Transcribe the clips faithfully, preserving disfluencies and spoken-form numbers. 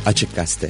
Açık Gazete.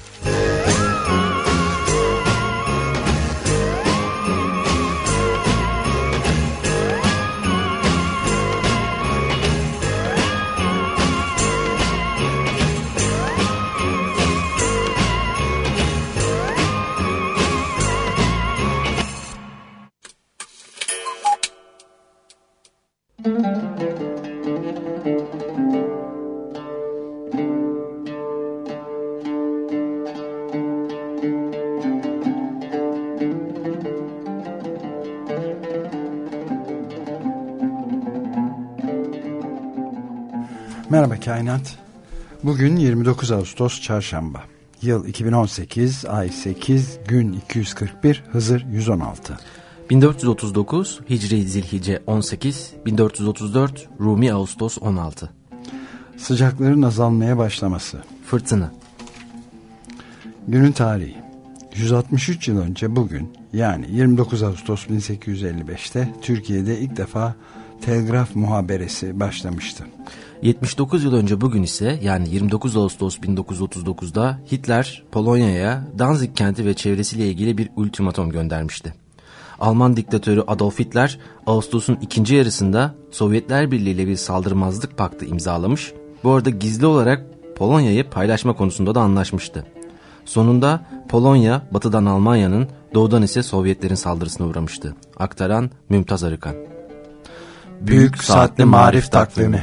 Merhaba Kainat. Bugün yirmi dokuz Ağustos Çarşamba. Yıl iki bin on sekiz, ay sekiz, gün iki yüz kırk bir, Hızır yüz on altı. bin dört yüz otuz dokuz, Hicri Zilhice on sekiz, bin dört yüz otuz dört, Rumi Ağustos on altı. Sıcakların azalmaya başlaması. Fırtına. Günün tarihi. yüz altmış üç yıl önce bugün, yani yirmi dokuz Ağustos bin sekiz yüz elli beş'te Türkiye'de ilk defa telgraf muhaberesi başlamıştı. yetmiş dokuz yıl önce bugün ise, yani yirmi dokuz Ağustos bin dokuz yüz otuz dokuz'da Hitler Polonya'ya Danzig kenti ve çevresiyle ilgili bir ultimatom göndermişti. Alman diktatörü Adolf Hitler Ağustos'un ikinci yarısında Sovyetler Birliği ile bir saldırmazlık paktı imzalamış. Bu arada gizli olarak Polonya'yı paylaşma konusunda da anlaşmıştı. Sonunda Polonya batıdan Almanya'nın, doğudan ise Sovyetlerin saldırısına uğramıştı. Aktaran Mümtaz Arıkan. Büyük, Büyük Saatli Marif Takvimi.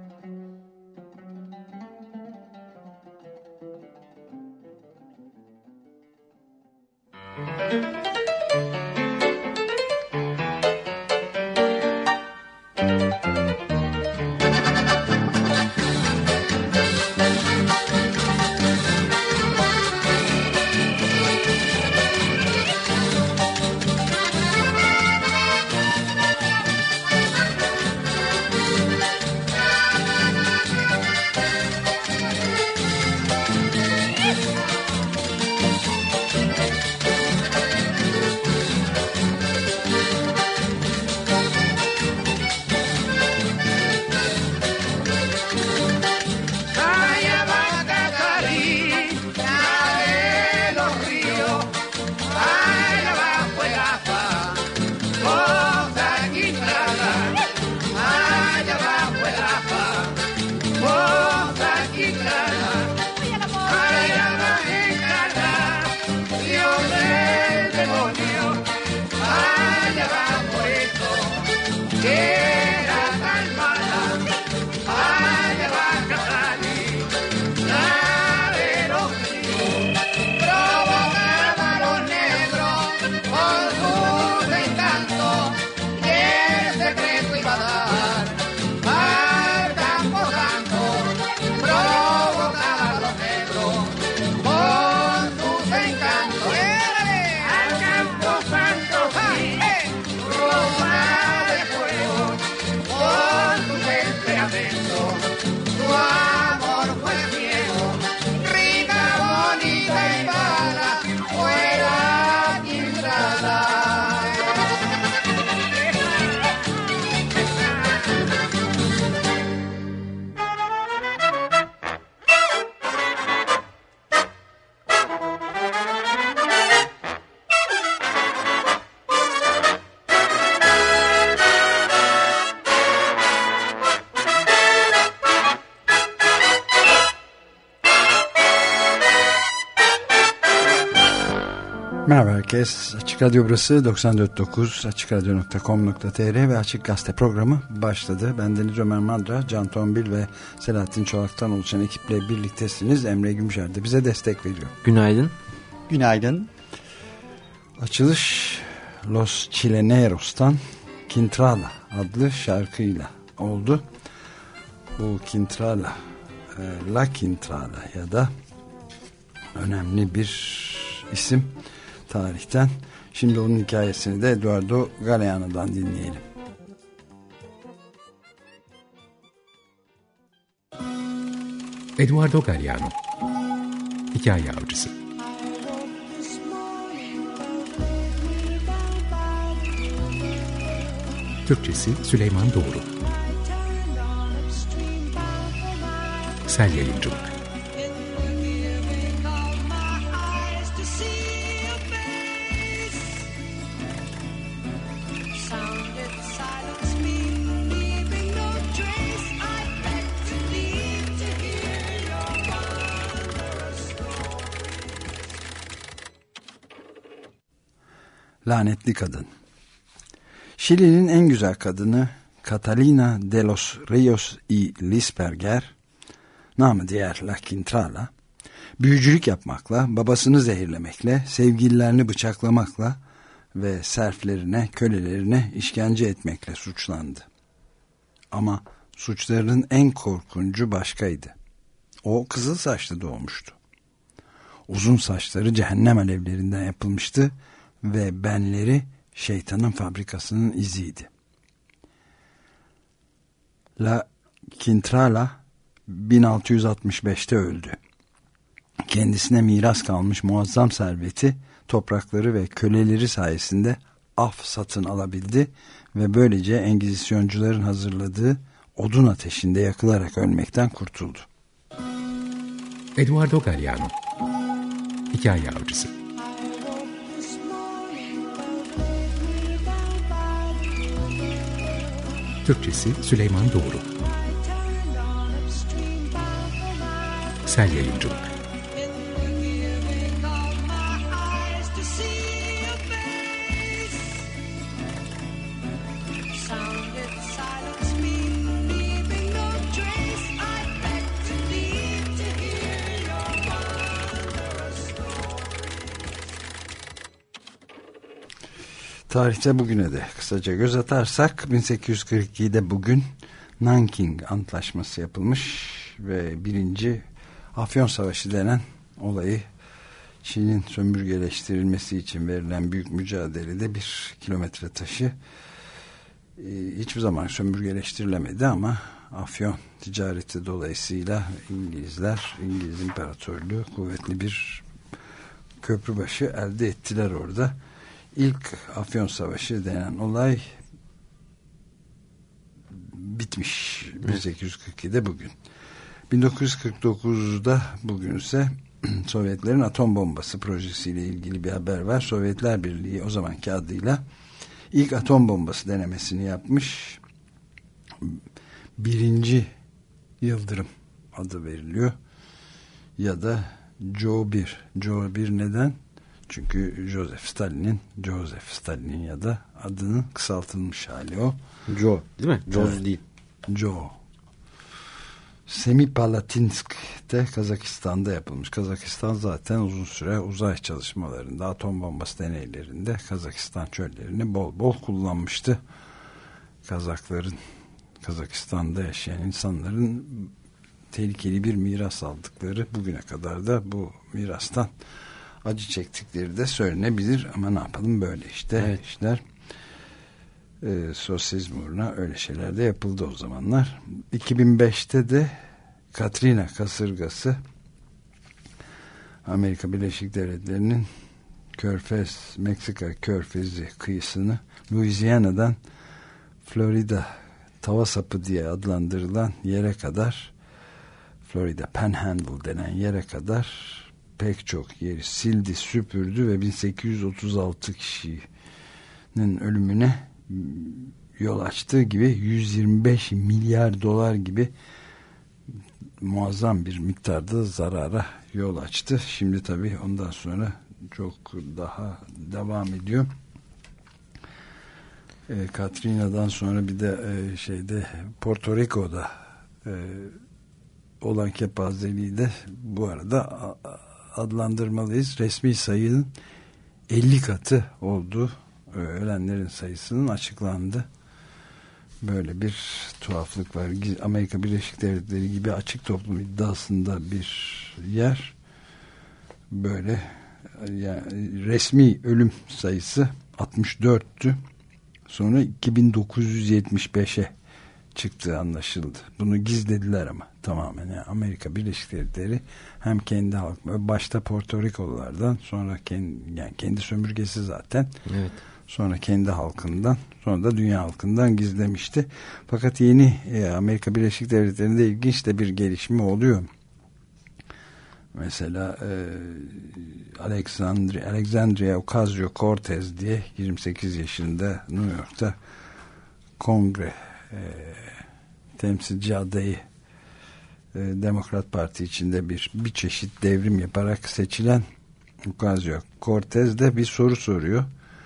Merhaba herkes. Açık Radyo burası doksan dört nokta dokuz, açık radyo nokta com nokta tr ve Açık Gazete programı başladı. Ben Deniz Ömer Madra, Can Tombil ve Selahattin Çolak'tan oluşan ekiple birliktesiniz. Emre Gümüşer de bize destek veriyor. Günaydın. Günaydın. Açılış Los Chileneros'tan Quintrala adlı şarkıyla oldu. Bu Quintrala, La Quintrala ya da önemli bir isim tarihten. Şimdi onun hikayesini de Eduardo Galeano'dan dinleyelim. Eduardo Galeano, Hikaye Avcısı. Türkçesi Süleyman Doğru. Sel Yayıncılık. Lanetli kadın. Şili'nin en güzel kadını Catalina de los Ríos y Lisperger, namı diğer La Quintrala, büyücülük yapmakla, babasını zehirlemekle, sevgililerini bıçaklamakla ve serflerine, kölelerine işkence etmekle suçlandı. Ama suçlarının en korkuncu başkaydı. O kızıl saçlı doğmuştu. Uzun saçları cehennem alevlerinden yapılmıştı ve benleri şeytanın fabrikasının iziydi. La Quintrala bin altı yüz altmış beşte öldü. Kendisine miras kalmış muazzam serveti, toprakları ve köleleri sayesinde af satın alabildi ve böylece Engizisyoncuların hazırladığı odun ateşinde yakılarak ölmekten kurtuldu. Eduardo Galeano, Hikaye Avcısı. Türkçesi Süleyman Doğru. Sel Yayıncılık. Tarihte bugüne de kısaca göz atarsak bin sekiz yüz kırk ikide bugün Nanking Antlaşması yapılmış ve birinci Afyon Savaşı denen olayı, Çin'in sömürgeleştirilmesi için verilen büyük mücadelede bir kilometre taşı hiçbir zaman sömürgeleştirilemedi ama Afyon ticareti dolayısıyla İngilizler, İngiliz İmparatorluğu kuvvetli bir köprübaşı elde ettiler orada. İlk Afyon Savaşı denen olay bitmiş bin sekiz yüz kırk ikide bugün. bin dokuz yüz kırk dokuzda bugün ise Sovyetlerin atom bombası projesiyle ilgili bir haber var. Sovyetler Birliği o zamanki adıyla ilk atom bombası denemesini yapmış. Birinci Yıldırım adı veriliyor. Ya da Joe bir. Joe bir neden? Çünkü Joseph Stalin'in Joseph Stalin'in ya da adının kısaltılmış hali o. Joe değil mi? Joe evet. değil. Joe. Semipalatinsk'te Kazakistan'da yapılmış. Kazakistan zaten uzun süre uzay çalışmalarında, atom bombası deneylerinde Kazakistan çöllerini bol bol kullanmıştı. Kazakların, Kazakistan'da yaşayan insanların tehlikeli bir miras aldıkları, bugüne kadar da bu mirastan acı çektikleri de söylenebilir ama ne yapalım, böyle işte evet. işler. E, sosyalizm uğruna öyle şeyler de yapıldı o zamanlar. iki bin beşte de Katrina kasırgası Amerika Birleşik Devletleri'nin Körfez, Meksika Körfezi kıyısını Louisiana'dan Florida tava sapı diye adlandırılan yere kadar, Florida Panhandle denen yere kadar pek çok yeri sildi, süpürdü ve bin sekiz yüz otuz altı kişinin ölümüne yol açtığı gibi yüz yirmi beş milyar dolar gibi muazzam bir miktarda zarara yol açtı. Şimdi tabii ondan sonra çok daha devam ediyor. E, Katrina'dan sonra bir de e, şeyde Porto Rico'da e, olan kepazeliği de bu arada adlandırmalıyız. Resmi sayının elli katı oldu. Ölenlerin sayısının açıklandı. Böyle bir tuhaflık var. Amerika Birleşik Devletleri gibi açık toplum iddiasında bir yer. Böyle yani resmi ölüm sayısı altmış dörttü. Sonra iki bin dokuz yüz yetmiş beşe çıktığı anlaşıldı. Bunu gizlediler ama tamamen. Yani Amerika Birleşik Devletleri hem kendi halkı, başta Porto Rikolulardan, sonra kendi, yani kendi sömürgesi zaten. Evet. Sonra kendi halkından, sonra da dünya halkından gizlemişti. Fakat yeni e, Amerika Birleşik Devletleri'nde ilginç de bir gelişme oluyor. Mesela e, Alexandria, Alexandria Ocasio-Cortez diye yirmi sekiz yaşında New York'ta kongre e, temsilci adayı, e, Demokrat Parti içinde bir bir çeşit devrim yaparak seçilen Ocasio-Cortez de bir soru soruyor.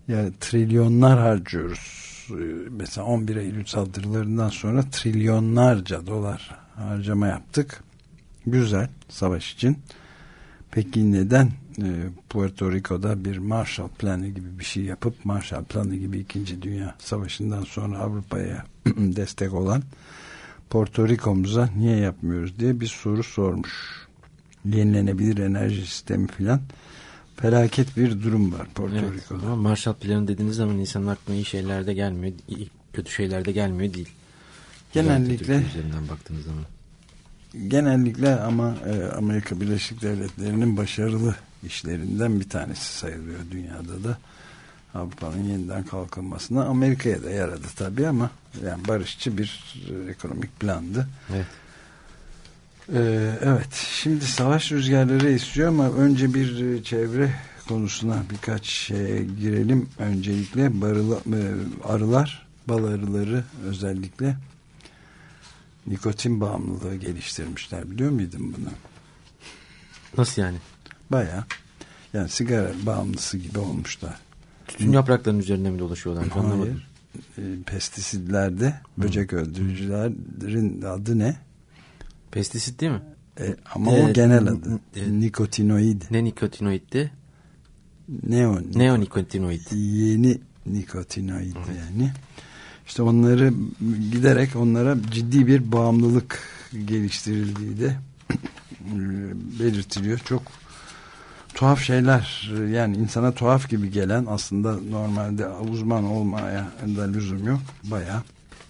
Yani trilyonlar harcıyoruz. Mesela on bir Eylül saldırılarından sonra trilyonlarca dolar harcama yaptık. Güzel, savaş için. Peki neden e, Puerto Rico'da bir Marshall Planı gibi bir şey yapıp, Marshall Planı gibi İkinci Dünya Savaşı'ndan sonra Avrupa'ya destek olan Porto Rico'muza niye yapmıyoruz diye bir soru sormuş. Yenilenebilir enerji sistemi filan. Felaket bir durum var Porto evet, Rico'da. Ama Marshall Planı dediğiniz zaman insanın aklına iyi şeyler de gelmiyor, iyi, kötü şeyler de gelmiyor değil. Genellikle üzerinden baktığınız zaman. Genellikle ama e, Amerika Birleşik Devletleri'nin başarılı işlerinden bir tanesi sayılıyor dünyada da. Avrupa'nın yeniden kalkınmasına, Amerika'ya da yaradı tabii ama yani barışçı bir e, ekonomik plandı. Evet. Ee, evet. Şimdi savaş rüzgarları esiyor ama önce bir e, çevre konusuna birkaç şeye girelim. Öncelikle barıla, e, arılar, bal arıları özellikle nikotin bağımlılığı geliştirmişler. Biliyor muydun bunu? Nasıl yani? Bayağı. Yani sigara bağımlısı gibi olmuşlar. Tütün yapraklarının üzerine mi dolaşıyorlar? Hayır. E, pestisitlerde böcek öldürücülerin adı ne? Pestisit değil mi? E, ama e, o genel adı. E, nikotinoid. Ne nikotinoiddi? Neo, Neonikotinoid. Yeni nikotinoid evet. Yani. İşte onları giderek onlara ciddi bir bağımlılık geliştirildiği de belirtiliyor. Çok tuhaf şeyler, yani insana tuhaf gibi gelen, aslında normalde uzman olmaya da lüzum yok. Bayağı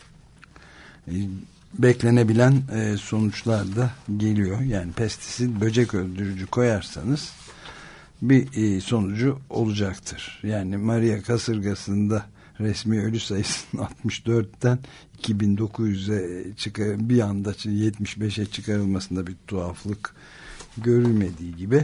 beklenebilen sonuçlar da geliyor. Yani pestisit, böcek öldürücü koyarsanız bir sonucu olacaktır. Yani Maria kasırgasında resmi ölü sayısının altmış dörtten iki bin dokuz yüze çıkar, bir anda yetmiş beşe çıkarılmasında bir tuhaflık görülmediği gibi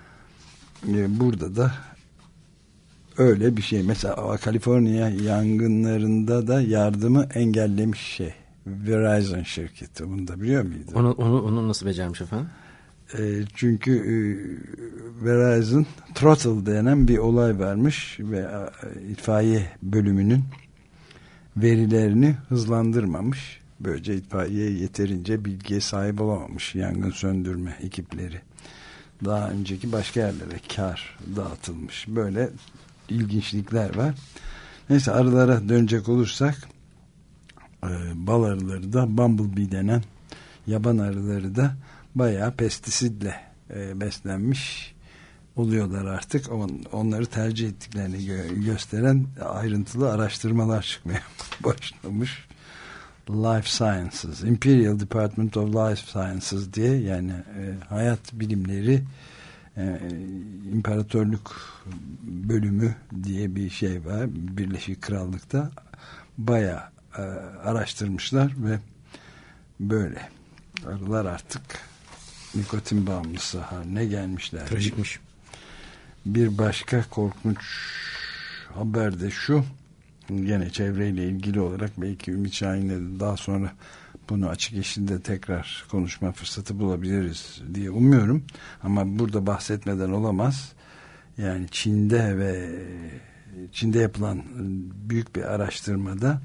burada da öyle bir şey. Mesela Kaliforniya yangınlarında da yardımı engellemiş şey. Verizon şirketi. Bunu da biliyor muydun? Onu, onu, onu nasıl becermiş efendim? E, çünkü e, Verizon throttle denen bir olay vermiş ve e, itfaiye bölümünün verilerini hızlandırmamış. Böylece itfaiye yeterince bilgiye sahip olamamış yangın söndürme ekipleri. Daha önceki başka yerlere kar dağıtılmış. Böyle ilginçlikler var. Neyse, arılara dönecek olursak e, bal arıları da, Bumblebee denen yaban arıları da bayağı pestisitle e, beslenmiş oluyorlar artık. On, onları tercih ettiklerini gö- gösteren ayrıntılı araştırmalar çıkmaya başlamış. Life Sciences, Imperial Department of Life Sciences diye, yani e, hayat bilimleri e, imparatorluk bölümü diye bir şey var Birleşik Krallık'ta. Bayağı e, araştırmışlar ve böyle arılar artık nikotin bağımlısı haline gelmişler. Trajikmiş. Bir başka korkunç haber de şu, gene çevreyle ilgili olarak, belki Ümit Şahin'le daha sonra bunu açık yeşilde tekrar konuşma fırsatı bulabiliriz diye umuyorum. Ama burada bahsetmeden olamaz. Yani Çin'de ve Çin'de yapılan büyük bir araştırmada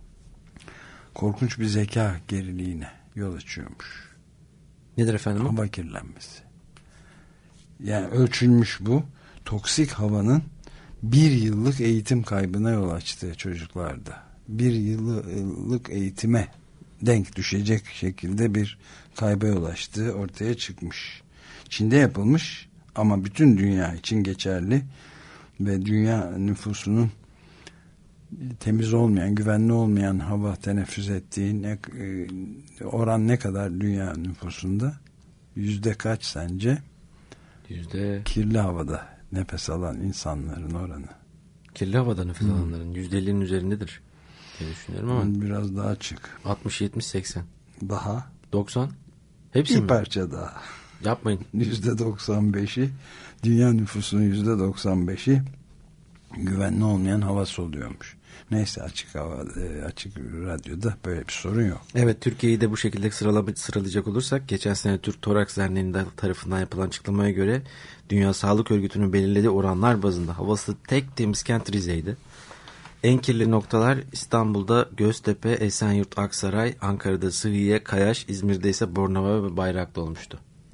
korkunç bir zeka geriliğine yol açıyormuş. Nedir efendim? Hava kirlenmesi. Yani ölçülmüş bu. Toksik havanın bir yıllık eğitim kaybına yol açtığı çocuklarda. Bir yıllık eğitime denk düşecek şekilde bir kayba yol açtığı ortaya çıkmış. Çin'de yapılmış ama bütün dünya için geçerli ve dünya nüfusunun temiz olmayan, güvenli olmayan hava teneffüs ettiği ne, oran ne kadar dünya nüfusunda? Yüzde kaç sence? Yüzde... Kirli havada nefes alan insanların oranı. Kirli havada nefes hmm. alanların yüzde ellinin üzerindedir diye düşünüyorum ama. Biraz daha açık. altmış, yetmiş, seksen. Daha? doksan. Hepsi bir mi? parça daha. Yapmayın. yüzde doksan beşi, dünya nüfusunun yüzde doksan beşi güvenli olmayan hava soluyormuş. Neyse, açık hava, açık radyoda böyle bir sorun yok. Evet, Türkiye'yi de bu şekilde sıralama, sıralayacak olursak geçen sene Türk Toraks Derneği'nin tarafından yapılan açıklamaya göre Dünya Sağlık Örgütü'nün belirlediği oranlar bazında havası tek temiz kent Rize'ydi. En kirli noktalar İstanbul'da Göztepe, Esenyurt, Aksaray, Ankara'da Sıhhiye, Kayaş, İzmir'de ise Bornova ve Bayraklı olmuştu.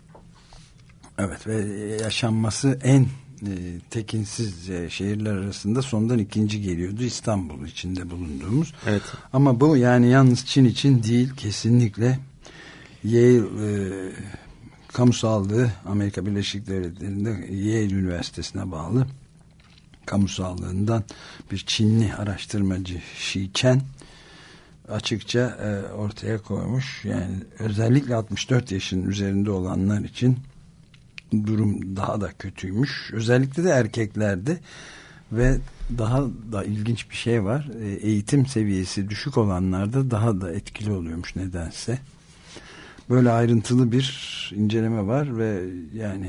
Evet, ve yaşanması en e, tekinsiz e, şehirler arasında sondan ikinci geliyordu İstanbul içinde bulunduğumuz. Evet. Ama bu yani yalnız Çin için değil, kesinlikle Yale e, Kamu Sağlığı, Amerika Birleşik Devletleri'nde Yale Üniversitesi'ne bağlı kamu sağlığından bir Çinli araştırmacı Shi Chen açıkça e, ortaya koymuş. Yani özellikle altmış dört yaşın üzerinde olanlar için durum daha da kötüymüş. Özellikle de erkeklerde ve daha da ilginç bir şey var. E, eğitim seviyesi düşük olanlarda daha da etkili oluyormuş nedense. Böyle ayrıntılı bir inceleme var ve yani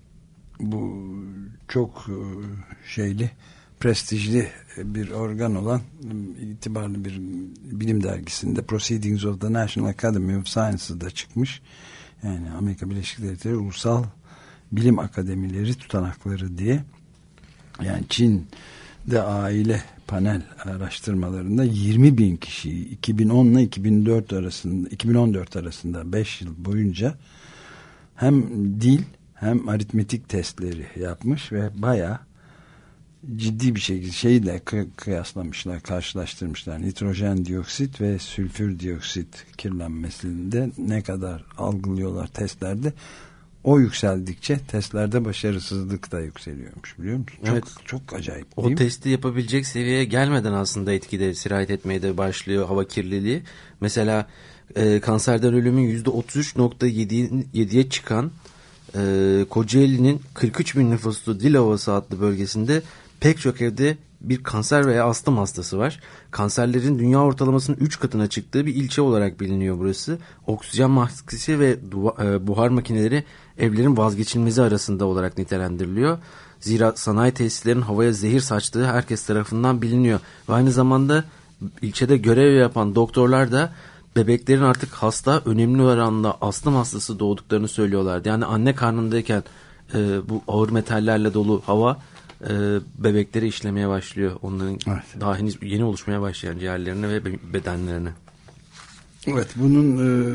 bu çok şeyli, prestijli bir organ olan, itibarlı bir bilim dergisinde Proceedings of the National Academy of Sciences'da çıkmış. Yani Amerika Birleşik Devletleri Ulusal Bilim Akademileri tutanakları diye. Yani Çin'de aile panel araştırmalarında yirmi bin kişiyi iki bin on ile iki bin dört arasında, iki bin on dört arasında beş yıl boyunca hem dil hem aritmetik testleri yapmış ve bayağı ciddi bir şekilde şeyle kıyaslamışlar, karşılaştırmışlar. Nitrojen dioksit ve sülfür dioksit kirlenmesinde ne kadar algılıyorlar testlerde. O yükseldikçe testlerde başarısızlık da yükseliyormuş, biliyor musun? Çok, evet. Çok acayip. O testi yapabilecek seviyeye gelmeden aslında etkide sirayet etmeye de başlıyor hava kirliliği. Mesela e, kanserden ölümün yüzde otuz üç nokta yediye çıkan e, Kocaeli'nin kırk üç bin nüfuslu Dilovası adlı bölgesinde pek çok evde bir kanser veya astım hastası var. Kanserlerin dünya ortalamasının üç katına çıktığı bir ilçe olarak biliniyor burası. Oksijen maskesi ve duva, e, buhar makineleri evlerin vazgeçilmezi arasında olarak nitelendiriliyor. Zira sanayi tesislerinin havaya zehir saçtığı herkes tarafından biliniyor. Ve aynı zamanda ilçede görev yapan doktorlar da bebeklerin artık hasta, önemli oranda astım hastası doğduklarını söylüyorlardı. Yani anne karnındayken e, bu ağır metallerle dolu hava e, bebekleri işlemeye başlıyor. Onların evet. daha henüz yeni oluşmaya başlayan ciğerlerine ve bedenlerine. Evet, bunun e,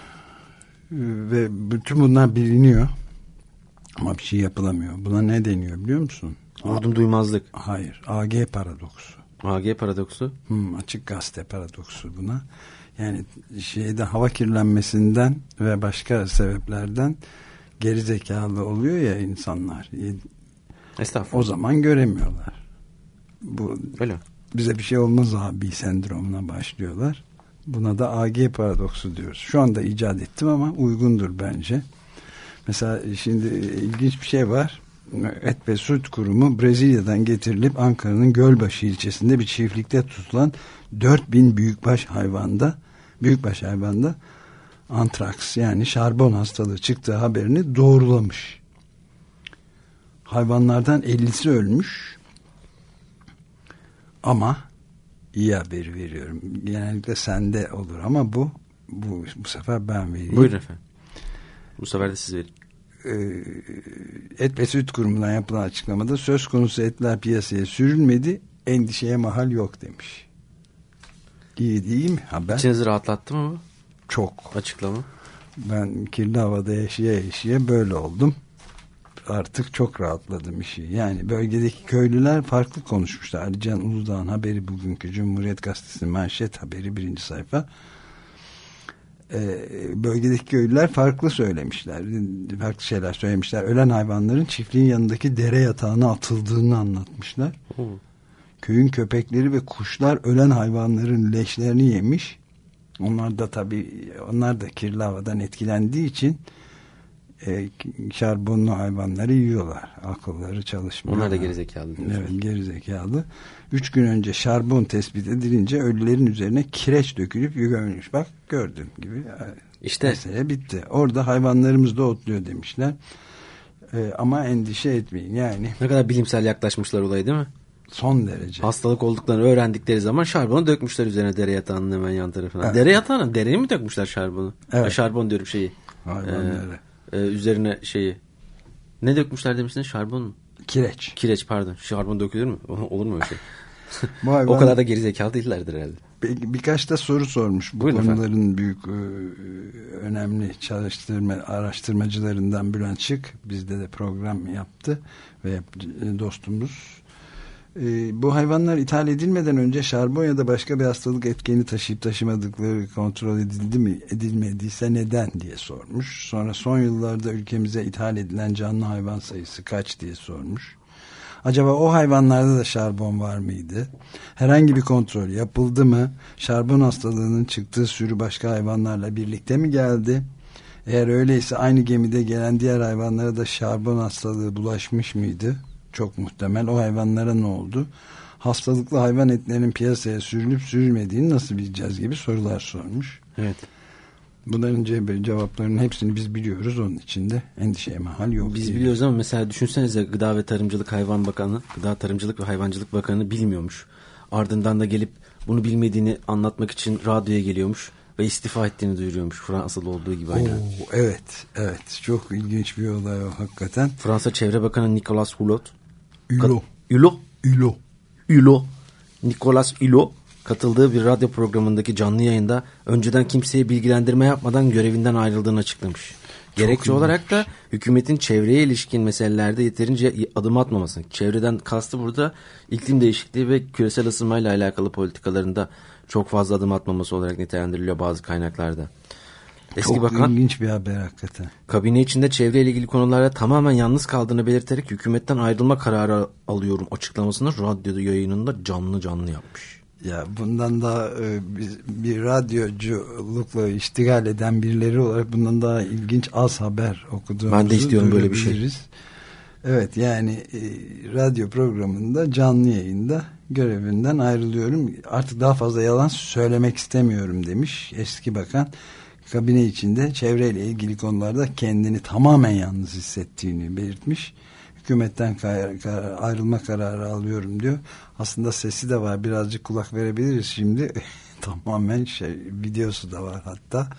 ve bütün bunlar biliniyor ama bir şey yapılamıyor. Buna ne deniyor biliyor musun? Vurdum duymazlık. Hayır, A G paradoksu. A G paradoksu? Hmm, açık gazete paradoksu buna. Yani şeyde hava kirlenmesinden ve başka sebeplerden gerizekalı oluyor ya insanlar. Estağfurullah. O zaman göremiyorlar. Bu öyle. Bize bir şey olmaz abi sendromuna başlıyorlar. Buna da A G paradoksu diyoruz. Şu anda icat ettim ama uygundur bence. Mesela şimdi ilginç bir şey var. Et ve Süt Kurumu Brezilya'dan getirilip Ankara'nın Gölbaşı ilçesinde bir çiftlikte tutulan dört bin büyükbaş hayvanda büyükbaş hayvanda antraks yani şarbon hastalığı çıktığı haberini doğrulamış. Hayvanlardan ellisi ölmüş. Ama iyi haberi veriyorum. Genellikle sende olur ama bu bu bu sefer ben vereyim. Buyurun efendim. Bu sefer de siz verin. Et ve Süt Kurumu'ndan yapılan açıklamada söz konusu etler piyasaya sürülmedi, endişeye mahal yok demiş. İyi değil mi haber? İçinizi rahatlattı mı bu? Çok. Açıklama. Ben kirli havada yaşaya yaşaya böyle oldum. Artık çok rahatladım işi. Yani bölgedeki köylüler farklı konuşmuşlar. Ali Can Uludağ'ın haberi bugünkü Cumhuriyet Gazetesi'nin manşet haberi birinci sayfa. Ee, bölgedeki köylüler farklı söylemişler. Farklı şeyler söylemişler. Ölen hayvanların çiftliğin yanındaki dere yatağına atıldığını anlatmışlar. Hmm. Köyün köpekleri ve kuşlar ölen hayvanların leşlerini yemiş. Onlar da tabii onlar da kirli havadan etkilendiği için e, şarbonlu hayvanları yiyorlar. Akılları çalışmıyor. Onlar da gerizekalı. Evet, gerizekalı. Üç gün önce şarbon tespit edilince ölülerin üzerine kireç dökülüp gömülmüş. Bak gördüğüm gibi. İşte. Mesele bitti. Orada hayvanlarımız da otluyor demişler. E, ama endişe etmeyin yani. Ne kadar bilimsel yaklaşmışlar olay değil mi? Son derece. Hastalık olduklarını öğrendikleri zaman şarbonu dökmüşler üzerine dere yatağının hemen yan tarafına. Evet. Dere yatağına, dereye mi dökmüşler şarbonu? Evet. Ya şarbon diyorum şeyi. Hayvanları. Ee, e, üzerine şeyi. Ne dökmüşler demiştiniz? Şarbon mu? Kireç. Kireç pardon. Şarbon dökülür mü? Olur mu öyle şey? Bu hayvan... O kadar da gerizekalı değillerdir herhalde. Bir, birkaç da soru sormuş. Bu Buyurun konuların efendim. büyük e, önemli çalıştırma araştırmacılarından Bülent Şık bizde de program yaptı ve dostumuz. E, bu hayvanlar ithal edilmeden önce şarbon ya da başka bir hastalık etkeni taşıyıp taşımadıkları kontrol edildi mi, edilmediyse neden diye sormuş. Sonra son yıllarda ülkemize ithal edilen canlı hayvan sayısı kaç diye sormuş. Acaba o hayvanlarda da şarbon var mıydı? Herhangi bir kontrol yapıldı mı? Şarbon hastalığının çıktığı sürü başka hayvanlarla birlikte mi geldi? Eğer öyleyse aynı gemide gelen diğer hayvanlara da şarbon hastalığı bulaşmış mıydı? Çok muhtemel. O hayvanlara ne oldu? Hastalıklı hayvan etlerinin piyasaya sürülüp sürülmediğini nasıl bileceğiz gibi sorular sormuş. Evet. Bunların cevaplarının hepsini biz biliyoruz. Onun için de endişeye mahal yok. Biz diye. biliyoruz ama mesela düşünsenize Gıda ve Tarımcılık Hayvan Bakanı, Gıda Tarımcılık ve Hayvancılık Bakanı bilmiyormuş. Ardından da gelip bunu bilmediğini anlatmak için radyoya geliyormuş ve istifa ettiğini duyuruyormuş. Fransa'da olduğu gibi aynen. Oo, evet, evet. Çok ilginç bir olay o hakikaten. Fransa Çevre Bakanı Nicolas Hulot. Hulot. Hulot. Hulot. Hulot. Nicolas Hulot katıldığı bir radyo programındaki canlı yayında önceden kimseye bilgilendirme yapmadan görevinden ayrıldığını açıklamış. Gerekçe olarak da hükümetin çevreye ilişkin meselelerde yeterince adım atmaması. Çevreden kastı burada iklim değişikliği ve küresel ısınmayla alakalı politikalarında çok fazla adım atmaması olarak nitelendiriliyor bazı kaynaklarda. Eski Çok bakan, ilginç bir haber hakikaten. Kabine içinde çevreyle ilgili konularda tamamen yalnız kaldığını belirterek hükümetten ayrılma kararı alıyorum açıklamasını radyo yayınında canlı canlı yapmış. Ya bundan daha e, bir, bir radyoculukla iştigal eden birileri olarak bundan daha ilginç az haber okuduğumuzu ben de istiyorum böyle bir şey. Evet yani e, radyo programında canlı yayında görevinden ayrılıyorum. Artık daha fazla yalan söylemek istemiyorum demiş eski bakan. Kabine içinde çevreyle ilgili konularda kendini tamamen yalnız hissettiğini belirtmiş. Hükümetten kar, kar, ayrılma kararı alıyorum diyor. Aslında sesi de var. Birazcık kulak verebiliriz şimdi. Tamamen şey, videosu da var hatta.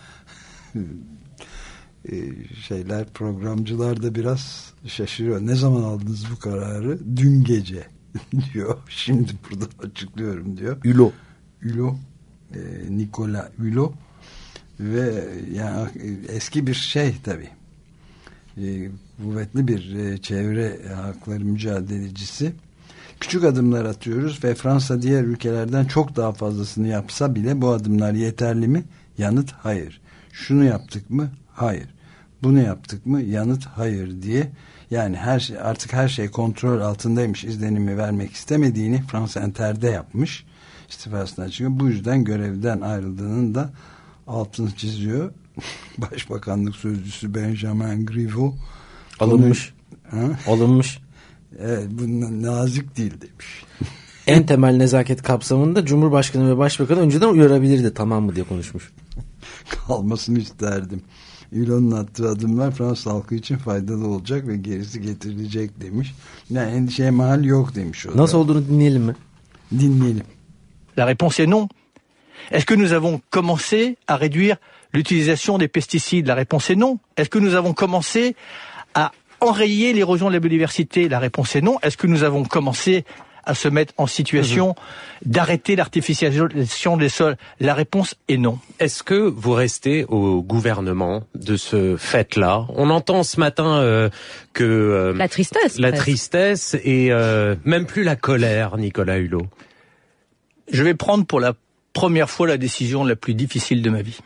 Şeyler, programcılar da biraz şaşırıyor. Ne zaman aldınız bu kararı? Dün gece diyor. Şimdi burada açıklıyorum diyor. Hulot. Hulot. E, Nicolas Hulot. Ve yani eski bir şey tabii. E, kuvvetli bir e, çevre hakları mücadelecisi. Küçük adımlar atıyoruz ve Fransa diğer ülkelerden çok daha fazlasını yapsa bile bu adımlar yeterli mi? Yanıt hayır. Şunu yaptık mı? Hayır. Bunu yaptık mı? Yanıt hayır diye. Yani her şey, artık her şey kontrol altındaymış izlenimi vermek istemediğini Fransa Inter'de yapmış. İstifasından çıkıyor. Bu yüzden görevden ayrıldığının da altını çiziyor. Başbakanlık Sözcüsü Benjamin Griveaux alınmış. Onu, alınmış. Evet, bunun nazik değil demiş. En temel nezaket kapsamında Cumhurbaşkanı ve Başbakanı önceden uyarabilirdi, tamam mı diye konuşmuş. Kalmasını isterdim. Hulot'un attığı adımlar Fransız halkı için faydalı olacak ve gerisi getirilecek demiş. Yani endişeye mahal yok demiş. O Nasıl da. olduğunu dinleyelim mi? Dinleyelim. La réponse est non. Est-ce que nous avons commencé à réduire l'utilisation des pesticides? La réponse est non. Est-ce que nous avons commencé à enrayer l'érosion de la biodiversité? La réponse est non. Est-ce que nous avons commencé à se mettre en situation mmh. d'arrêter l'artificialisation des sols? La réponse est non. Est-ce que vous restez au gouvernement de ce fait-là? On entend ce matin euh, que... Euh, la tristesse. La presque. tristesse et euh, même plus la colère, Nicolas Hulot. Je vais prendre pour la première fois la décision la plus difficile de ma vie.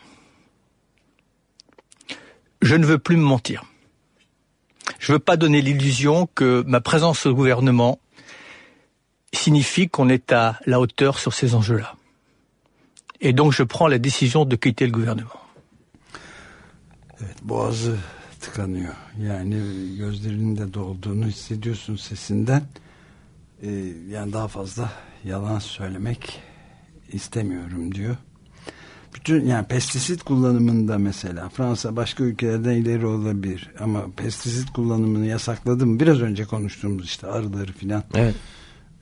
Je ne veux plus me mentir. Je ne veux pas donner l'illusion que ma présence au gouvernement signifie qu'on est à la hauteur sur ces enjeux-là. Et donc je prends la décision de quitter le gouvernement. Evet, boğazı tıkanıyor. Yani gözlerinin de dolduğunu hissediyorsun sesinden. Ee, yani daha fazla yalan söylemek istemiyorum diyor. Bütün yani pestisit kullanımında mesela Fransa başka ülkelerden ileri olabilir ama pestisit kullanımını yasakladı mı? Biraz önce konuştuğumuz işte arıları filan. Evet.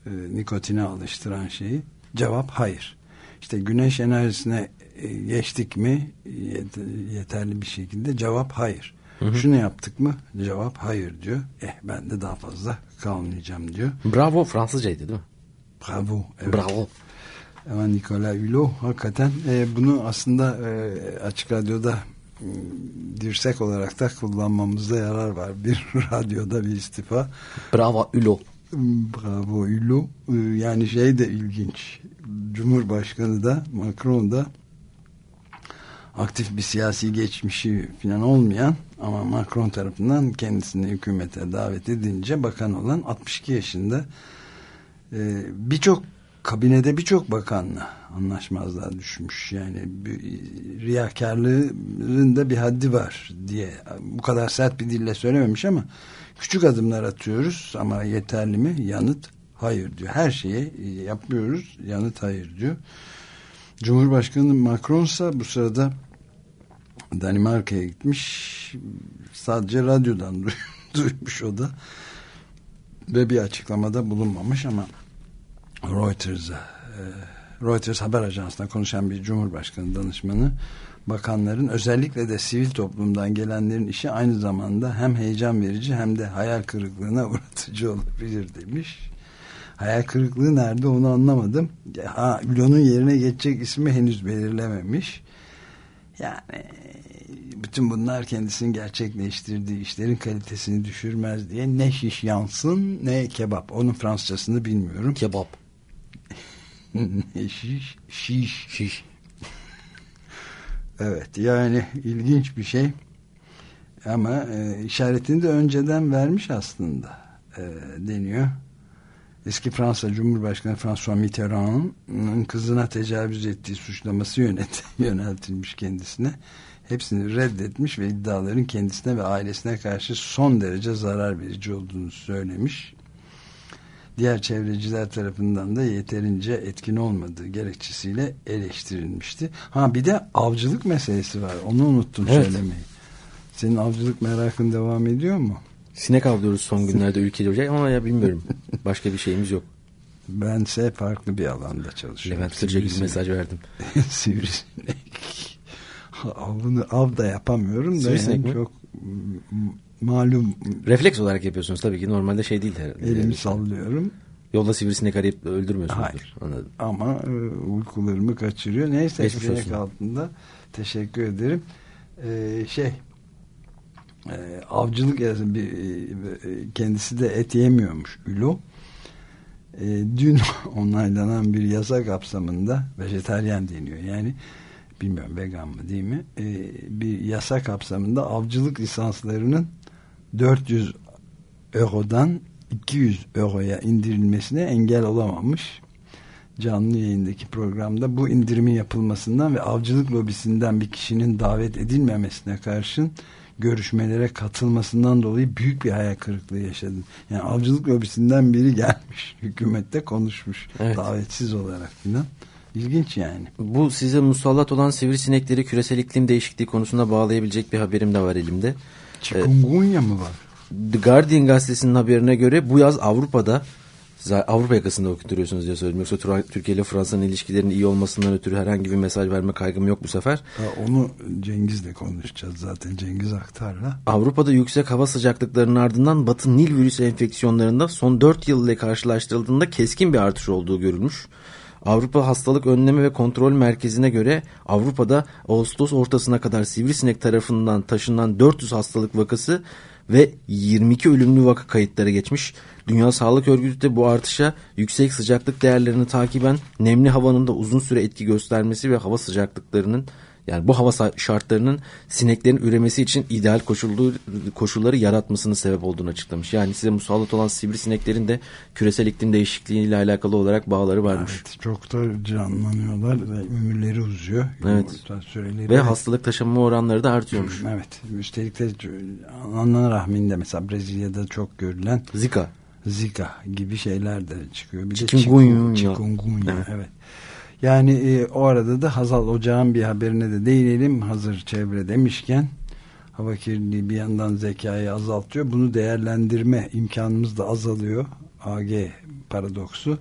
e, nikotine alıştıran şeyi. Cevap hayır. İşte güneş enerjisine e, geçtik mi yet- yeterli bir şekilde? Cevap hayır. Hı hı. Şunu yaptık mı? Cevap hayır diyor. Eh ben de daha fazla kalmayacağım diyor. Bravo, Fransızcaydı değil mi? Bravo. Evet. Bravo. Ama Nicolas Hulot hakikaten e, bunu aslında e, Açık Radyo'da e, dirsek olarak da kullanmamızda yarar var. Bir radyoda bir istifa. Bravo Hulot. Bravo Hulot. E, yani şey de ilginç. Cumhurbaşkanı da Macron da aktif bir siyasi geçmişi falan olmayan ama Macron tarafından kendisini hükümete davet edince bakan olan altmış iki yaşında e, birçok kabinede birçok bakanla anlaşmazlığa düşmüş. Yani bir, riyakarlığın da bir haddi var diye bu kadar sert bir dille söylememiş ama küçük adımlar atıyoruz ama yeterli mi? Yanıt hayır diyor. Her şeyi yapıyoruz. Yanıt hayır diyor. Cumhurbaşkanı Macron'sa bu sırada Danimarka'ya gitmiş. Sadece radyodan duymuş o da. Ve bir açıklamada bulunmamış ama Reuters'a e, Reuters haber ajansına konuşan bir Cumhurbaşkanı danışmanı bakanların özellikle de sivil toplumdan gelenlerin işi aynı zamanda hem heyecan verici hem de hayal kırıklığına uğratıcı olabilir demiş. Hayal kırıklığı nerede onu anlamadım. Ha, Hulot'un yerine geçecek ismi henüz belirlememiş. Yani bütün bunlar kendisinin gerçekleştirdiği işlerin kalitesini düşürmez diye ne şiş yansın ne kebap. Onun Fransızcasını bilmiyorum. Kebap. ne şiş? Şiş. Şiş. Evet yani ilginç bir şey. Ama e, işaretini de önceden vermiş aslında e, deniyor. Eski Fransa Cumhurbaşkanı François Mitterrand'ın kızına tecavüz ettiği suçlaması yönet yöneltilmiş kendisine. Hepsini reddetmiş ve iddiaların kendisine ve ailesine karşı son derece zarar verici olduğunu söylemiş. Diğer çevreciler tarafından da yeterince etkin olmadığı gerekçesiyle eleştirilmişti. Ha bir de avcılık meselesi var. Onu unuttum evet. söylemeyi. Senin avcılık merakın devam ediyor mu? Sinek avlıyoruz son günlerde ülkede ama ya bilmiyorum. Başka bir şeyimiz yok. Bense farklı bir alanda çalışıyorum. Levent Kırca gibi mesaj verdim. Sivrisinek. Avını av da yapamıyorum da Sivrisinek yani çok malum. Refleks olarak yapıyorsunuz tabii ki. Normalde şey değil herhalde. Elimi yani sallıyorum. Yolda sivrisinek arayıp öldürmüyorsunuz. Hayır. Anladım. Ama e, uykularımı kaçırıyor. Neyse sinek altında. Teşekkür ederim. Ee, şey e, avcılık yani bir, e, kendisi de et yemiyormuş Hulot. E, dün onaylanan bir yasa kapsamında vejetaryen deniyor. Yani bilmiyorum vegan mı değil mi? E, bir yasa kapsamında avcılık lisanslarının dört yüz eurodan iki yüz euroya indirilmesine engel olamamış. Canlı yayındaki programda bu indirimin yapılmasından ve avcılık lobisinden bir kişinin davet edilmemesine karşın görüşmelere katılmasından dolayı büyük bir hayal kırıklığı yaşadım. Yani avcılık lobisinden biri gelmiş hükümette konuşmuş evet. davetsiz olarak filan. İlginç yani. Bu size musallat olan sivrisinekleri küresel iklim değişikliği konusunda bağlayabilecek bir haberim de var elimde. Chikungunya ee, mı var? The Guardian gazetesinin haberine göre bu yaz Avrupa'da Avrupa yakasında okuturuyorsunuz diye söyledim. Yoksa Türkiye ile Fransa'nın ilişkilerinin iyi olmasından ötürü herhangi bir mesaj verme kaygım yok bu sefer. Ha, onu Cengiz'le konuşacağız zaten. Cengiz Aktar'la. Avrupa'da yüksek hava sıcaklıklarının ardından Batı Nil virüsü enfeksiyonlarında son dört yıl ile karşılaştırıldığında keskin bir artış olduğu görülmüş. Avrupa Hastalık Önleme ve Kontrol Merkezi'ne göre Avrupa'da Ağustos ortasına kadar sivrisinek tarafından taşınan dört yüz hastalık vakası ve yirmi iki ölümlü vaka kayıtları geçmiş. Dünya Sağlık Örgütü de bu artışa yüksek sıcaklık değerlerini takiben nemli havanın da uzun süre etki göstermesi ve hava sıcaklıklarının yani bu hava şartlarının sineklerin üremesi için ideal koşullu, koşulları yaratmasının sebep olduğunu açıklamış. Yani size musallat olan sivrisineklerin de küresel iklim değişikliğiyle alakalı olarak bağları varmış. Evet, çok da canlanıyorlar ve ömürleri uzuyor. Evet. Süreleri ve hastalık taşınma oranları da artıyormuş. Evet. Üstelik de ana rahminde mesela Brezilya'da çok görülen Zika. Zika gibi şeyler de çıkıyor. Bir Chikungunya. de chikungunya. Evet. evet. Yani e, o arada da Hazal Ocağ'ın bir haberine de değinelim. Hazır çevre demişken hava kirliliği bir yandan zekayı azaltıyor. Bunu değerlendirme imkanımız da azalıyor. A G paradoksu.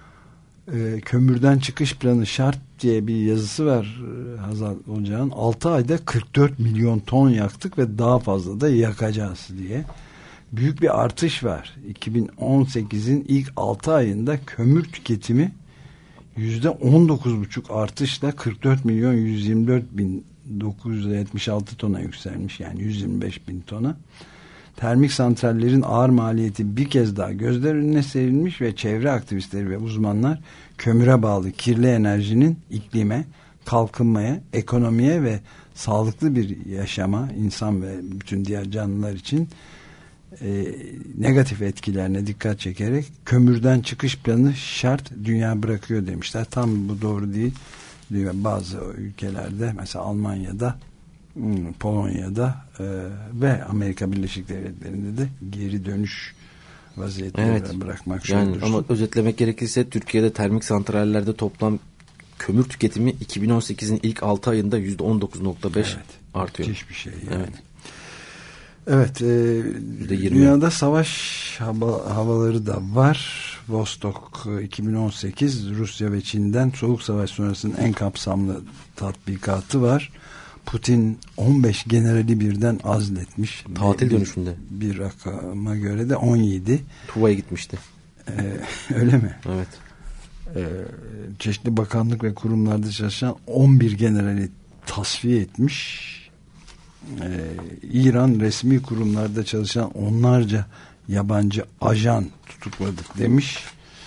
E, kömürden çıkış planı şart diye bir yazısı var e, Hazal Hoca'nın. altı ayda kırk dört milyon ton yaktık ve daha fazla da yakacağız diye. Büyük bir artış var. iki bin on sekizin ilk altı ayında kömür tüketimi yüzde on dokuz buçuk artışla kırk dört milyon yüz yirmi dört bin dokuz yüz yetmiş altı tona yükselmiş, yani yüz yirmi beş bin tona. Termik santrallerin ağır maliyeti bir kez daha gözler önüne serilmiş ve çevre aktivistleri ve uzmanlar kömüre bağlı kirli enerjinin iklime, kalkınmaya, ekonomiye ve sağlıklı bir yaşama, insan ve bütün diğer canlılar için e, negatif etkilerine dikkat çekerek kömürden çıkış planı şart, dünya bırakıyor demişler. Tam bu doğru değil. Bazı ülkelerde, mesela Almanya'da, Polonya'da e, ve Amerika Birleşik Devletleri'nde de geri dönüş vaziyetlerine evet. bırakmak yani zorundursun. Ama özetlemek gerekirse Türkiye'de termik santrallerde toplam kömür tüketimi iki bin on sekizin ilk altı ayında yüzde on dokuz nokta beş evet, artıyor. Müthiş bir şey yani. Evet. Evet, e, dünyada savaş hava, havaları da var. Vostok iki bin on sekiz Rusya ve Çin'den Soğuk Savaş sonrasının en kapsamlı tatbikatı var. Putin on beş generali birden azletmiş. Tatil bir, dönüşünde. Bir rakama göre de on yedi. Tuva'ya gitmişti. Ee, öyle mi? Evet. Ee, çeşitli bakanlık ve kurumlarda çalışan on bir generali tasfiye etmiş. Ee, İran resmi kurumlarda çalışan onlarca yabancı ajan tutukladık demiş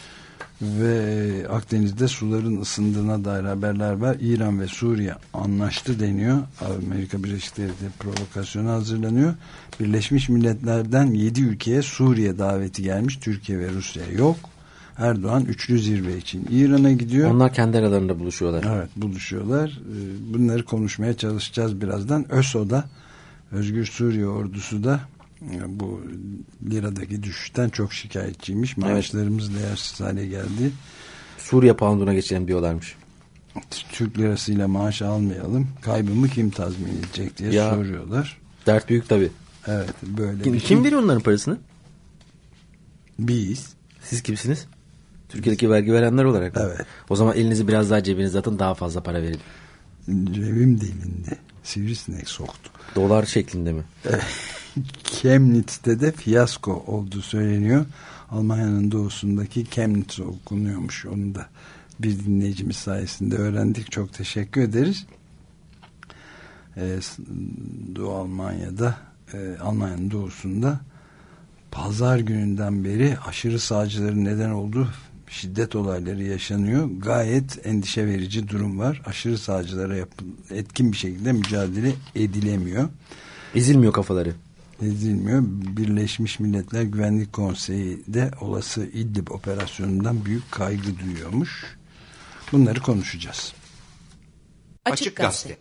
ve Akdeniz'de suların ısındığına dair haberler var. İran ve Suriye anlaştı deniyor. Amerika Birleşik Devletleri provokasyona hazırlanıyor. Birleşmiş Milletler'den yedi ülkeye Suriye daveti gelmiş. Türkiye ve Rusya yok. Erdoğan üçlü zirve için İran'a gidiyor. Onlar kendi aralarında buluşuyorlar. Evet, buluşuyorlar. Bunları konuşmaya çalışacağız birazdan. ÖSO'da, Özgür Suriye Ordusu da bu liradaki düşüşten çok şikayetçiymiş. Maaşlarımız evet. değersiz hale geldi. Suriye pounduna geçelim diyorlarmış. Türk lirasıyla maaş almayalım. Kaybımı kim tazmin edecek diye ya, soruyorlar. Dert büyük tabii. Evet, böyle. Kim, bir kim şey. veriyor onların parasını? Biz. Siz kimsiniz? Türkiye'deki vergi verenler olarak mı? Evet. O zaman elinizi biraz daha cebinize atın, daha fazla para verin. Cebim delindi. Sivrisinek soktu. Dolar şeklinde mi? Chemnitz'te de fiyasko olduğu söyleniyor. Almanya'nın doğusundaki Chemnitz okunuyormuş. Onu da bir dinleyicimiz sayesinde öğrendik. Çok teşekkür ederiz. Ee, Doğu Almanya'da, e, Almanya'nın doğusunda pazar gününden beri aşırı sağcıların neden olduğu şiddet olayları yaşanıyor. Gayet endişe verici durum var. Aşırı sağcılara yapı, etkin bir şekilde mücadele edilemiyor. Ezilmiyor kafaları. Ezilmiyor. Birleşmiş Milletler Güvenlik Konseyi de olası İdlib operasyonundan büyük kaygı duyuyormuş. Bunları konuşacağız. Açık Gazete.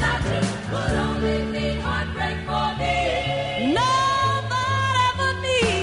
Nobody but me.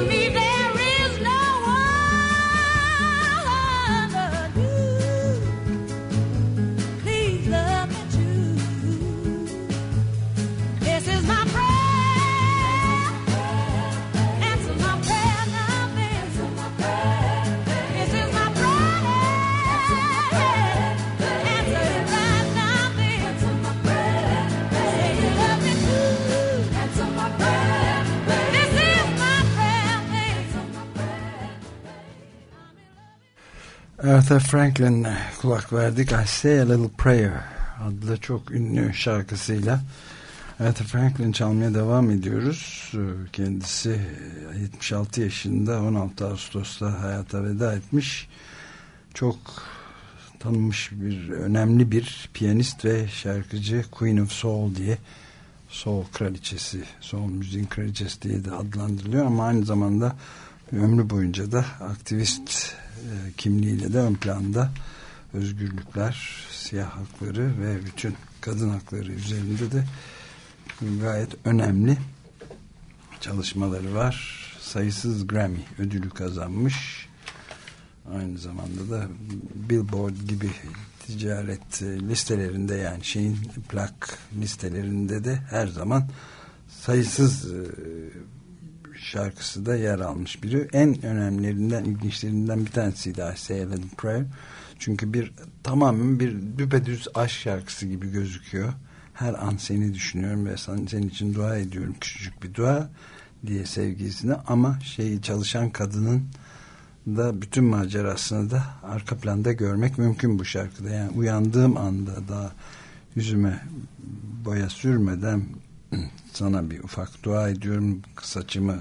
Aretha Franklin kulak verdik. I Say a Little Prayer adlı çok ünlü şarkısıyla Aretha Franklin çalmaya devam ediyoruz. Kendisi yetmiş altı yaşında, on altı Ağustos'ta hayata veda etmiş. Çok tanınmış bir, önemli bir piyanist ve şarkıcı, Queen of Soul diye, soul kraliçesi, soul müziğin kraliçesi diye de adlandırılıyor ama aynı zamanda ömrü boyunca da aktivist kimliğiyle de ön planda, özgürlükler, siyah hakları ve bütün kadın hakları üzerinde de gayet önemli çalışmaları var. Sayısız Grammy ödülü kazanmış. Aynı zamanda da Billboard gibi ticaret listelerinde, yani şeyin plak listelerinde de her zaman sayısız şarkısı da yer almış biri. En önemlilerinden, ilginçlerinden bir tanesiydi I Say a Little Prayer. Çünkü bir tamamen bir düpedüz aşk şarkısı gibi gözüküyor. Her an seni düşünüyorum ve senin için dua ediyorum, küçücük bir dua diye sevgilisine, ama şeyi çalışan kadının da bütün macerasını da arka planda görmek mümkün bu şarkıda. Yani uyandığım anda daha yüzüme boya sürmeden sana bir ufak dua ediyorum, saçımı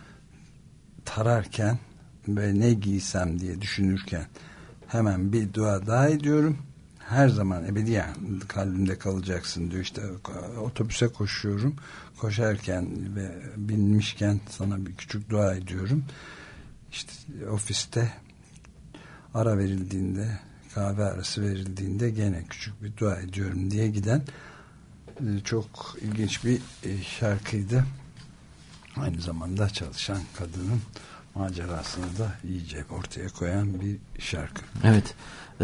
tararken ve ne giysem diye düşünürken hemen bir dua daha ediyorum. Her zaman ebediyen kalbimde kalacaksın diyor. İşte otobüse koşuyorum, koşarken ve binmişken sana bir küçük dua ediyorum. İşte ofiste ara verildiğinde, kahve arası verildiğinde gene küçük bir dua ediyorum diye giden çok ilginç bir şarkıydı. Aynı zamanda çalışan kadının macerasını da iyice ortaya koyan bir şarkı. Evet. E,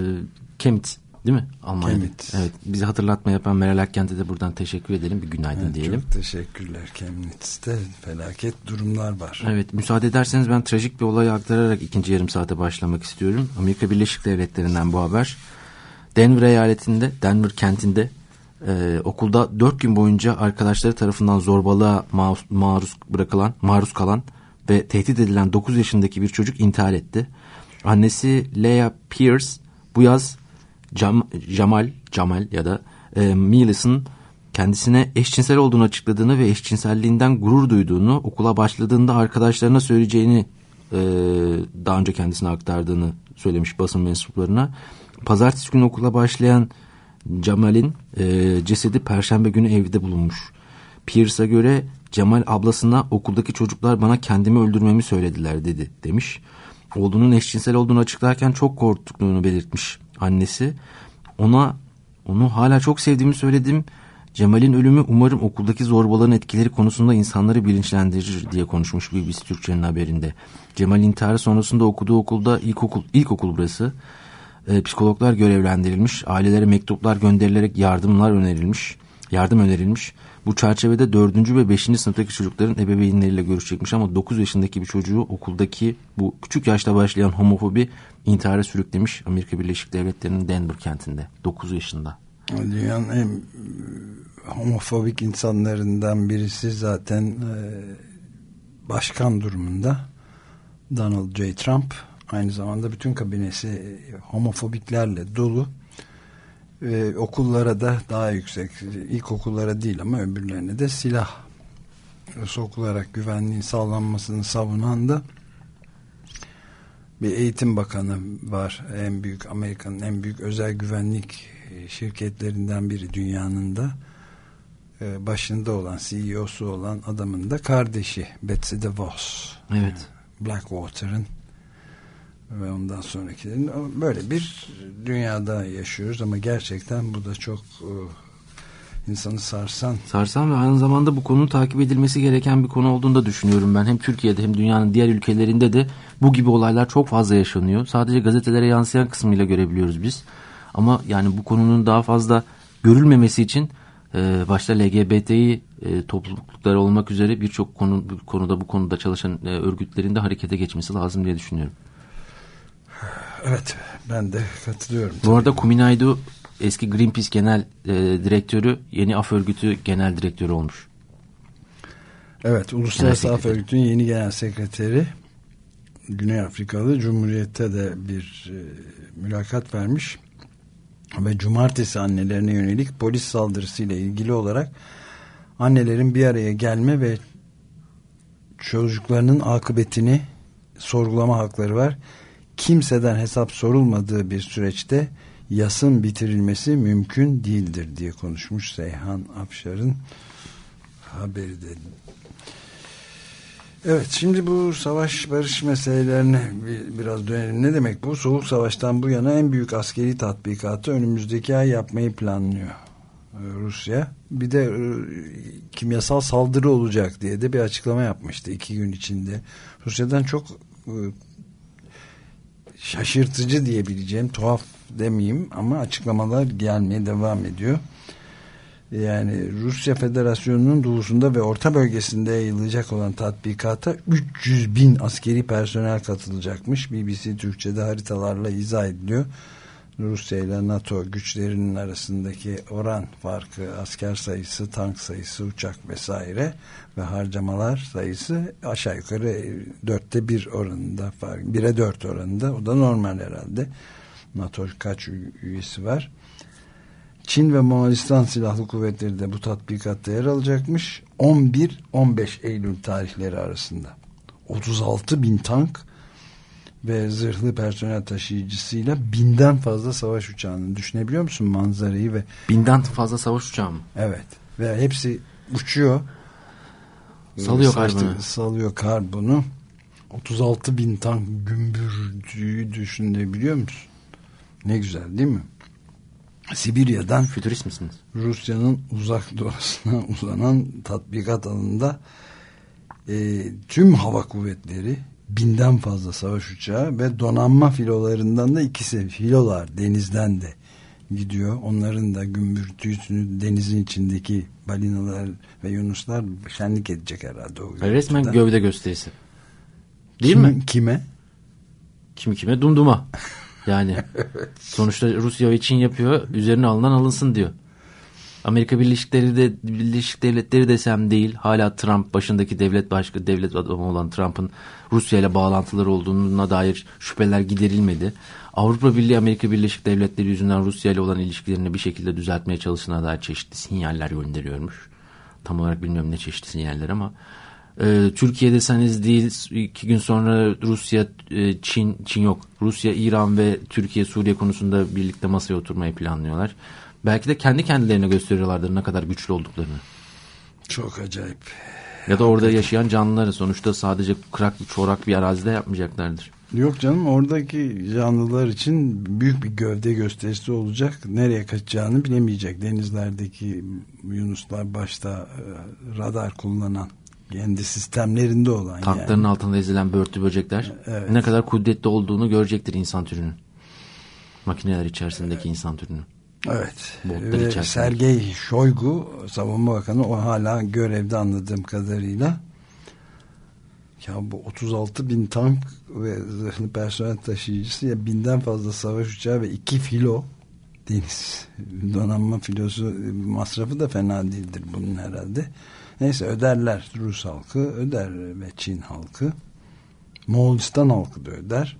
Kemet değil mi? Almanya'da. Kemet. Evet. Bizi hatırlatma yapan Meral Akkent'e de buradan teşekkür edelim. Bir günaydın evet, diyelim. Çok teşekkürler. Kemet'te felaket durumlar var. Evet. Müsaade ederseniz ben trajik bir olayı aktararak ikinci yarım saate başlamak istiyorum. Amerika Birleşik Devletleri'nden bu haber. Denver eyaletinde, Denver kentinde Ee, okulda dört gün boyunca arkadaşları tarafından zorbalığa maruz, maruz bırakılan, maruz kalan ve tehdit edilen dokuz yaşındaki bir çocuk intihar etti. Annesi Leah Pierce bu yaz Cam, Jamal, Jamal ya da e, Milas'ın kendisine eşcinsel olduğunu açıkladığını ve eşcinselliğinden gurur duyduğunu, okula başladığında arkadaşlarına söyleyeceğini e, daha önce kendisine aktardığını söylemiş basın mensuplarına. Pazartesi günü okula başlayan Cemal'in e, cesedi Perşembe günü evde bulunmuş. Pierce'a göre Cemal ablasına okuldaki çocuklar bana kendimi öldürmemi söylediler dedi demiş. Oğlunun eşcinsel olduğunu açıklarken çok korktuğunu belirtmiş annesi. Ona onu hala çok sevdiğimi söyledim. Cemal'in ölümü umarım okuldaki zorbaların etkileri konusunda insanları bilinçlendirir diye konuşmuş B B C Türkçe'nin haberinde. Cemal intiharı sonrasında okuduğu okulda ilkokul, ilkokul burası. E, psikologlar görevlendirilmiş, ailelere mektuplar gönderilerek yardımlar önerilmiş, yardım önerilmiş. Bu çerçevede dördüncü ve beşinci sınıftaki çocukların ebeveynleriyle görüşecekmiş ama dokuz yaşındaki bir çocuğu okuldaki bu küçük yaşta başlayan homofobi intihara sürüklemiş Amerika Birleşik Devletleri'nin Denver kentinde. dokuz yaşında. Dünyanın en homofobik insanlarından birisi zaten e, başkan durumunda Donald J. Trump. Aynı zamanda bütün kabinesi homofobiklerle dolu. Ee, okullara da daha yüksek, ilkokullara değil ama öbürlerine de silah sokularak güvenliğin sağlanmasını savunan da bir eğitim bakanı var. En büyük, Amerika'nın en büyük özel güvenlik şirketlerinden biri dünyanın da. Ee, başında olan, C E O'su olan adamın da kardeşi Betsy DeVos. Evet. Blackwater'ın ve ondan sonrakilerin, böyle bir dünyada yaşıyoruz ama gerçekten bu da çok uh, insanı sarsan. Sarsan ve aynı zamanda bu konunun takip edilmesi gereken bir konu olduğunu da düşünüyorum ben. Hem Türkiye'de hem dünyanın diğer ülkelerinde de bu gibi olaylar çok fazla yaşanıyor. Sadece gazetelere yansıyan kısmıyla görebiliyoruz biz. Ama yani bu konunun daha fazla görülmemesi için e, başta L G B T İ e, toplulukları olmak üzere birçok konu, konuda bu konuda çalışan e, örgütlerin de harekete geçmesi lazım diye düşünüyorum. Evet, ben de katılıyorum. Bu arada Kuminaidu eski Greenpeace genel e, direktörü, yeni Af Örgütü genel direktörü olmuş. Evet, Uluslararası Af Örgütü'nün yeni genel sekreteri, Güney Afrikalı, Cumhuriyet'te de bir e, mülakat vermiş ve cumartesi annelerine yönelik polis saldırısıyla ilgili olarak annelerin bir araya gelme ve çocuklarının akıbetini sorgulama hakları var. Kimseden hesap sorulmadığı bir süreçte yasın bitirilmesi mümkün değildir diye konuşmuş Seyhan Afşar'ın haberi de. Evet, şimdi bu savaş barış meselelerine biraz dönelim. Ne demek bu? Soğuk Savaş'tan bu yana en büyük askeri tatbikatı önümüzdeki ay yapmayı planlıyor Rusya. Bir de kimyasal saldırı olacak diye de bir açıklama yapmıştı iki gün içinde. Rusya'dan çok şaşırtıcı diyebileceğim, tuhaf demeyeyim ama açıklamalar gelmeye devam ediyor. Yani Rusya Federasyonu'nun doğusunda ve orta bölgesinde yayılacak olan tatbikata üç yüz bin askeri personel katılacakmış. B B C Türkçe'de haritalarla izah ediliyor. Rusya ile NATO güçlerinin arasındaki oran farkı, asker sayısı, tank sayısı, uçak vesaire ve harcamalar sayısı aşağı yukarı dörtte bir oranında, bire dört oranında. O da normal herhalde. NATO kaç üyesi var? Çin ve Moğolistan Silahlı Kuvvetleri de bu tatbikatta yer alacakmış. on bir on beş Eylül tarihleri arasında. otuz altı bin tank ve zırhlı personel taşıyıcısıyla binden fazla savaş uçağını düşünebiliyor musun manzarayı? Ve binden fazla savaş uçağı mı? Evet. Ve hepsi uçuyor. Salıyor karbonu. Salıyor karbonu. otuz altı bin tank gümbürdüğü düşünebiliyor musun? Ne güzel değil mi? Sibirya'dan fütürist misiniz? Rusya'nın uzak doğusuna uzanan tatbikat alanında e, tüm hava kuvvetleri, binden fazla savaş uçağı ve donanma filolarından da ikisi, filolar denizden de gidiyor. Onların da gümbürtüsünü denizin içindeki balinalar ve yunuslar şenlik edecek herhalde. O resmen gövde gösterisi. Değil Kim, mi? Kime? Kimi kime? Dumduma. Yani evet. Sonuçta Rusya ve Çin yapıyor, üzerine alınan alınsın diyor. Amerika Birleşik Devletleri, de, Birleşik Devletleri desem değil, hala Trump başındaki devlet başkanı, devlet adamı olan Trump'ın Rusya ile bağlantıları olduğuna dair şüpheler giderilmedi. Avrupa Birliği, Amerika Birleşik Devletleri yüzünden Rusya ile olan ilişkilerini bir şekilde düzeltmeye çalıştığına dair çeşitli sinyaller gönderiyormuş. Tam olarak bilmiyorum ne çeşitli sinyaller ama Ee, Türkiye deseniz değil, iki gün sonra Rusya, e, Çin, Çin yok. Rusya, İran ve Türkiye, Suriye konusunda birlikte masaya oturmayı planlıyorlar. Belki de kendi kendilerine gösteriyorlardır ne kadar güçlü olduklarını. Çok acayip. Ya da orada yaşayan canlıları sonuçta sadece kırak, çorak bir arazide yapmayacaklardır. Yok canım, oradaki canlılar için büyük bir gövde gösterisi olacak. Nereye kaçacağını bilemeyecek. Denizlerdeki yunuslar başta radar kullanan, kendi sistemlerinde olan, tankların yani altında ezilen börtü böcekler, evet, ne kadar kudretli olduğunu görecektir insan türünün. Makineler içerisindeki insan türünün. Evet. Ve Sergey Shoigu, Savunma Bakanı, o hala görevde anladığım kadarıyla. Ya bu otuz altı bin tank ve zırhlı personel taşıyıcısı, ya binden fazla savaş uçağı ve iki filo deniz donanma filosu, masrafı da fena değildir bunun herhalde. Neyse, öderler. Rus halkı öder ve Çin halkı. Moğolistan halkı da öder.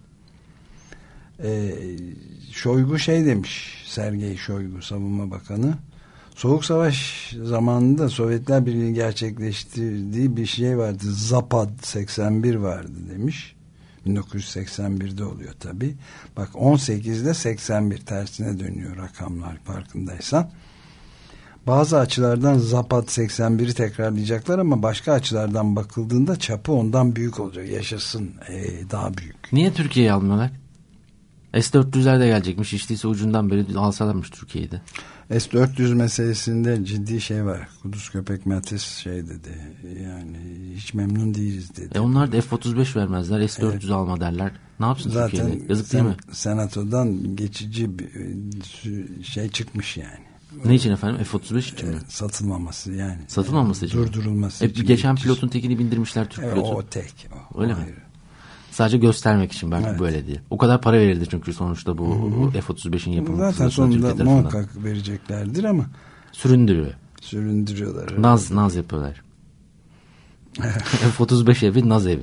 Ee, Shoigu şey demiş, Sergey Shoigu Savunma Bakanı, Soğuk Savaş zamanında Sovyetler Birliği gerçekleştirdiği bir şey vardı. Zapad seksen bir vardı demiş. bin dokuz yüz seksen birde oluyor tabii. Bak, on sekizde seksen bir tersine dönüyor rakamlar, farkındaysan. Bazı açılardan Zapad seksen biri tekrarlayacaklar ama başka açılardan bakıldığında çapı ondan büyük olacak. Yaşasın, ee, daha büyük. Niye Türkiye'yi almıyorlar? S dört yüzler de gelecekmiş. İşte ise ucundan beri alsalarmış Türkiye'yi de. S dört yüz meselesinde ciddi şey var. Kudüs Köpek Matiz şey dedi. Yani hiç memnun değiliz dedi. E onlar da F otuz beş vermezler. S dört yüz evet. alma derler. Ne yapsın zaten Türkiye'de? Yazık sen, değil mi? Senatodan geçici bir şey çıkmış yani. Ne için efendim? F otuz beş için mi? Satılmaması yani. Satılmaması için. Durdurulması e, için. Geçen pilotun tekini bindirmişler Türk evet, pilotu. O tek. O, Öyle o mi? ayrı. Sadece göstermek için belki evet. böyle diye. O kadar para verildi çünkü sonuçta bu Hı-hı. F otuz beşin yapımı. Zaten sonunda muhakkak vereceklerdir ama. Süründürüyor. Süründürüyorlar. Evet. Naz, naz yapıyorlar. F otuz beş evi, naz evi.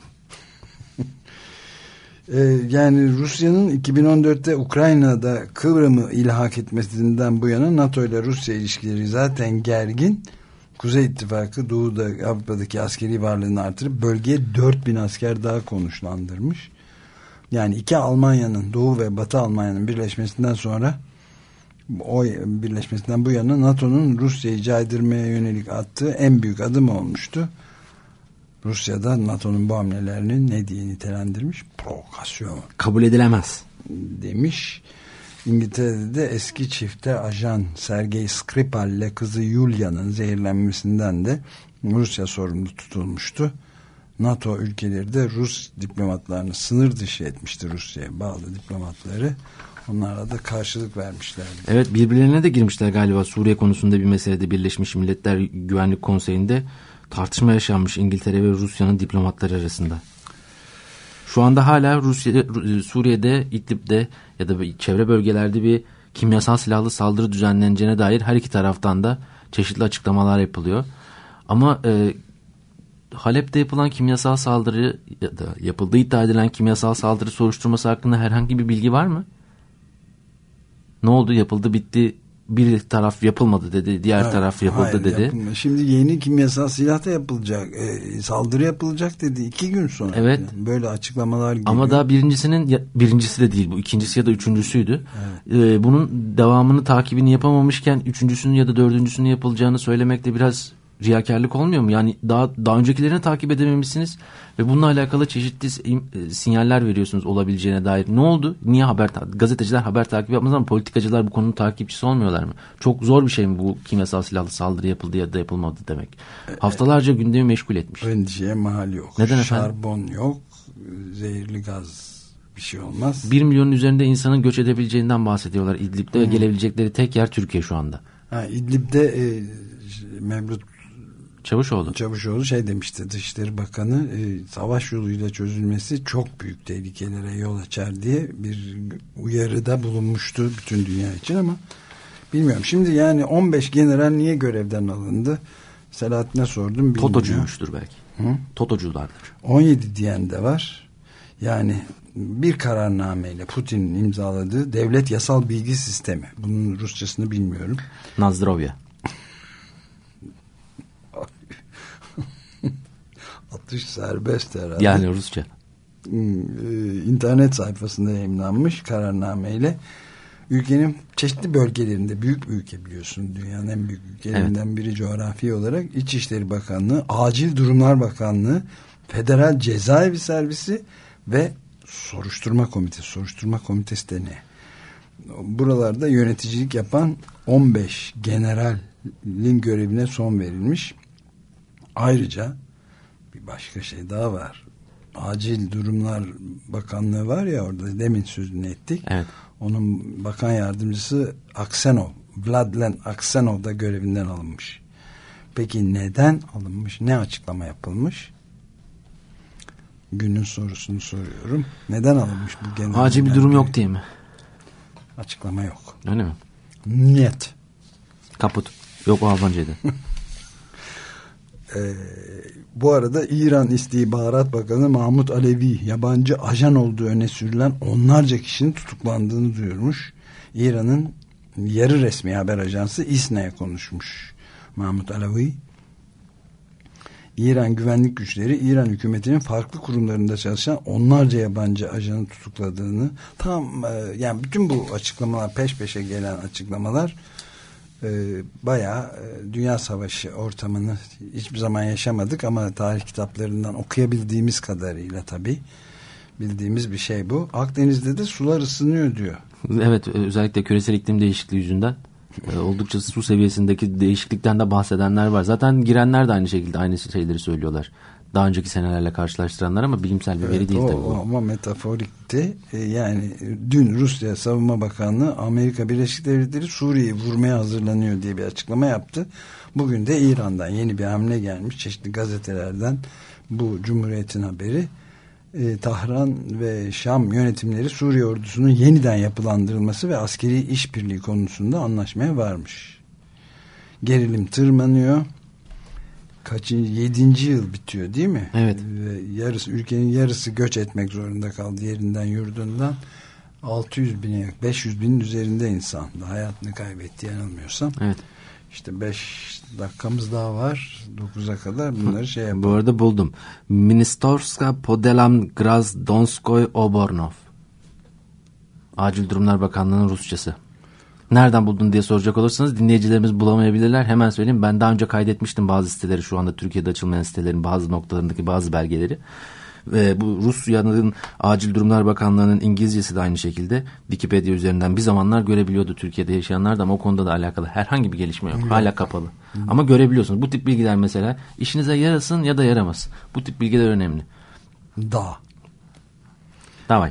ee, yani Rusya'nın iki bin on dörtte Ukrayna'da Kıvrım'ı ilhak etmesinden bu yana NATO ile Rusya ilişkileri zaten gergin. Kuzey İttifakı Doğu'da Avrupa'daki askeri varlığını artırıp bölgeye dört bin asker daha konuşlandırmış. Yani iki Almanya'nın, Doğu ve Batı Almanya'nın birleşmesinden sonra o birleşmesinden bu yana NATO'nun Rusya'yı caydırmaya yönelik attığı en büyük adım olmuştu. Rusya'da NATO'nun bu hamlelerini ne diye nitelendirmiş? Provokasyon. Kabul edilemez. Demiş. İngiltere'de de eski çifte ajan Sergey Skripal ile kızı Yulia'nın zehirlenmesinden de Rusya sorumlu tutulmuştu. NATO ülkeleri de Rus diplomatlarını sınır dışı etmişti, Rusya'ya bağlı diplomatları. Onlara da karşılık vermişlerdi. Evet, birbirlerine de girmişler galiba. Suriye konusunda bir meselede Birleşmiş Milletler Güvenlik Konseyi'nde tartışma yaşanmış İngiltere ve Rusya'nın diplomatları arasında. Şu anda hala Rusya, Suriye'de, İdlib'de ya da çevre bölgelerde bir kimyasal silahlı saldırı düzenleneceğine dair her iki taraftan da çeşitli açıklamalar yapılıyor. Ama e, Halep'te yapılan kimyasal saldırı ya da yapıldığı iddia edilen kimyasal saldırı soruşturması hakkında herhangi bir bilgi var mı? Ne oldu? Yapıldı, bitti. Bir taraf yapılmadı dedi, diğer hayır, taraf yapıldı hayır, dedi. Yapılma. Şimdi yeni kimyasal silah da yapılacak, e, saldırı yapılacak dedi iki gün sonra. Evet. Yani böyle açıklamalar geliyor. Ama daha birincisinin, birincisi de değil bu, ikincisi ya da üçüncüsüydü. Evet. E, bunun devamını, takibini yapamamışken üçüncüsünün ya da dördüncüsünün yapılacağını söylemek de biraz riyakarlık olmuyor mu? Yani daha daha öncekilerini takip edememişsiniz ve bununla alakalı çeşitli sinyaller veriyorsunuz olabileceğine dair. Ne oldu? Niye haber gazeteciler haber takibi yapmaz ama politikacılar bu konunun takipçisi olmuyorlar mı? Çok zor bir şey mi bu kimyasal silahlı saldırı yapıldı ya da yapılmadı demek? Haftalarca gündemi meşgul etmiş. Endişeye mahal yok. Neden efendim? Şarbon yok. Zehirli gaz bir şey olmaz. Bir milyonun üzerinde insanın göç edebileceğinden bahsediyorlar İdlib'de hmm. ve gelebilecekleri tek yer Türkiye şu anda. Ha, İdlib'de e, Mevlut Çavuşoğlu. Çavuşoğlu şey demişti, Dışişleri Bakanı e, savaş yoluyla çözülmesi çok büyük tehlikelere yol açar diye bir uyarıda bulunmuştu bütün dünya için ama bilmiyorum. Şimdi yani on beş general niye görevden alındı? Selahattin'e sordum. Bilmiyorum. Totocuymuştur belki. Hı? Totoculardır. on yedi diyen de var. Yani bir kararnameyle Putin'in imzaladığı devlet yasal bilgi sistemi. Bunun Rusçasını bilmiyorum. Nazdrovya. Atış serbest herhalde. Yani Rusça. İnternet sayfasında yayımlanmış kararnameyle ülkenin çeşitli bölgelerinde, büyük bir ülke biliyorsun, dünyanın en büyük ülkelerinden evet. biri coğrafi olarak, İçişleri Bakanlığı, Acil Durumlar Bakanlığı, Federal Cezaevi Servisi ve Soruşturma Komitesi. Soruşturma Komitesi de ne? Buralarda yöneticilik yapan on beş generalin görevine son verilmiş. Ayrıca bir başka şey daha var. Acil Durumlar Bakanlığı var ya, orada demin sözünü ettik. Evet. Onun bakan yardımcısı Aksenov, Vladlen Aksenov da görevinden alınmış. Peki neden alınmış? Ne açıklama yapılmış? Günün sorusunu soruyorum. Neden alınmış bu general? Acil bir durum yok diye mi? Açıklama yok. Öyle mi? Niyet. Kaput. Yok, o Almancaydı. Ee, bu arada İran İstihbarat Bakanı Mahmut Alevi yabancı ajan olduğu öne sürülen onlarca kişinin tutuklandığını duyurmuş. İran'ın yarı resmi haber ajansı İSNA'ya konuşmuş Mahmut Alevi. İran güvenlik güçleri İran hükümetinin farklı kurumlarında çalışan onlarca yabancı ajanı tutukladığını, tam yani bütün bu açıklamalar, peş peşe gelen açıklamalar bayağı Dünya Savaşı ortamını hiçbir zaman yaşamadık ama tarih kitaplarından okuyabildiğimiz kadarıyla tabii bildiğimiz bir şey bu. Akdeniz'de de sular ısınıyor diyor. Evet, özellikle küresel iklim değişikliği yüzünden. e, oldukça su seviyesindeki değişiklikten de bahsedenler var. Zaten girenler de aynı şekilde aynı şeyleri söylüyorlar. Daha önceki senelerle karşılaştıranlar ama bilimsel bir veri evet, değil o, tabii bu. Ama metaforikti. E, yani dün Rusya Savunma Bakanlığı Amerika Birleşik Devletleri Suriye'yi vurmaya hazırlanıyor diye bir açıklama yaptı. Bugün de İran'dan yeni bir hamle gelmiş. Çeşitli gazetelerden bu Cumhuriyet'in haberi. E, Tahran ve Şam yönetimleri Suriye ordusunun yeniden yapılandırılması ve askeri işbirliği konusunda anlaşmaya varmış. Gerilim tırmanıyor. Kaçıncı? Yedinci yıl bitiyor değil mi? Evet. Ve yarısı, ülkenin yarısı göç etmek zorunda kaldı yerinden yurdundan. altı yüz bine, beş yüz binin üzerinde insan da hayatını kaybetti yanılmıyorsam. Evet. İşte beş dakikamız daha var. dokuza kadar bunları şey yapalım. Bu arada buldum. Ministerska Podelam Grazdonskoy Obornov. Acil Durumlar Bakanlığı'nın Rusçası. Nereden buldun diye soracak olursanız dinleyicilerimiz bulamayabilirler. Hemen söyleyeyim. Ben daha önce kaydetmiştim bazı siteleri, şu anda Türkiye'de açılmayan sitelerin bazı noktalarındaki bazı belgeleri. Ve bu Rusya'nın Acil Durumlar Bakanlığı'nın İngilizcesi de aynı şekilde Wikipedia üzerinden bir zamanlar görebiliyordu Türkiye'de yaşayanlar da, ama o konuda da alakalı herhangi bir gelişme yok. Hala kapalı. Hı. Ama görebiliyorsunuz. Bu tip bilgiler mesela işinize yarasın ya da yaramasın. Bu tip bilgiler önemli. Da. Davay.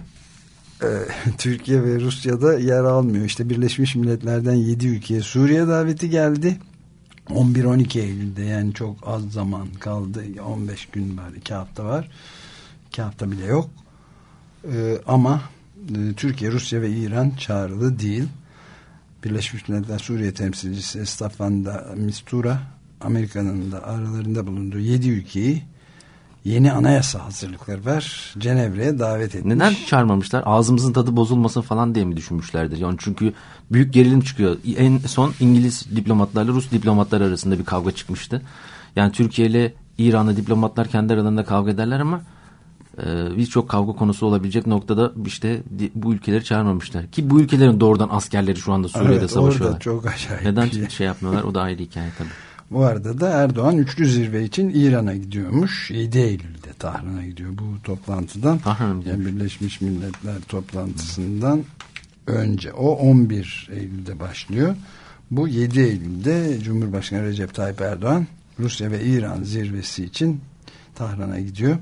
Türkiye ve Rusya'da yer almıyor. İşte Birleşmiş Milletler'den yedi ülkeye Suriye daveti geldi. on bir on iki Eylül'de, yani çok az zaman kaldı. on beş gün var, iki hafta var. iki hafta bile yok. Ee, ama e, Türkiye, Rusya ve İran çağrılı değil. Birleşmiş Milletler Suriye temsilcisi Staffan de Mistura, Amerika'nın da aralarında bulunduğu yedi ülkeyi yeni anayasa hazırlıkları var, Cenevre'ye davet etmiş. Neden çağırmamışlar? Ağzımızın tadı bozulmasın falan diye mi düşünmüşlerdir? Yani çünkü büyük gerilim çıkıyor. En son İngiliz diplomatlarla Rus diplomatlar arasında bir kavga çıkmıştı. Yani Türkiye ile İran'la diplomatlar kendi aralarında kavga ederler ama e, birçok kavga konusu olabilecek noktada işte bu ülkeleri çağırmamışlar. Ki bu ülkelerin doğrudan askerleri şu anda Suriye'de evet, savaşıyorlar. Çok acayip. Neden şey. şey yapmıyorlar? O da ayrı hikaye tabii. Bu arada da Erdoğan üçlü zirve için İran'a gidiyormuş. yedi Eylül'de Tahran'a gidiyor bu toplantıdan. Yani Birleşmiş Milletler toplantısından önce. O on bir Eylül'de başlıyor. Bu yedi Eylül'de Cumhurbaşkanı Recep Tayyip Erdoğan Rusya ve İran zirvesi için Tahran'a gidiyor.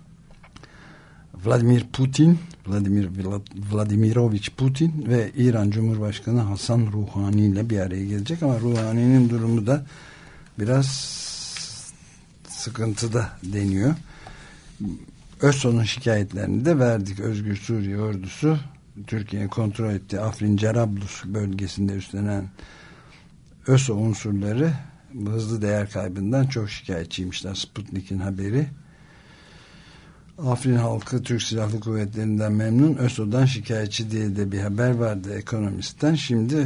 Vladimir Putin, Vladimir Vladimirovich Putin ve İran Cumhurbaşkanı Hasan Ruhani ile bir araya gelecek, ama Ruhani'nin durumu da biraz sıkıntıda deniyor. ÖSO'nun şikayetlerini de verdik. Özgür Suriye Ordusu Türkiye'nin kontrol ettiği Afrin Cerablus bölgesinde üstlenen ÖSO unsurları hızlı değer kaybından çok şikayetçiymişler. Sputnik'in haberi. Afrin halkı Türk Silahlı Kuvvetleri'nden memnun, ÖSO'dan şikayetçi diye de bir haber vardı Ekonomist'ten. Şimdi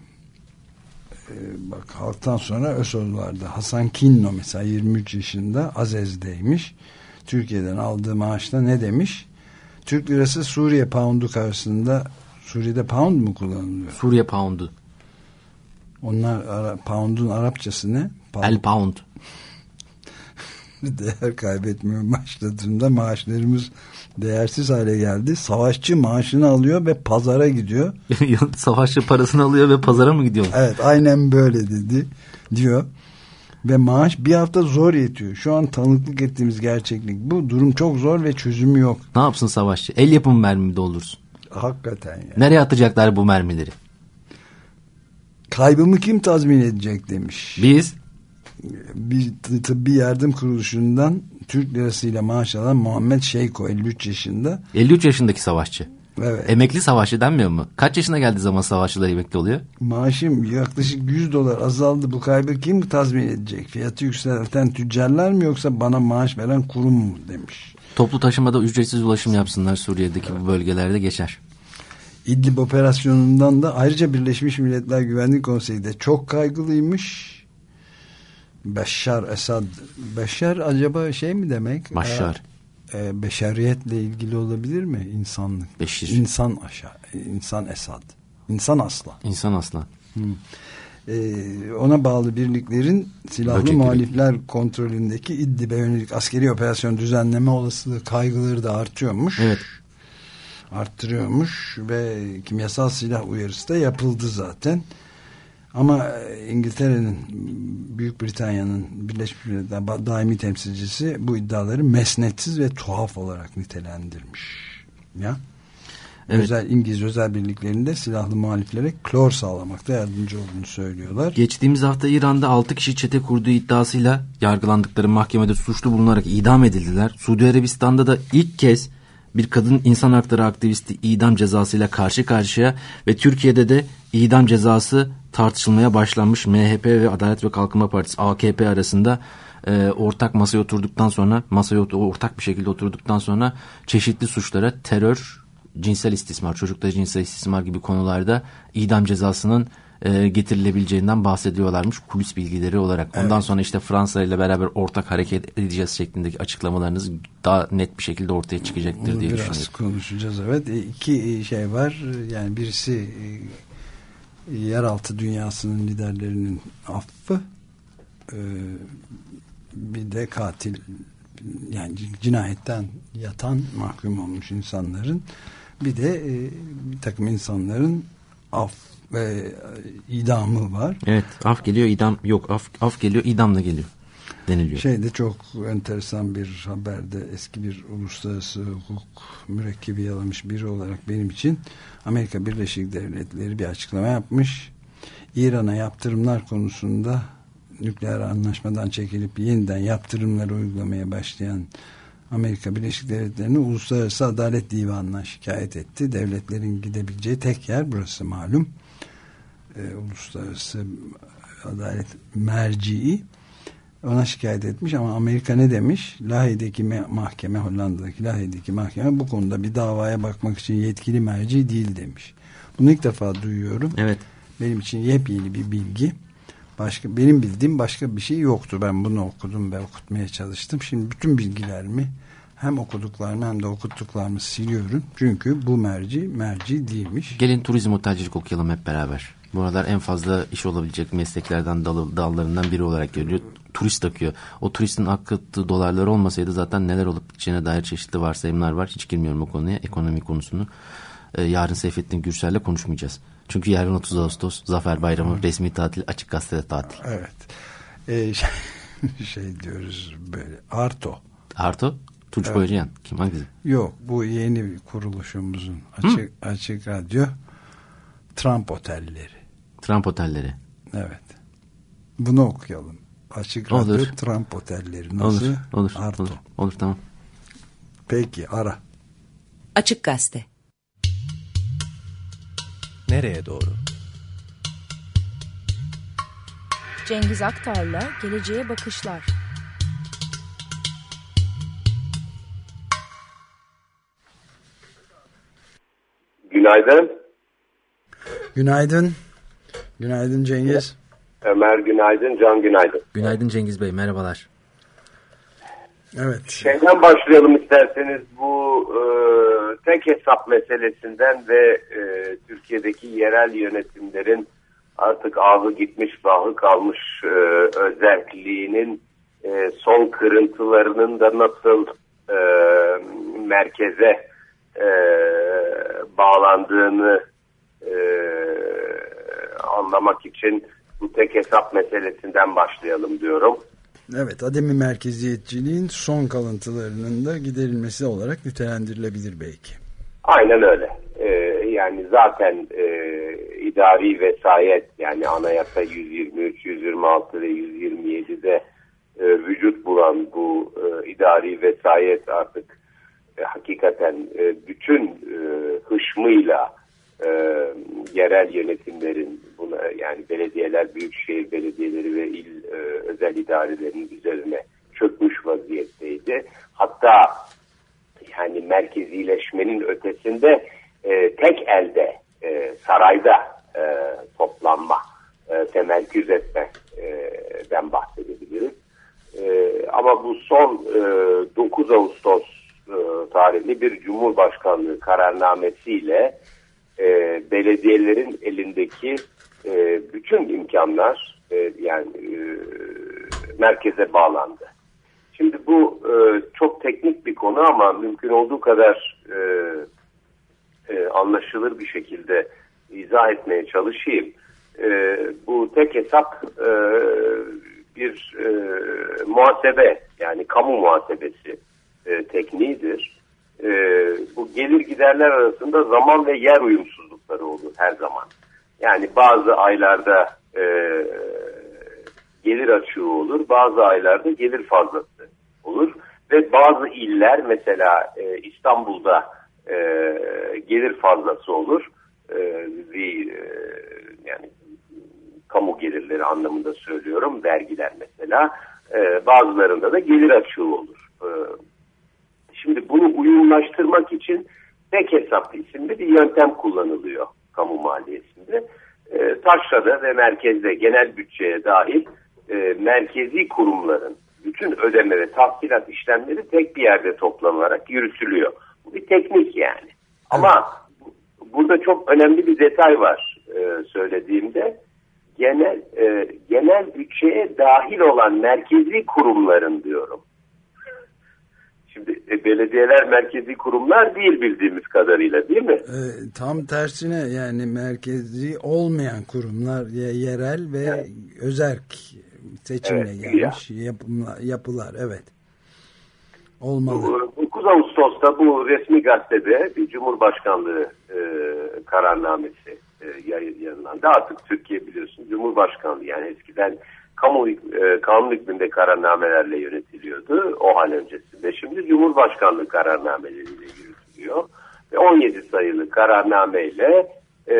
bak, halktan sonra ÖSO'larda Hasan Kinno mesela yirmi üç yaşında Azez'deymiş. Türkiye'den aldığı maaşta ne demiş? Türk lirası Suriye poundu karşısında, Suriye'de pound mu kullanılıyor? Suriye poundu. Onlar ara, pound'un Arapçası ne? Pound. El pound. Değer kaybetmeye başladığında maaşlarımız değersiz hale geldi. Savaşçı maaşını alıyor ve pazara gidiyor. Savaşçı parasını alıyor ve pazara mı gidiyor? Evet, aynen böyle dedi diyor. Ve maaş bir hafta zor yetiyor. Şu an tanıklık ettiğimiz gerçeklik bu. Durum çok zor ve çözümü yok. Ne yapsın savaşçı? El yapımı mermi mi doldursun? Hakikaten yani. Nereye atacaklar bu mermileri? Kaybımı kim tazmin edecek demiş. Biz. Bir tıbbi yardım kuruluşundan Türk lirasıyla maaş alan Muhammed Şeyko, elli üç yaşında. elli üç yaşındaki savaşçı. Evet. Emekli savaşçı denmiyor mu? Kaç yaşına geldiği zaman savaşçılar emekli oluyor? Maaşım yaklaşık yüz dolar azaldı. Bu kaybı kim tazmin edecek? Fiyatı yükselten tüccarlar mı, yoksa bana maaş veren kurum mu demiş. Toplu taşımada ücretsiz ulaşım yapsınlar, Suriye'deki bu bölgelerde geçer. İdlib operasyonundan da ayrıca Birleşmiş Milletler Güvenlik Konseyi de çok kaygılıymış. Beşşar Esad. Beşşar acaba şey mi demek? Beşşar. E, beşeriyetle ilgili olabilir mi? İnsanlık. Beşir. İnsan aşağı. İnsan Esad. İnsan aslan. İnsan aslan. Hı. Ee, ona bağlı birliklerin silahlı Böcekleri. muhalifler kontrolündeki İdlib'e yönelik askeri operasyon düzenleme olasılığı kaygıları da artıyormuş. Evet. Arttırıyormuş ve kimyasal silah uyarısı da yapıldı zaten. Ama İngiltere'nin, Büyük Britanya'nın Birleşmiş Milletler daimi temsilcisi bu iddiaları mesnetsiz ve tuhaf olarak nitelendirmiş. Ya. Evet. Özel İngiliz özel birliklerinde silahlı muhaliflere klor sağlamakta yardımcı olduğunu söylüyorlar. Geçtiğimiz hafta İran'da altı kişi çete kurduğu iddiasıyla yargılandıkları mahkemede suçlu bulunarak idam edildiler. Suudi Arabistan'da da ilk kez bir kadın insan hakları aktivisti idam cezasıyla karşı karşıya ve Türkiye'de de idam cezası tartışılmaya başlanmış. M H P ve Adalet ve Kalkınma Partisi A K P arasında e, ortak masaya oturduktan sonra masaya ortak bir şekilde oturduktan sonra çeşitli suçlara terör, cinsel istismar, çocukları cinsel istismar gibi konularda idam cezasının e, getirilebileceğinden bahsediyorlarmış kulis bilgileri olarak. Ondan evet. sonra işte Fransa ile beraber ortak hareket edeceğiz şeklindeki açıklamalarınız daha net bir şekilde ortaya çıkacaktır bunu diye biraz düşünüyorum. Biraz konuşacağız evet. İki şey var. Yani birisi yeraltı dünyasının liderlerinin affı, bir de katil, yani cinayetten yatan mahkum olmuş insanların, bir de bir takım insanların af ve idamı var. Evet, af geliyor, idam yok. Af, af geliyor, idam da geliyor deniliyor. Şeyde çok enteresan bir haberde, eski bir uluslararası hukuk mürekkebi yalamış biri olarak benim için, Amerika Birleşik Devletleri bir açıklama yapmış. İran'a yaptırımlar konusunda nükleer anlaşmadan çekilip yeniden yaptırımları uygulamaya başlayan Amerika Birleşik Devletleri'ni Uluslararası Adalet Divanı'na şikayet etti. Devletlerin gidebileceği tek yer burası malum. Ee, Uluslararası Adalet Merciği ona şikayet etmiş ama Amerika ne demiş? Lahey'deki mahkeme, Hollanda'daki Lahey'deki mahkeme bu konuda bir davaya bakmak için yetkili merci değil demiş. Bunu ilk defa duyuyorum. Evet. Benim için yepyeni bir bilgi. Başka, benim bildiğim başka bir şey yoktu. Ben bunu okudum ve okutmaya çalıştım. Şimdi bütün bilgilerimi, hem okuduklarımı hem de okuttuklarımı siliyorum. Çünkü bu merci, merci değilmiş. Gelin turizm otelcilik okuyalım hep beraber. Bu aralar en fazla iş olabilecek mesleklerden dal, dallarından biri olarak görülüyor. Turist akıyor. O turistin akıttığı dolarlar olmasaydı zaten neler olup biteceğine dair çeşitli varsayımlar var. Hiç girmiyorum o konuya, ekonomi konusunu. Ee, yarın Seyfettin Gürsel'le konuşmayacağız. Çünkü yarın otuz Ağustos Zafer Bayramı, evet. Resmi tatil, Açık Gazete'de tatil. Evet. Ee, şey, şey diyoruz böyle, Arto. Arto? Tunç evet. Boyacıyan. Kim, hangisi? Yok, bu yeni bir kuruluşumuzun Açık, Hı? Açık Radyo Trump Otelleri. Trump Otelleri. Evet. Bunu okuyalım. Açık Radyo olur. Trump Otelleri. Nasıl? Olur, olur, Arto. olur, olur, tamam. Peki, ara. Açık Gazete. Nereye doğru? Cengiz Aktar'la Geleceğe Bakışlar. Günaydın. Günaydın. Günaydın Cengiz. Ömer günaydın, Can günaydın. Günaydın Cengiz Bey, merhabalar. Evet. Şeyden başlayalım isterseniz, bu e, tek hesap meselesinden ve e, Türkiye'deki yerel yönetimlerin artık ahı gitmiş vahı kalmış e, özelliğinin e, son kırıntılarının da nasıl e, merkeze e, bağlandığını e, anlamak için bu tek hesap meselesinden başlayalım diyorum. Evet, ademi merkeziyetçiliğin son kalıntılarının da giderilmesi olarak nitelendirilebilir belki. Aynen öyle. Ee, yani zaten e, idari vesayet, yani anayasa yüz yirmi üç, yüz yirmi altı ve yüz yirmi yedi'de e, vücut bulan bu e, idari vesayet artık e, hakikaten e, bütün e, hışmıyla e, yerel yönetimlerin, buna yani belediyeler, büyükşehir belediyeleri ve il e, özel idarelerin üzerine çökmüş vaziyetteydi. Hatta yani merkezileşmenin ötesinde e, tek elde e, sarayda e, toplanma, e, temerküz etmeden bahsedebiliriz. E, ama bu son e, dokuz Ağustos e, tarihli bir Cumhurbaşkanlığı kararnamesiyle e, belediyelerin elindeki e, bütün imkanlar e, yani e, merkeze bağlandı. Şimdi bu e, çok teknik bir konu ama mümkün olduğu kadar e, e, anlaşılır bir şekilde izah etmeye çalışayım. e, bu tek hesap e, bir e, muhasebe, yani kamu muhasebesi e, tekniğidir. E, bu gelir giderler arasında zaman ve yer uyumsuzlukları olur her zaman. Yani bazı aylarda e, gelir açığı olur, bazı aylarda gelir fazlası olur ve bazı iller, mesela e, İstanbul'da e, gelir fazlası olur, e, bir e, yani kamu gelirleri anlamında söylüyorum, vergiler mesela, e, bazılarında da gelir açığı olur. E, şimdi bunu uyumlaştırmak için tek hesap isimli bir yöntem kullanılıyor kamu maliyesinde. E, taşrada ve merkezde genel bütçeye dahil e, merkezi kurumların bütün ödeme ve tahsilat işlemleri tek bir yerde toplanarak yürütülüyor. Bu bir teknik yani. Ama burada çok önemli bir detay var e, söylediğimde. Genel e, genel bütçeye dahil olan merkezi kurumların diyorum. Şimdi e, belediyeler merkezi kurumlar değil bildiğimiz kadarıyla, değil mi? E, tam tersine, yani merkezi olmayan kurumlar, yerel ve evet. özerk seçimle evet, gelmiş ya. yapımlar, yapılar, evet. Olmalı. dokuz Ağustos'ta bu resmi gazetede bir Cumhurbaşkanlığı e, kararnamesi e, yayınlandı. Artık Türkiye biliyorsun Cumhurbaşkanlığı, yani eskiden kamu e, kanun hükmünde kararnamelerle yönetiliyordu o hal öncesinde. Şimdi Cumhurbaşkanlığı kararnameleriyle yürütülüyor ve on yedi sayılı kararnameyle e,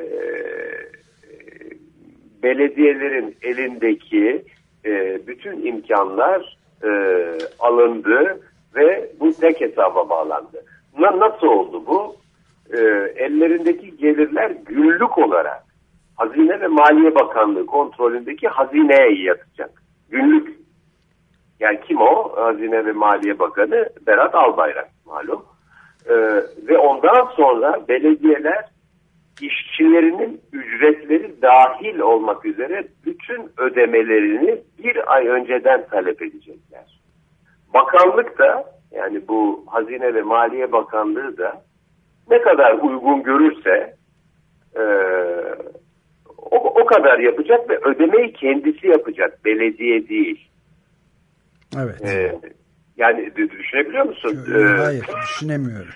belediyelerin elindeki e, bütün imkanlar e, alındı ve bu tek hesaba bağlandı. Na, nasıl oldu bu? E, ellerindeki gelirler günlük olarak Hazine ve Maliye Bakanlığı kontrolündeki hazineye yatacak. Günlük. Yani kim o? Hazine ve Maliye Bakanı Berat Albayrak malum. E, ve ondan sonra belediyeler işçilerinin ücretleri dahil olmak üzere bütün ödemelerini bir ay önceden talep edecekler. Bakanlık da, yani bu Hazine ve Maliye Bakanlığı da ne kadar uygun görürse e, o, o kadar yapacak ve ödemeyi kendisi yapacak, belediye değil. Evet. E, yani düşünebiliyor musun? Hayır, düşünemiyorum.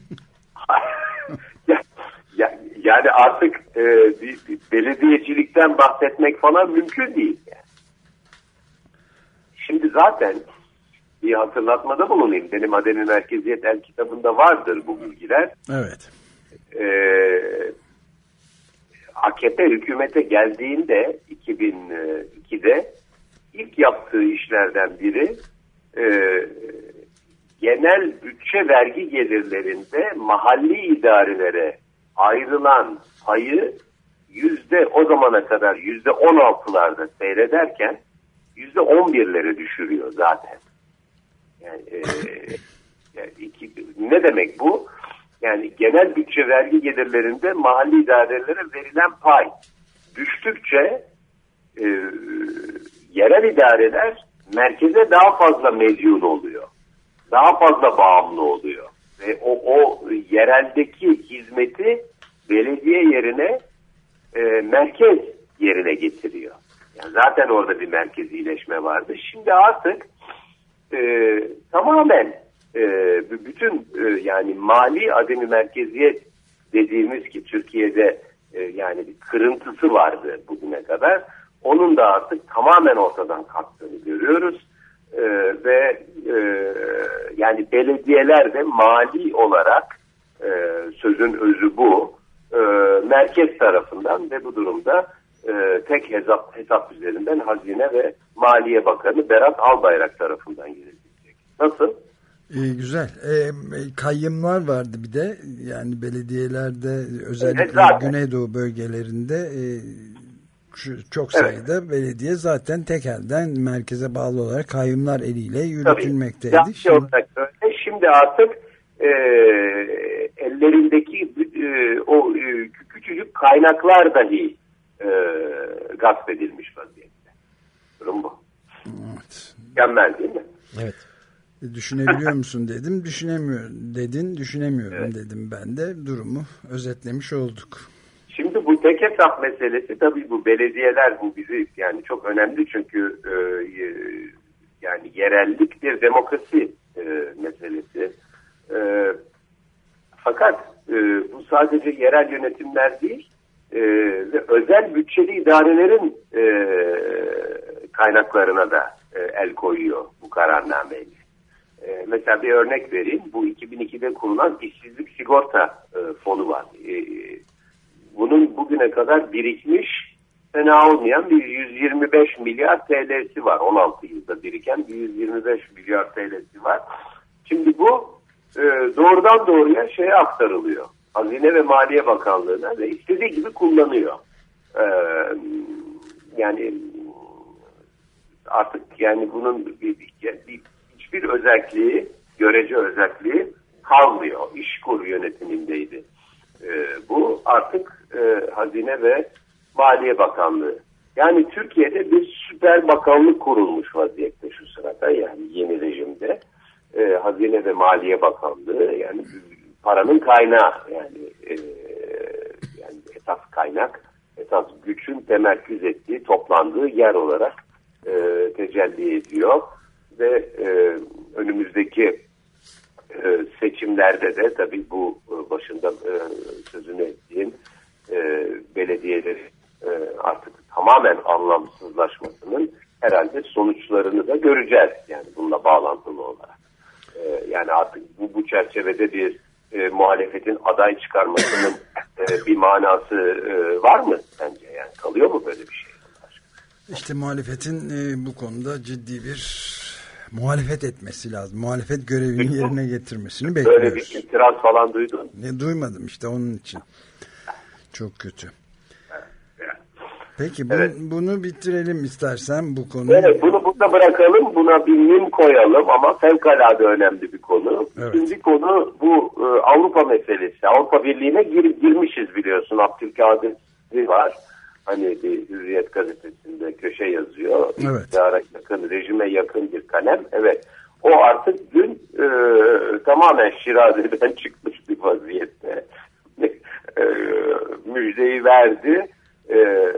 Ya, yani artık e, bir, bir belediyecilikten bahsetmek falan mümkün değil. Yani. Şimdi zaten bir hatırlatmada bulunayım. Benim Ademi Merkeziyet El kitabında vardır bu bilgiler. Evet. E, A K P hükümete geldiğinde iki bin ikide ilk yaptığı işlerden biri e, genel bütçe vergi gelirlerinde mahalli idarelere ayrılan payı yüzde o zamana kadar yüzde on altılarda seyrederken yüzde on birlere düşürüyor zaten. Yani, e, yani iki, ne demek bu? Yani genel bütçe vergi gelirlerinde mahalli idarelere verilen pay düştükçe e, yerel idareler merkeze daha fazla medyun oluyor. Daha fazla bağımlı oluyor. Ve o, o yereldeki hizmeti belediye yerine e, merkez yerine getiriyor. Yani zaten orada bir merkezileşme vardı. Şimdi artık e, tamamen e, bütün e, yani mali ademi merkeziyet dediğimiz ki Türkiye'de e, yani bir kırıntısı vardı bugüne kadar. Onun da artık tamamen ortadan kalktığını görüyoruz. Ee, ve e, yani belediyeler de mali olarak e, sözün özü bu e, merkez tarafından ve bu durumda e, tek hesap hesap üzerinden Hazine ve Maliye Bakanı Berat Albayrak tarafından yönetilecek. Nasıl? Ee, güzel. Ee, kayyımlar vardı bir de, yani belediyelerde özellikle evet, Güneydoğu bölgelerinde e, çok sayıda evet. belediye zaten tek elden merkeze bağlı olarak kayyımlar eliyle yürütülmekteydi. Tabii. Şimdi... Şimdi artık e, ellerindeki e, o e, küçücük kaynaklar dahi e, gasp edilmiş vaziyette. Durum bu. Evet. Mükemmel değil mi? Evet. Düşünebiliyor musun dedim, düşünemiyorum dedin, düşünemiyorum evet. dedim ben de, durumu özetlemiş olduk. Şimdi bu tek hesap meselesi tabii bu belediyeler bu bizi yani çok önemli çünkü e, yani yerellik bir demokrasi e, meselesi. E, fakat e, bu sadece yerel yönetimler değil e, ve özel bütçeli idarelerin e, kaynaklarına da e, el koyuyor bu kararnameyle. E, mesela bir örnek vereyim. Bu iki bin ikide kurulan işsizlik sigorta e, fonu var. E, bunun bugüne kadar birikmiş fena olmayan bir yüz yirmi beş milyar T L'si var. on altı yılda biriken bir yüz yirmi beş milyar T L'si var. Şimdi bu e, doğrudan doğruya şeye aktarılıyor. Hazine ve Maliye Bakanlığı'na ve istediği gibi kullanıyor. E, yani artık yani bunun bir, bir, hiçbir özelliği, görece özelliği kalmıyor. İşkur yönetimindeydi. E, bu artık e, Hazine ve Maliye Bakanlığı. Yani Türkiye'de bir süper bakanlık kurulmuş vaziyette şu sırada yani yeni rejimde. E, Hazine ve Maliye Bakanlığı yani paranın kaynağı yani, e, yani esas kaynak, esas gücün temerküz ettiği, toplandığı yer olarak e, tecelli ediyor ve e, önümüzdeki e, seçimlerde de tabii bu e, başında e, sözünü ettiğim e, belediyeleri e, artık tamamen anlamsızlaşmasının herhalde sonuçlarını da göreceğiz yani bununla bağlantılı olarak. E, yani artık bu, bu çerçevede bir e, muhalefetin aday çıkarmasının e, bir manası e, var mı sence yani kalıyor mu böyle bir şey? İşte muhalefetin e, bu konuda ciddi bir muhalefet etmesi lazım. Muhalefet görevini yerine getirmesini bekliyoruz. Böyle bir itiraz falan duydun. Ne duymadım işte onun için. Çok kötü. Peki bunu, evet. bunu bitirelim istersen bu konuyu. Evet bunu burada bırakalım. Buna bir mim koyalım ama fevkalade önemli bir konu. Evet. Şimdi konu bu e, Avrupa meselesi. Avrupa Birliği'ne gir, girmişiz biliyorsun. Abdülkadir var. Hani bir Hürriyet gazetesinde köşe yazıyor. Evet. İktidara yakın, rejime yakın bir kalem. Evet. O artık dün e, tamamen şirazeden çıkmış bir vaziyette. e, müjdeyi verdi. E,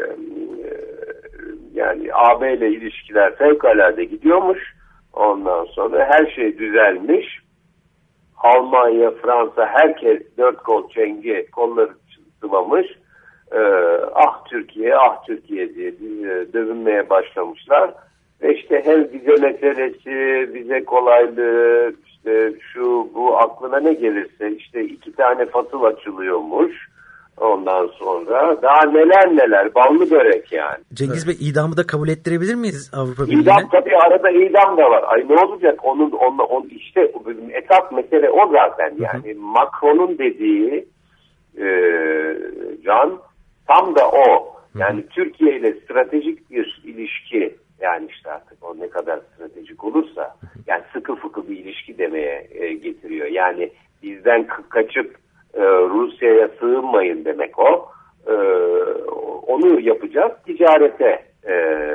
yani A B ile ilişkiler fevkalade gidiyormuş. Ondan sonra her şey düzelmiş. Almanya, Fransa herkes dört kol çenge kolları sıvamış. Ee, ah Türkiye, ah Türkiye diye dövünmeye başlamışlar. Ve işte hem vize meselesi, vize kolaylığı, işte şu bu aklına ne gelirse işte iki tane fasıl açılıyormuş. Ondan sonra daha neler neler ballı börek yani. Cengiz Bey idamı da kabul ettirebilir miyiz Avrupa Birliği'ne? İdam tabii arada idam da var. Ay ne olacak onun onunla on işte esas mesele o zaten yani. Hı hı. Macron'un dediği e, Can tam da o. Yani hı hı. Türkiye ile stratejik bir ilişki yani işte artık o ne kadar stratejik olursa hı hı. yani sıkı fıkı bir ilişki demeye e, getiriyor. Yani bizden kaçıp Rusya'ya sığınmayın demek o. Ee, onu yapacağız. Ticarete e,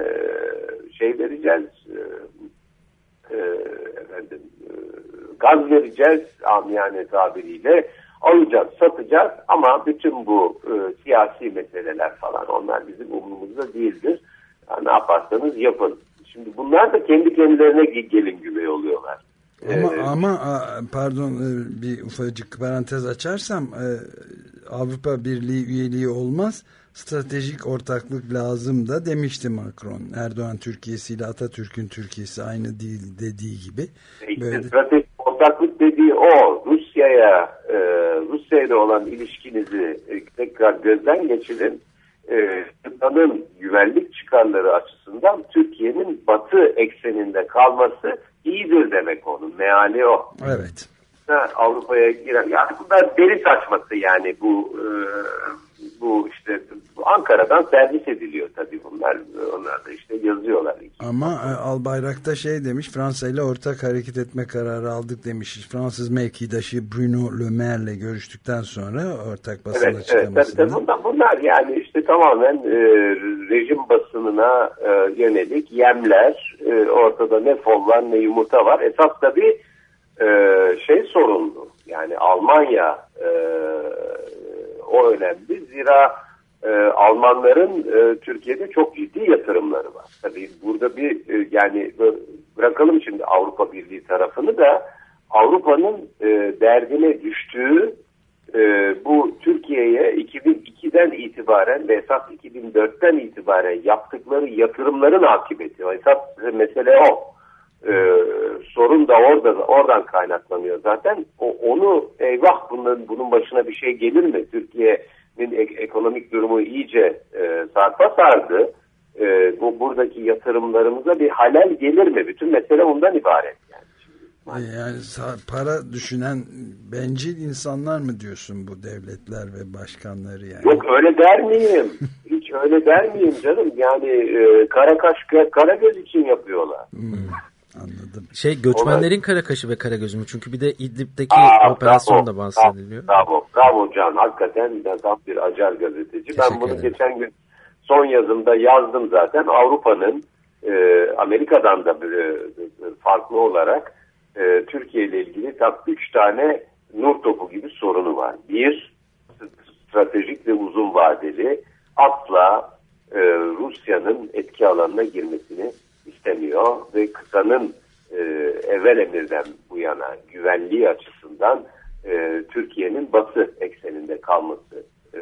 şey vereceğiz. E, efendim, e, gaz vereceğiz. Amiyane tabiriyle alacağız, satacağız. Ama bütün bu e, siyasi meseleler falan onlar bizim umurumuzda değildir. Yani ne yaparsanız yapın. Şimdi bunlar da kendi kendilerine gelin güvey oluyorlar. Ama, ee, ama pardon bir ufacık parantez açarsam Avrupa Birliği üyeliği olmaz, stratejik ortaklık lazım da demişti Macron. Erdoğan Türkiye'si ile Atatürk'ün Türkiye'si aynı değil dediği gibi. İşte böyle... Stratejik ortaklık dediği o. Rusya'ya e, Rusya ile olan ilişkinizi e, tekrar gözden geçirin. Kıtanın e, güvenlik çıkarları açısından Türkiye'nin batı ekseninde kalması iyidir demek onun. Meali o. Evet. Avrupa'ya giren. Yani bunlar deli saçması yani bu e, bu işte bu Ankara'dan servis ediliyor tabii bunlar. Onlar da işte yazıyorlar. Ama e, Albayrak'ta şey demiş, Fransa ile ortak hareket etme kararı aldık demiş. Fransız mevkidaşı Bruno Le Maire'le görüştükten sonra ortak basın evet, açıklamasında. Evet, bunlar, bunlar yani işte tamamen e, rejim basınına e, yönelik yemler. E, ortada ne fol var ne yumurta var. Esas tabii e, şey sorunlu. Yani Almanya e, o önemli. Zira e, Almanların e, Türkiye'de çok ciddi yatırımları var. Tabii burada bir e, yani bırakalım şimdi Avrupa Birliği tarafını da, Avrupa'nın e, derdine düştüğü e, bu Türkiye'ye iki bin ikiden itibaren ve esas iki bin dörtten itibaren yaptıkları yatırımların akıbeti. Esas mesele o. Ee, sorun da orada, oradan kaynaklanıyor zaten. O, onu eyvah bunun, bunun başına bir şey gelir mi? Türkiye'nin ek, ekonomik durumu iyice e, sarpa sardı. E, bu buradaki yatırımlarımıza bir halel gelir mi? Bütün mesele ondan ibaret. Yani, yani para düşünen bencil insanlar mı diyorsun bu devletler ve başkanları yani? Yok öyle der miyim? Hiç öyle der miyim canım? Yani e, kara kaş, kara göz için yapıyorlar. Hmm. Anladım. Şey göçmenlerin Ona... kara kaşı ve kara gözü mü? Çünkü bir de İdlib'deki Aa, operasyon da bahsediliyor. Bravo, bravo Can. Hakikaten tam bir acar gazeteci. Ben bunu ederim. Geçen gün son yazımda yazdım zaten. Avrupa'nın e, Amerika'dan da bir, e, farklı olarak e, Türkiye ile ilgili tam üç tane nur topu gibi sorunu var. Bir, stratejik ve uzun vadeli, asla e, Rusya'nın etki alanına girmesini istemiyor ve kıtanın e, evvel emirden bu yana güvenliği açısından e, Türkiye'nin batı ekseninde kalması e,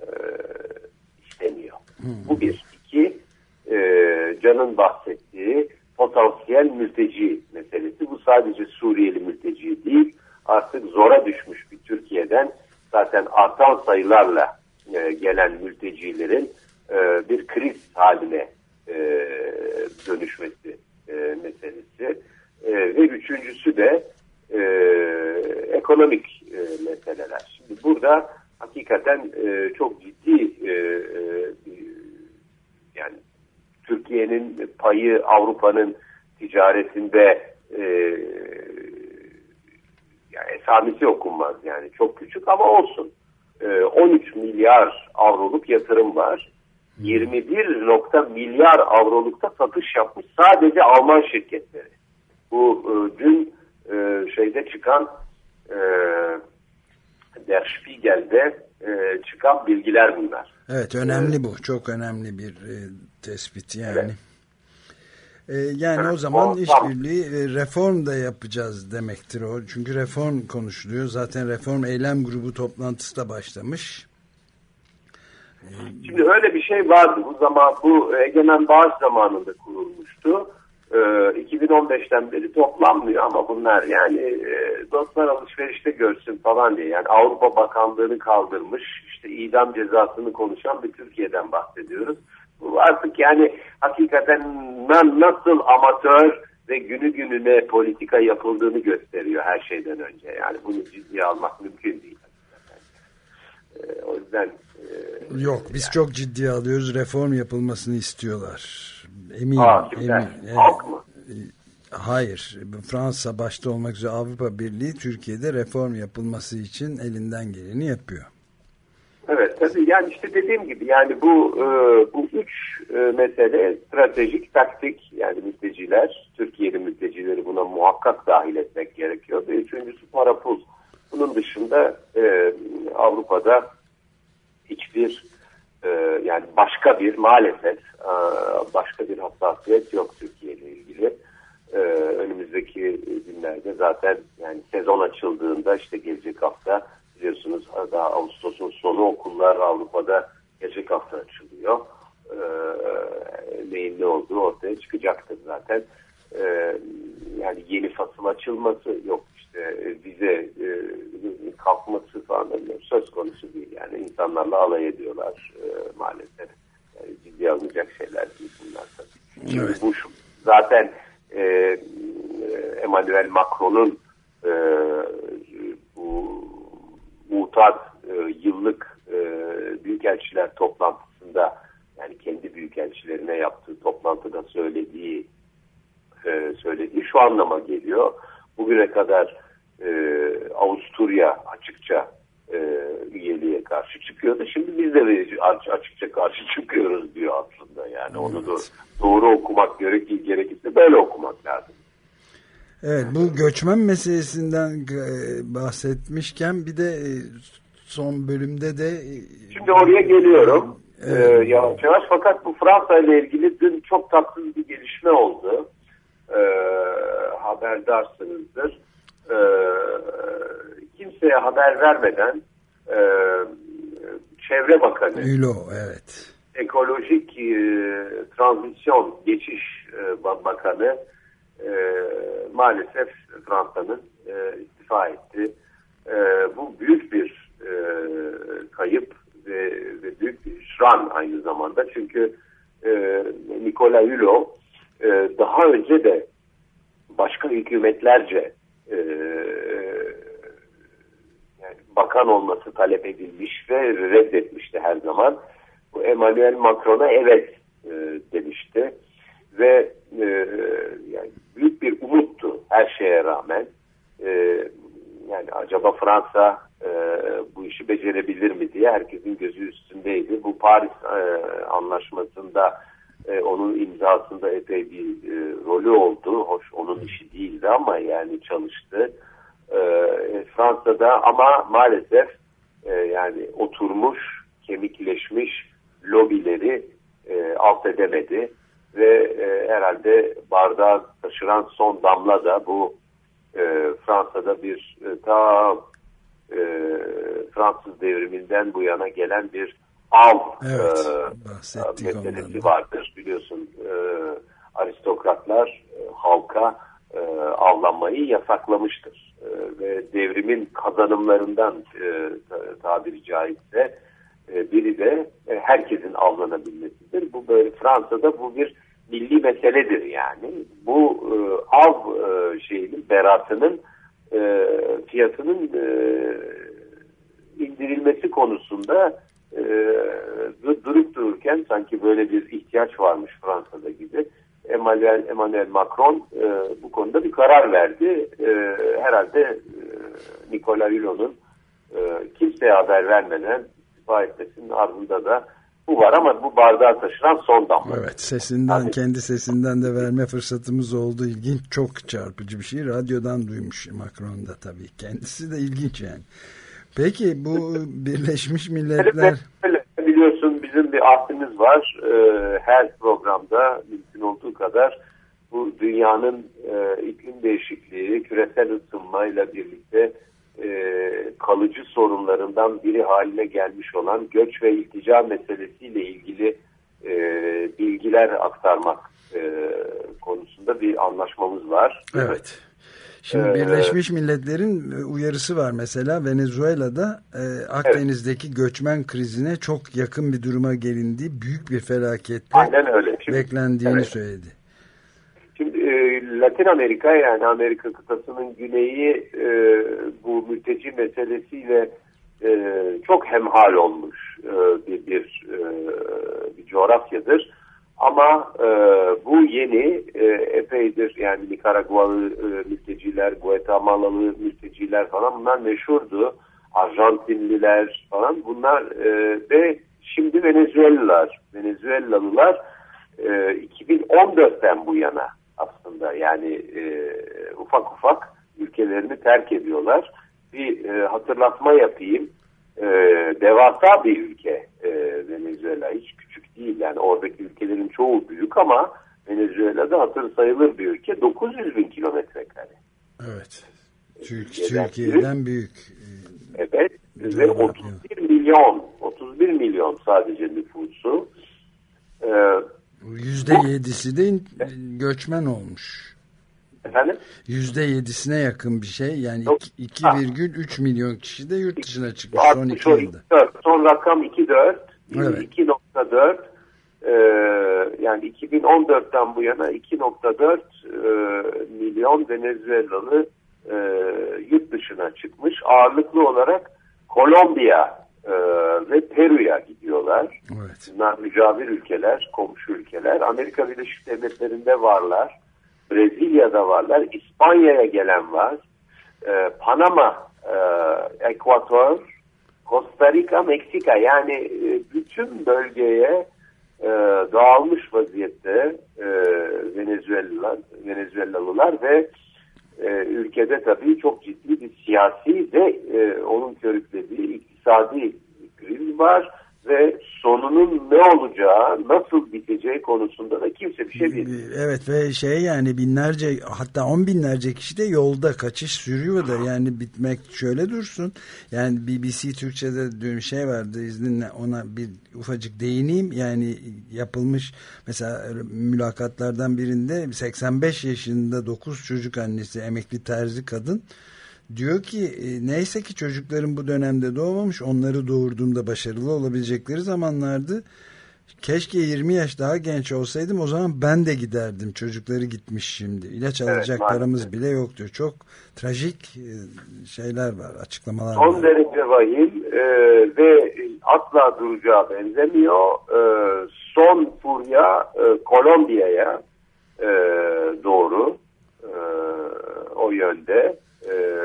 istemiyor. Hmm. Bu bir. İki, e, Can'ın bahsettiği potansiyel mülteci meselesi. Bu sadece Suriyeli mülteci değil, artık zora düşmüş bir Türkiye'den zaten artan sayılarla e, gelen mültecilerin e, bir kriz haline E, dönüşmesi e, meselesi e, ve üçüncüsü de e, ekonomik e, meseleler. Şimdi burada hakikaten e, çok ciddi e, e, yani Türkiye'nin payı Avrupa'nın ticaretinde e, yani esamesi okunmaz yani çok küçük ama olsun. E, on üç milyar avroluk yatırım var. yirmi bir nokta milyar avrolukta satış yapmış sadece Alman şirketleri. Bu e, dün e, şeyde çıkan e, Der Spiegel'de e, çıkan bilgiler bunlar. Evet, önemli ee, bu. Çok önemli bir e, tespit yani. Evet. E, yani o zaman işbirliği e, reform da yapacağız demektir o. Çünkü reform konuşuluyor. Zaten reform eylem grubu toplantısı da başlamış. Şimdi öyle bir şey vardı. Bu zaman bu egemen bağış zamanında kurulmuştu. Ee, iki bin on beşten beri toplanmıyor ama bunlar yani e, dostlar alışverişte görsün falan diye. Yani Avrupa Bakanlığı'nı kaldırmış, işte idam cezasını konuşan bir Türkiye'den bahsediyoruz. Bu artık yani hakikaten nasıl amatör ve günü gününe politika yapıldığını gösteriyor her şeyden önce. Yani bunu ciddiye almak mümkün değil. Ee, o yüzden yok biz yani. Çok ciddiye alıyoruz, reform yapılmasını istiyorlar. Eminim. Aa, eminim. Evet. Halk mı? Hayır, Fransa başta olmak üzere Avrupa Birliği Türkiye'de reform yapılması için elinden geleni yapıyor. Evet tabii yani işte dediğim gibi yani bu e, bu üç e, mesele stratejik, taktik yani mülteciler, Türkiye'li mültecileri buna muhakkak dahil etmek gerekiyor ve üçüncüsü para pul. Bunun dışında e, Avrupa'da hiçbir e, yani başka bir maalesef e, başka bir hassasiyet yok Türkiye ile ilgili. E, önümüzdeki günlerde zaten yani sezon açıldığında işte gelecek hafta biliyorsunuz daha Ağustos'un sonu okullar Avrupa'da gelecek hafta açılıyor. E, neyin ne olduğu ortaya çıkacaktır zaten. E, yani yeni fasıl açılması yok işte vize e, kalkması falan söz konusu değil. Yani insanlarla alay ediyorlar e, maalesef. Yani ciddiye alınacak şeyler değil bunlar tabii. Evet. Bu şu, zaten e, Emmanuel Macron'un e, bu mutat e, yıllık e, büyükelçiler toplantısında yani kendi büyükelçilerine yaptığı toplantıda söylediği e, söylediği şu anlama geliyor. Bugüne kadar e, Avusturya açıkça e, üyeliğe karşı çıkıyordu. Şimdi biz de açıkça karşı çıkıyoruz diyor aslında. Yani evet. Onu da doğru okumak gerekir, gerekirse böyle okumak lazım. Evet, bu göçmen meselesinden bahsetmişken bir de son bölümde de şimdi oraya geliyorum. Ee, yavaş yavaş, fakat bu Fransa ile ilgili dün çok tatsız bir gelişme oldu. Ee, haberdarsınızdır. Ee, kimseye haber vermeden e, Çevre Bakanı, Ülo, evet. Ekolojik e, Transisyon Geçiş e, Bakanı e, maalesef Fransa'nın e, istifa etti. E, bu büyük bir e, kayıp ve, ve büyük bir şran aynı zamanda. Çünkü e, Nicolas Hulot e, daha önce de başka hükümetlerce e, yani bakan olması talep edilmiş ve reddetmişti her zaman. Bu Emmanuel Macron'a evet e, demişti ve e, yani büyük bir umuttu her şeye rağmen. E, yani acaba Fransa e, bu işi becerebilir mi diye herkesin gözü üstündeydi. Bu Paris e, Anlaşması'nda e, onun imzasında epey bir e, rolü oldu. Hoş, onun işi değildi ama yani çalıştı. E, Fransa'da ama maalesef e, yani oturmuş, kemikleşmiş lobileri e, alt edemedi ve e, herhalde bardağı taşıran son damla da bu e, Fransa'da bir e, ta e, Fransız devriminden bu yana gelen bir av evet, e, meselesi vardır. Biliyorsun e, aristokratlar e, halka e, avlanmayı yasaklamıştır. E, ve devrimin kazanımlarından e, tabiri caizse biri de herkesin avlanabilmesidir. Bu böyle Fransa'da bu bir milli meseledir yani. Bu e, av e, şeyinin, beratının e, fiyatının e, indirilmesi konusunda e, durup dururken sanki böyle bir ihtiyaç varmış Fransa'da gibi. Emmanuel, Emmanuel Macron e, bu konuda bir karar verdi. E, herhalde e, Nicolas Hulot'un e, kimseye haber vermeden istifa etmesinin ardında da bu var ama bu bardağı taşıran son damla. Evet, sesinden, Tabii. kendi sesinden de verme fırsatımız oldu. İlginç, çok çarpıcı bir şey. Radyodan duymuş Macron da tabii. Kendisi de ilginç yani. Peki bu Birleşmiş Milletler... Biliyorsun bizim bir ahdimiz var. Her programda mümkün olduğu kadar bu dünyanın iklim değişikliği, küresel ısınmayla birlikte kalıcı sorunlarından biri haline gelmiş olan göç ve iltica meselesiyle ilgili bilgiler aktarmak konusunda bir anlaşmamız var. Evet. Şimdi ee, Birleşmiş Milletler'in uyarısı var mesela Venezuela'da e, Akdeniz'deki evet. göçmen krizine çok yakın bir duruma gelindiği, büyük bir felaketle Şimdi, beklendiğini evet. söyledi. Şimdi e, Latin Amerika, yani Amerika kıtasının güneyi e, bu mülteci meselesiyle e, çok hemhal olmuş e, bir bir, e, bir coğrafyadır. Ama e, bu yeni e, epeydir, yani Nikaragualı e, mülteciler, Guatemalalı mülteciler falan, bunlar meşhurdu. Arjantinliler falan bunlar e, ve şimdi Venezuelalılar, Venezuelalılar e, iki bin on dörtten bu yana aslında yani e, ufak ufak ülkelerini terk ediyorlar. Bir e, hatırlatma yapayım. E, devasa bir ülke e, Venezuela, hiç küçük değil yani, oradaki ülkelerin çoğu büyük ama Venezuela'da hatır sayılır bir ülke. dokuz yüz bin kilometre kare. Evet. Türkiye'den, Türkiye'den büyük. Evet. Ve otuz bir milyon otuz bir milyon sadece nüfusu. Yüzde yedisi de göçmen olmuş. Efendim? Yüzde yedisine yakın bir şey. Yani iki virgül üç milyon kişi de yurt dışına çıkmış son iki yılda. Son rakam iki virgül dört. Evet. iki virgül dört. Ee, yani iki bin on dörtten bu yana iki virgül dört e, milyon Venezuelalı e, yurt dışına çıkmış. Ağırlıklı olarak Kolombiya e, ve Peru'ya gidiyorlar. Evet. Bunlar mücavir ülkeler, komşu ülkeler. Amerika Birleşik Devletleri'nde varlar. Brezilya'da varlar. İspanya'ya gelen var. E, Panama, e, Ekvator, Costa Rica, Meksika, yani e, bütün bölgeye e, dağılmış vaziyette e, Venezuelalılar, Venezuelalılar ve e, ülkede tabii çok ciddi bir siyasi ve e, onun körüklediği iktisadi kriz var. ve sonunun ne olacağı, nasıl biteceği konusunda da kimse bir şey bilmiyor. Evet ve şey yani binlerce hatta on binlerce kişi de yolda kaçış sürüyor da yani bitmek şöyle dursun. Yani B B C Türkçe'de dün şey vardı, izninle ona bir ufacık değineyim. Yani yapılmış mesela mülakatlardan birinde seksen beş yaşında dokuz çocuk annesi, emekli terzi kadın diyor ki neyse ki çocukların bu dönemde doğmamış, onları doğurduğumda başarılı olabilecekleri zamanlardı. Keşke yirmi yaş daha genç olsaydım, o zaman ben de giderdim. Çocukları gitmiş şimdi. İlaç alacak evet, paramız bile yoktur. Çok trajik şeyler var, açıklamalar Son var. Son derece vahim e, ve asla duracağı benzemiyor. E, son furya e, Kolombiya'ya e, doğru e, o yönde. Ee,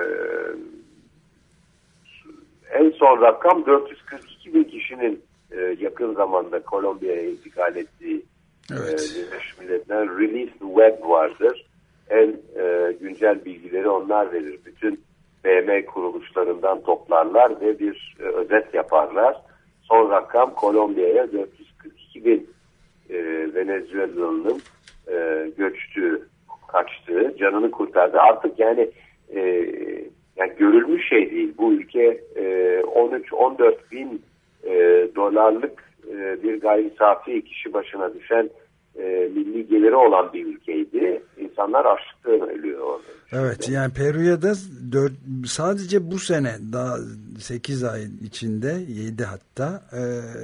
en son rakam dört yüz kırk iki bin kişinin e, yakın zamanda Kolombiya'ya intikal ettiği evet. e, Birleşmiş Milletler'den Release the Web vardır. En e, güncel bilgileri onlar verir. Bütün B M kuruluşlarından toplarlar ve bir e, özet yaparlar. Son rakam Kolombiya'ya dört yüz kırk iki bin e, Venezuelalı'nın e, göçtüğü, kaçtığı, canını kurtardı. Artık yani Ee, yani görülmüş şey değil. Bu ülke e, on üç on dört bin e, dolarlık e, bir gayri safi kişi başına düşen e, milli geliri olan bir ülkeydi. İnsanlar açlıktan ölüyor orada. Evet, yani Peru'ya da dört, sadece bu sene daha sekiz ay içinde yedi hatta e,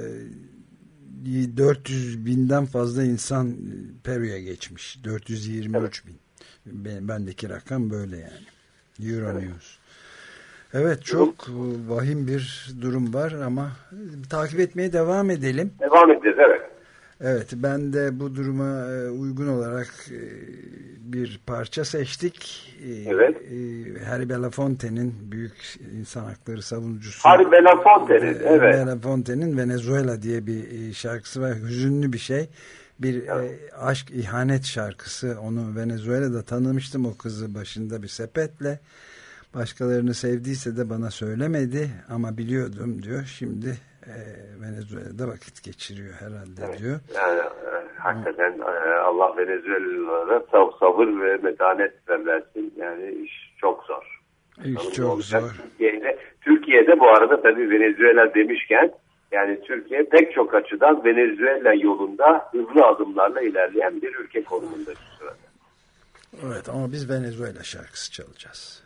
dört yüz binden fazla insan Peru'ya geçmiş. dört yüz yirmi üç evet. bin. Bendeki rakam böyle yani. Euronews. Evet, çok vahim bir durum var ama takip etmeye devam edelim. Devam edeceğiz, evet. Evet, ben de bu duruma uygun olarak bir parça seçtik. Evet. Harry Belafonte'nin, büyük insan hakları savunucusu. Harry Belafonte'nin, evet. Belafonte'nin Venezuela diye bir şarkısı var. Hüzünlü bir şey. Bir evet. e, aşk ihanet şarkısı. Onu Venezuela'da tanımıştım, o kızı başında bir sepetle. Başkalarını sevdiyse de bana söylemedi ama biliyordum diyor. Şimdi e, Venezuela'da vakit geçiriyor herhalde evet. diyor. Yani e, hakikaten e, Allah Venezuela'lara sabır ve metanet versin. Yani iş çok zor. İş Anladım çok olacak. zor. Türkiye'de, Türkiye'de bu arada tabii Venezuela demişken, yani Türkiye pek çok açıdan Venezuela yolunda hızlı adımlarla ilerleyen bir ülke konumunda şu sırada. Evet, ama biz Venezuela şarkısı çalacağız.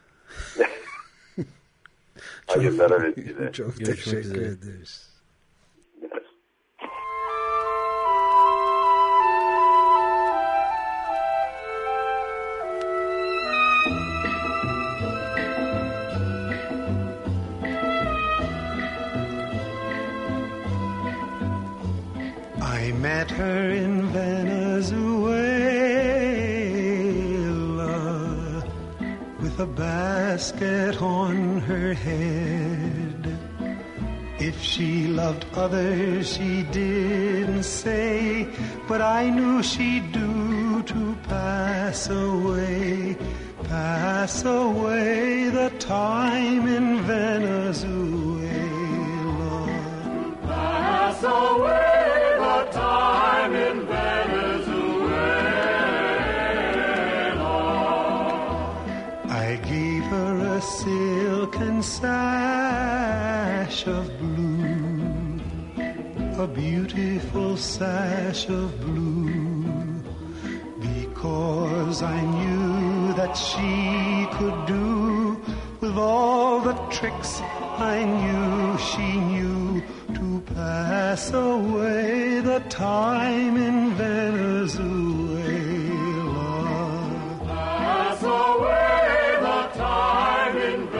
Hayırlara vesile. Çok teşekkür ederiz. Evet. I met her in Venezuela with a basket on her head. If she loved others, she didn't say, but I knew she'd do to pass away, pass away the time in Venezuela. Pass away. Time in Venezuela. I gave her a silken sash of blue, a beautiful sash of blue, because I knew that she could do with all the tricks I knew she knew to pass away the time in Venezuela. Pass away the time in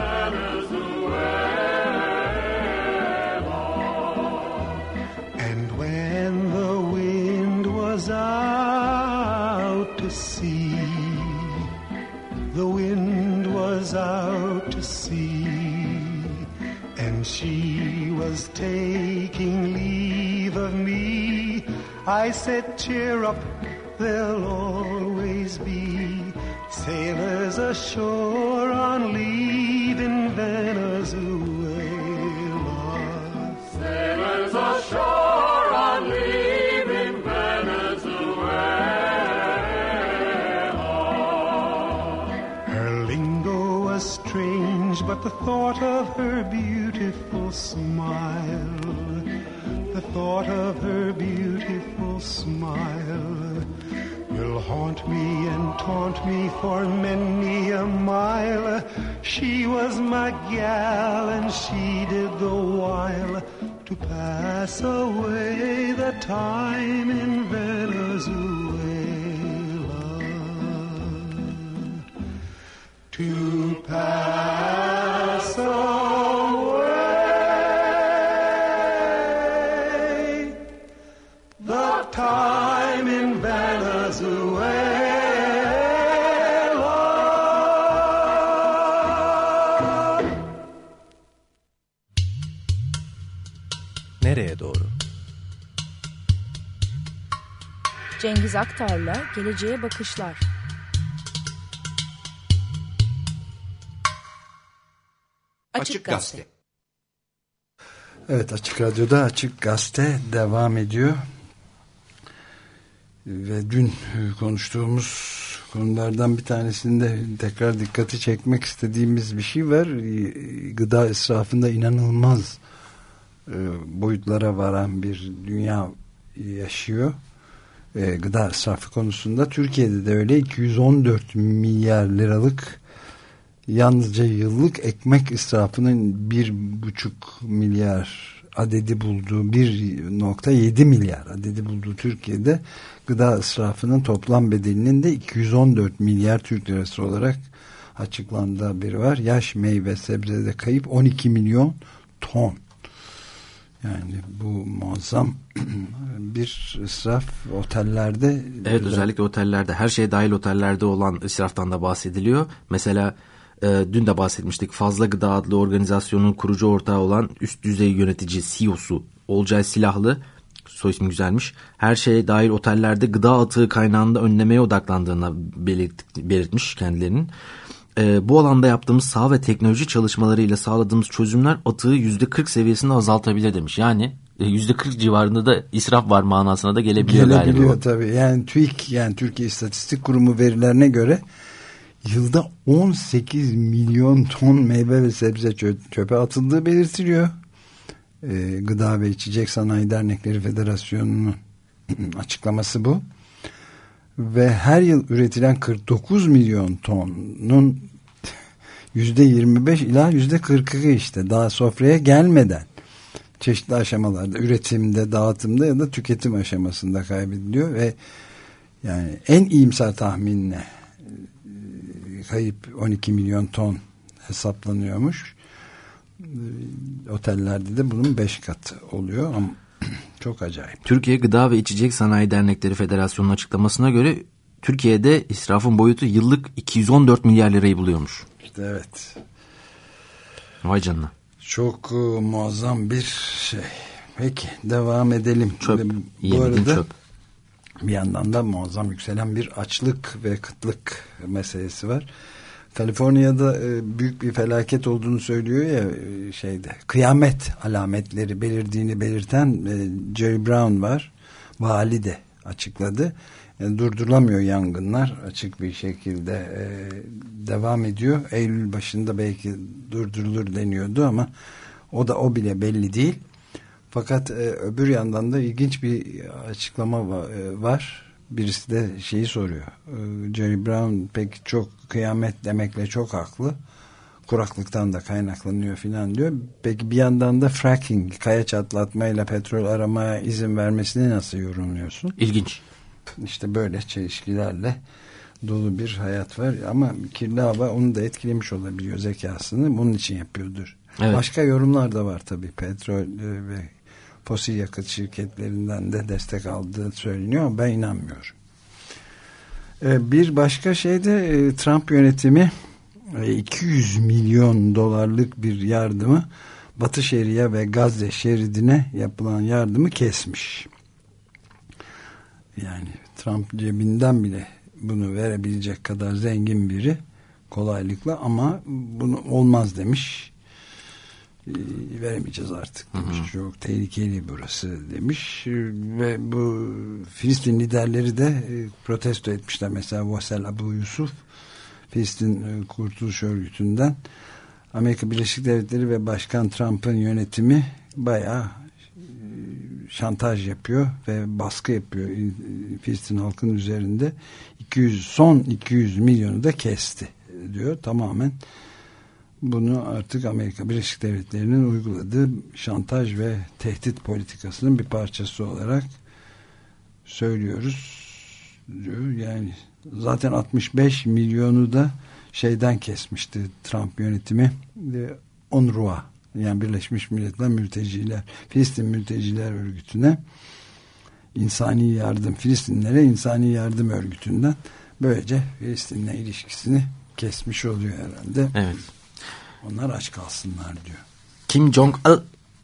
Venezuela. And when the wind was out to sea, the wind was out to sea, and she was taking leave of me, I said, cheer up, there'll always be sailors ashore on leave in Venezuela. Sailors ashore was strange, but the thought of her beautiful smile, the thought of her beautiful smile will haunt me and taunt me for many a mile. She was my gal and she did the while to pass away the time in Venezuela. To pass away the time in Venezuela. Nereye doğru? Cengiz Aktar'la Geleceğe Bakışlar. Açık Gazete. Evet, Açık Radyo'da Açık Gazete devam ediyor. Ve dün konuştuğumuz konulardan bir tanesinde tekrar dikkati çekmek istediğimiz bir şey var. Gıda israfında inanılmaz boyutlara varan bir dünya yaşıyor. Gıda israfı konusunda Türkiye'de de öyle. iki yüz on dört milyar liralık yalnızca yıllık ekmek israfının bir buçuk milyar adedi bulduğu, bir nokta yedi milyar adedi bulduğu Türkiye'de gıda israfının toplam bedelinin de iki yüz on dört milyar Türk lirası olarak açıklandığı haberi var. Yaş meyve sebzede kayıp on iki milyon ton. Yani bu muazzam bir israf otellerde. Evet, özellikle otellerde, her şey dahil otellerde olan israftan da bahsediliyor. Mesela e, dün de bahsetmiştik, Fazla Gıda adlı organizasyonun kurucu ortağı olan üst düzey yönetici C E O'su Olcay Silahlı, soy ismi güzelmiş, her şey dahil otellerde gıda atığı kaynağında önlemeye odaklandığını belirt, belirtmiş kendilerinin. E, bu alanda yaptığımız saha ve teknoloji çalışmalarıyla sağladığımız çözümler atığı yüzde kırk seviyesinde azaltabilir demiş. Yani yüzde kırk civarında da israf var manasına da gelebiliyor, gelebiliyor galiba. Gelebiliyor tabii. Yani TÜİK, yani Türkiye İstatistik Kurumu verilerine göre yılda on sekiz milyon ton meyve ve sebze çöpe atıldığı belirtiliyor. E, Gıda ve İçecek Sanayi Dernekleri Federasyonu'nun açıklaması bu. Ve her yıl üretilen kırk dokuz milyon tonun yüzde yirmi beş ila yüzde kırkı işte daha sofraya gelmeden çeşitli aşamalarda, üretimde, dağıtımda ya da tüketim aşamasında kaybediliyor ve yani en iyimser tahminle kayıp on iki milyon ton hesaplanıyormuş. Otellerde de bunun beş katı oluyor ama çok acayip. Türkiye Gıda ve İçecek Sanayi Dernekleri Federasyonu'nun açıklamasına göre Türkiye'de israfın boyutu yıllık iki yüz on dört milyar lirayı buluyormuş. İşte evet. Vay canına. Çok uh, muazzam bir şey. Peki devam edelim. Çöp. Bu arada çöp. Bir yandan da muazzam yükselen bir açlık ve kıtlık meselesi var. Kaliforniya'da e, büyük bir felaket olduğunu söylüyor ya e, şeyde. Kıyamet alametleri belirdiğini belirten e, Jerry Brown var. Vali de açıkladı. Yani durdurulamıyor yangınlar. Açık bir şekilde e, devam ediyor. Eylül başında belki durdurulur deniyordu ama o da o bile belli değil. Fakat e, öbür yandan da ilginç bir açıklama va- var. Birisi de şeyi soruyor. Jerry Brown pek çok kıyamet demekle çok haklı. Kuraklıktan da kaynaklanıyor filan diyor. Peki bir yandan da fracking, kaya çatlatmayla petrol aramaya izin vermesini nasıl yorumluyorsun? İlginç. İşte böyle çelişkilerle dolu bir hayat var. Ama kirli hava onu da etkilemiş olabiliyor, zekasını. Bunun için yapıyordur. Evet. Başka yorumlar da var tabii. Petrol ve fosil yakıt şirketlerinden de destek aldığı söyleniyor ama ben inanmıyorum. Bir başka şey de Trump yönetimi iki yüz milyon dolarlık bir yardımı Batı Şeria ve Gazze şeridine yapılan yardımı kesmiş. Yani Trump cebinden bile bunu verebilecek kadar zengin biri kolaylıkla ama bunu olmaz demiş. Veremeyeceğiz artık demiş. Hı hı. Çok tehlikeli burası demiş ve bu Filistin liderleri de protesto etmişler. Mesela Vassel Abu Yusuf Filistin Kurtuluş Örgütü'nden. Amerika Birleşik Devletleri ve Başkan Trump'ın yönetimi bayağı şantaj yapıyor ve baskı yapıyor Filistin halkının üzerinde. iki yüz son iki yüz milyonu da kesti diyor. Tamamen bunu artık Amerika Birleşik Devletleri'nin uyguladığı şantaj ve tehdit politikasının bir parçası olarak söylüyoruz diyor. Yani zaten altmış beş milyonu da şeyden kesmişti Trump yönetimi. UNRWA, yani Birleşmiş Milletler Mülteciler, Filistin Mülteciler Örgütü'ne, insani yardım, Filistinlere insani yardım örgütünden böylece Filistin'le ilişkisini kesmiş oluyor herhalde. Evet. Onlar aç kalsınlar diyor. Kim Jong-il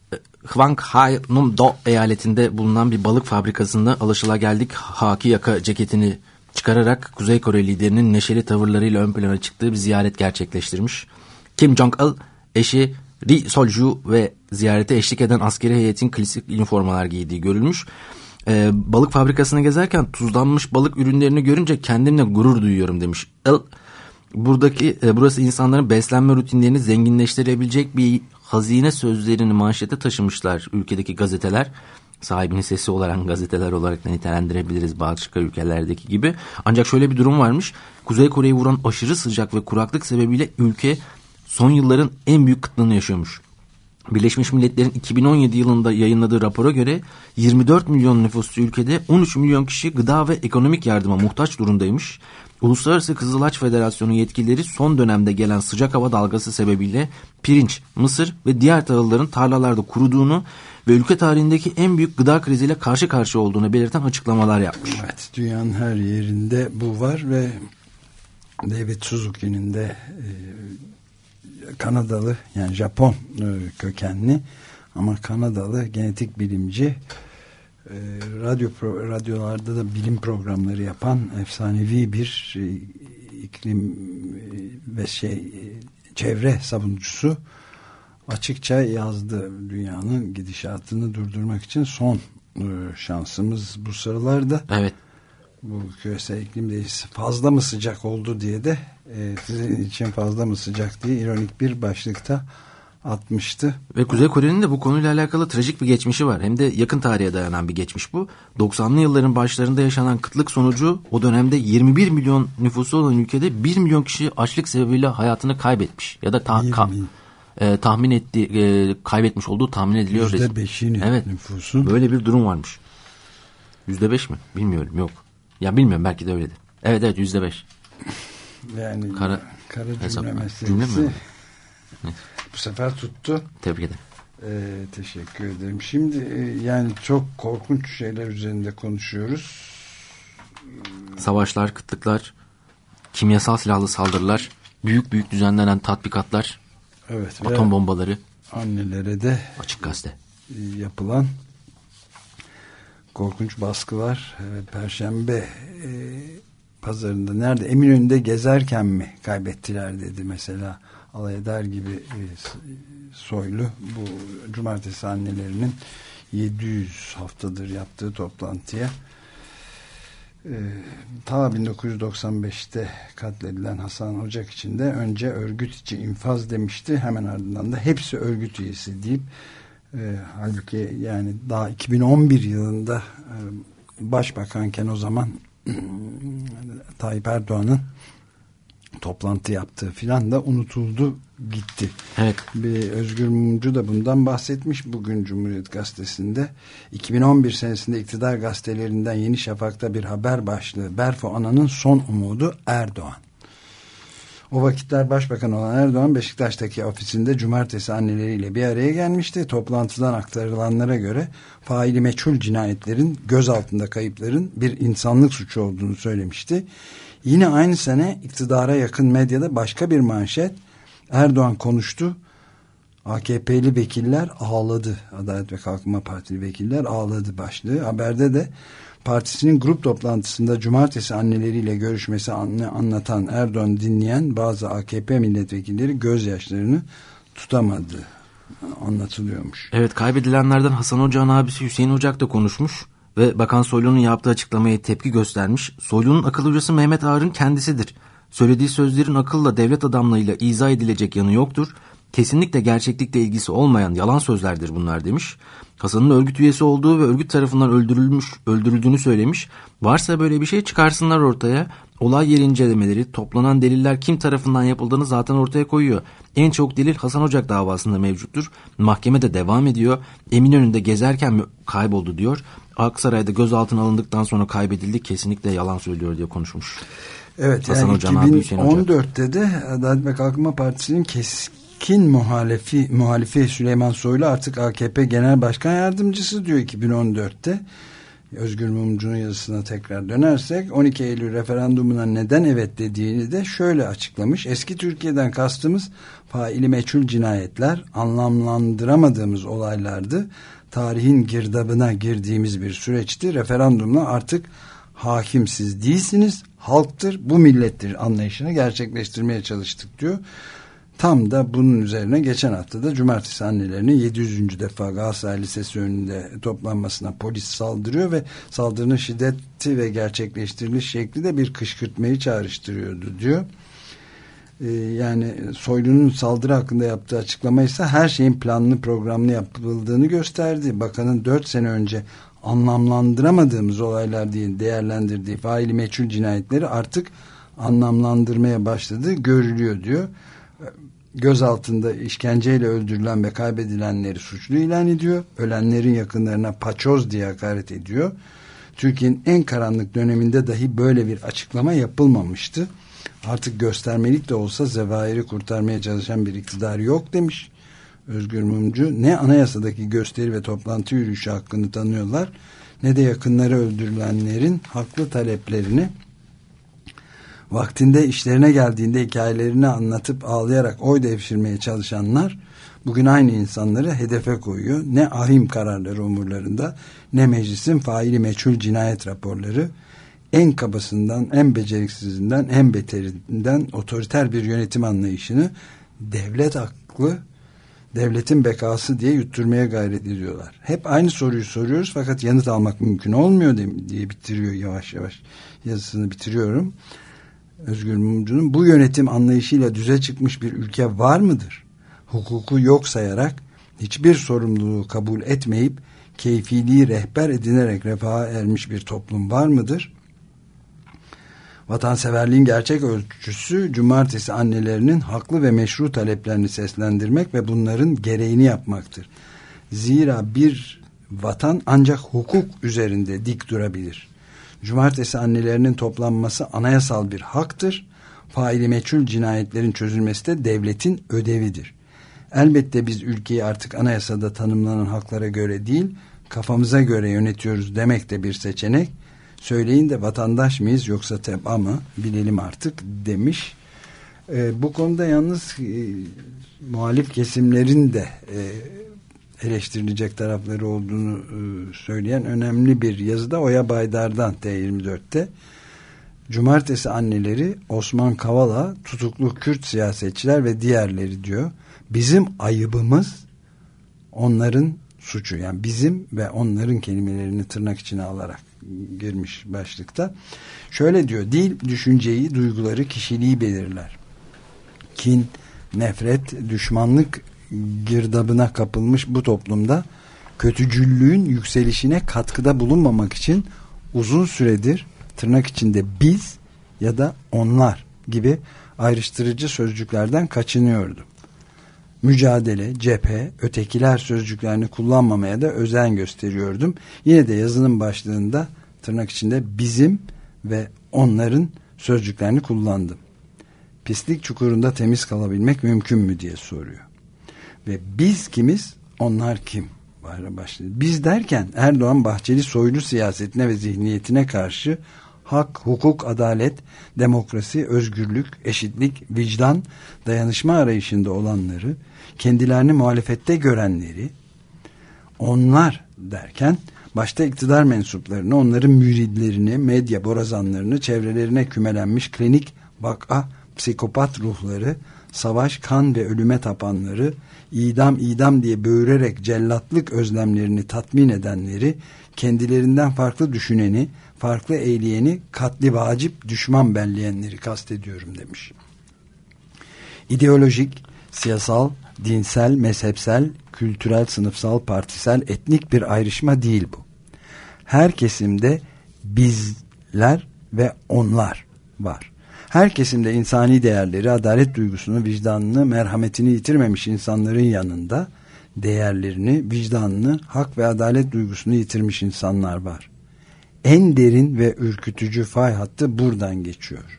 Hwanghae-do eyaletinde bulunan bir balık fabrikasında alışılageldik haki yaka ceketini çıkararak Kuzey Kore liderinin neşeli tavırlarıyla ön plana çıktığı bir ziyaret gerçekleştirmiş. Kim Jong-il, eşi Ri Sol-ju ve ziyarete eşlik eden askeri heyetin klasik üniformalar giydiği görülmüş. Ee, balık fabrikasını gezerken tuzlanmış balık ürünlerini görünce kendimle gurur duyuyorum demiş. Il, buradaki e, burası insanların beslenme rutinlerini zenginleştirebilecek bir hazine sözlerini manşete taşımışlar ülkedeki gazeteler. Sahibinin sesi olan gazeteler olarak da nitelendirebiliriz başka ülkelerdeki gibi. Ancak şöyle bir durum varmış. Kuzey Kore'yi vuran aşırı sıcak ve kuraklık sebebiyle ülke son yılların en büyük kıtlığını yaşıyormuş. Birleşmiş Milletler'in iki bin on yedi yılında yayınladığı rapora göre yirmi dört milyon nüfuslu ülkede on üç milyon kişi gıda ve ekonomik yardıma muhtaç durumdaymış. Uluslararası Kızılaç Federasyonu yetkilileri son dönemde gelen sıcak hava dalgası sebebiyle pirinç, mısır ve diğer tahılların tarlalarda kuruduğunu ve ülke tarihindeki en büyük gıda kriziyle karşı karşıya olduğunu belirten açıklamalar yapmış. Evet, dünyanın her yerinde bu var ve David Suzuki'nin de e, Kanadalı, yani Japon e, kökenli ama Kanadalı genetik bilimci, e, radyo pro, radyolarda da bilim programları yapan efsanevi bir e, iklim e, ve şey e, çevre savunucusu açıkça yazdı. Dünyanın gidişatını durdurmak için son e, şansımız bu sıralarda. Evet. Bu küresel iklim değişikliği fazla mı sıcak oldu diye de e, sizin için fazla mı sıcak diye ironik bir başlıkta atmıştı. Ve Kuzey Kore'nin de bu konuyla alakalı trajik bir geçmişi var. Hem de yakın tarihe dayanan bir geçmiş bu. doksanlı yılların başlarında yaşanan kıtlık sonucu o dönemde yirmi bir milyon nüfusu olan ülkede bir milyon kişi açlık sebebiyle hayatını kaybetmiş. Ya da ta- ka- e, tahmin ettiği, e, kaybetmiş olduğu tahmin ediliyor. yüzde beşini evet, nüfusun. Böyle bir durum varmış. yüzde beş mi? Bilmiyorum, yok. Ya bilmiyorum, belki de öyledir. Evet evet yüzde beş. Yani kara, kara cümle hesap, meselesi. Cümle mi? Bu sefer tuttu. Tebrik ederim. Ee, teşekkür ederim. Şimdi e, yani çok korkunç şeyler üzerinde konuşuyoruz. Savaşlar, kıtlıklar, kimyasal silahlı saldırılar, büyük büyük düzenlenen tatbikatlar, evet, atom bombaları, annelere de Açık Gazete yapılan korkunç baskılar. Perşembe e, pazarında nerede? Eminönü'nde gezerken mi kaybettiler dedi mesela, alay eder gibi e, Soylu bu cumartesi annelerinin yedi yüz haftadır yaptığı toplantıya e, ta bin dokuz yüz doksan beşte katledilen Hasan Ocak için de önce örgüt içi infaz demişti, hemen ardından da hepsi örgüt üyesi deyip e, halbuki yani daha iki bin on bir yılında e, başbakanken o zaman Tayyip Erdoğan'ın toplantı yaptığı filan da unutuldu gitti. Evet. Bir Özgür Mumcu da bundan bahsetmiş bugün Cumhuriyet Gazetesi'nde. iki bin on bir senesinde iktidar gazetelerinden Yeni Şafak'ta bir haber başlığı: Berfo Ana'nın son umudu Erdoğan. O vakitler Başbakan olan Erdoğan Beşiktaş'taki ofisinde cumartesi anneleriyle bir araya gelmişti. Toplantıdan aktarılanlara göre faili meçhul cinayetlerin, gözaltında kayıpların bir insanlık suçu olduğunu söylemişti. Yine aynı sene iktidara yakın medyada başka bir manşet: Erdoğan konuştu, A K P'li vekiller ağladı. Adalet ve Kalkınma Partili vekiller ağladı başlığı. Haberde de partisinin grup toplantısında cumartesi anneleriyle görüşmesi anlatan Erdoğan dinleyen bazı A K P milletvekilleri gözyaşlarını tutamadı anlatılıyormuş. Evet, kaybedilenlerden Hasan Ocak'ın abisi Hüseyin Ocak da konuşmuş ve Bakan Soylu'nun yaptığı açıklamaya tepki göstermiş. Soylu'nun akıl hocası Mehmet Ağar'ın kendisidir. Söylediği sözlerin akılla, devlet adamlarıyla izah edilecek yanı yoktur. Kesinlikle gerçeklikle ilgisi olmayan yalan sözlerdir bunlar demiş. Hasan'ın örgüt üyesi olduğu ve örgüt tarafından öldürülmüş, öldürüldüğünü söylemiş. Varsa böyle bir şey çıkarsınlar ortaya. Olay yeri incelemeleri, toplanan deliller kim tarafından yapıldığını zaten ortaya koyuyor. En çok delil Hasan Ocak davasında mevcuttur. Mahkemede devam ediyor. Eminönü'nde gezerken mi kayboldu diyor. Aksaray'da gözaltına alındıktan sonra kaybedildi. Kesinlikle yalan söylüyor diye konuşmuş. Evet, Hasan yani Hocam, abi, iki bin on dörtte de Adalet ve Kalkınma Partisi'nin keskin muhalifi, muhalifi Süleyman Soylu artık A K P Genel Başkan Yardımcısı diyor iki bin on dörtte. Özgür Mumcu'nun yazısına tekrar dönersek on iki Eylül referandumuna neden evet dediğini de şöyle açıklamış. Eski Türkiye'den kastımız faili meçhul cinayetler, anlamlandıramadığımız olaylardı. Tarihin girdabına girdiğimiz bir süreçti. Referandumla artık hakimsiz değilsiniz, halktır, bu millettir anlayışını gerçekleştirmeye çalıştık diyor. Tam da bunun üzerine geçen hafta da cumartesi annelerinin yedi yüzüncü defa Galatasaray Lisesi önünde toplanmasına polis saldırıyor ve saldırının şiddeti ve gerçekleştiriliş şekli de bir kışkırtmayı çağrıştırıyordu diyor. Ee, yani Soylu'nun saldırı hakkında yaptığı açıklama ise her şeyin planlı programlı yapıldığını gösterdi. Bakanın dört sene önce anlamlandıramadığımız olaylar diye değerlendirdiği faili meçhul cinayetleri artık anlamlandırmaya başladı, görülüyor diyor. Gözaltında işkenceyle öldürülen ve kaybedilenleri suçlu ilan ediyor. Ölenlerin yakınlarına paçoz diye hakaret ediyor. Türkiye'nin en karanlık döneminde dahi böyle bir açıklama yapılmamıştı. Artık göstermelik de olsa zevairi kurtarmaya çalışan bir iktidar yok demiş Özgür Mumcu. Ne anayasadaki gösteri ve toplantı yürüyüşü hakkını tanıyorlar, ne de yakınları öldürülenlerin haklı taleplerini, vaktinde işlerine geldiğinde hikayelerini anlatıp ağlayarak oy devşirmeye çalışanlar bugün aynı insanları hedefe koyuyor. Ne ahim kararları umurlarında, ne meclisin faili meçhul cinayet raporları. En kabasından, en beceriksizinden, en beterinden otoriter bir yönetim anlayışını devlet aklı, devletin bekası diye yutturmaya gayret ediyorlar. Hep aynı soruyu soruyoruz fakat yanıt almak mümkün olmuyor diye bitiriyor yavaş yavaş yazısını bitiriyorum. Özgür Mumcu'nun bu yönetim anlayışıyla düze çıkmış bir ülke var mıdır? Hukuku yok sayarak, hiçbir sorumluluğu kabul etmeyip keyfiliği rehber edinerek refaha ermiş bir toplum var mıdır? Vatanseverliğin gerçek ölçüsü cumartesi annelerinin haklı ve meşru taleplerini seslendirmek ve bunların gereğini yapmaktır. Zira bir vatan ancak hukuk üzerinde dik durabilir. Cumartesi annelerinin toplanması anayasal bir haktır. Faili meçhul cinayetlerin çözülmesi de devletin ödevidir. Elbette biz ülkeyi artık anayasada tanımlanan haklara göre değil, kafamıza göre yönetiyoruz demek de bir seçenek. Söyleyin de vatandaş mıyız yoksa teba mı bilelim artık demiş. E, bu konuda yalnız e, muhalif kesimlerin de e, eleştirilecek tarafları olduğunu e, söyleyen önemli bir yazıda Oya Baydar'dan T yirmi dörtte. Cumartesi anneleri, Osman Kavala, tutuklu Kürt siyasetçiler ve diğerleri diyor. Bizim ayıbımız onların suçu. Yani bizim ve onların kelimelerini tırnak içine alarak girmiş başlıkta. Şöyle diyor: dil düşünceyi, duyguları, kişiliği belirler. Kin, nefret, düşmanlık girdabına kapılmış bu toplumda kötücüllüğün yükselişine katkıda bulunmamak için uzun süredir tırnak içinde biz ya da onlar gibi ayrıştırıcı sözcüklerden kaçınıyordum. Mücadele, cephe, ötekiler sözcüklerini kullanmamaya da özen gösteriyordum. Yine de yazının başlığında tırnak içinde bizim ve onların sözcüklerini kullandım. Pislik çukurunda temiz kalabilmek mümkün mü diye soruyor. Ve biz kimiz, onlar kim? Başlıyor. Biz derken Erdoğan Bahçeli Soylu siyasetine ve zihniyetine karşı hak, hukuk, adalet, demokrasi, özgürlük, eşitlik, vicdan, dayanışma arayışında olanları, kendilerini muhalefette görenleri, onlar derken başta iktidar mensuplarını, onların müridlerini, medya borazanlarını, çevrelerine kümelenmiş klinik vaka, psikopat ruhları, savaş, kan ve ölüme tapanları, idam idam diye böğürerek cellatlık özlemlerini tatmin edenleri, kendilerinden farklı düşüneni, farklı eyleyeni katli vacip düşman belleyenleri kastediyorum demiş. İdeolojik, siyasal, dinsel, mezhepsel, kültürel, sınıfsal, partisel, etnik bir ayrışma değil bu. Her kesimde bizler ve onlar var. Her kesimde insani değerleri, adalet duygusunu, vicdanını, merhametini yitirmemiş insanların yanında değerlerini, vicdanını, hak ve adalet duygusunu yitirmiş insanlar var. En derin ve ürkütücü fay hattı buradan geçiyor.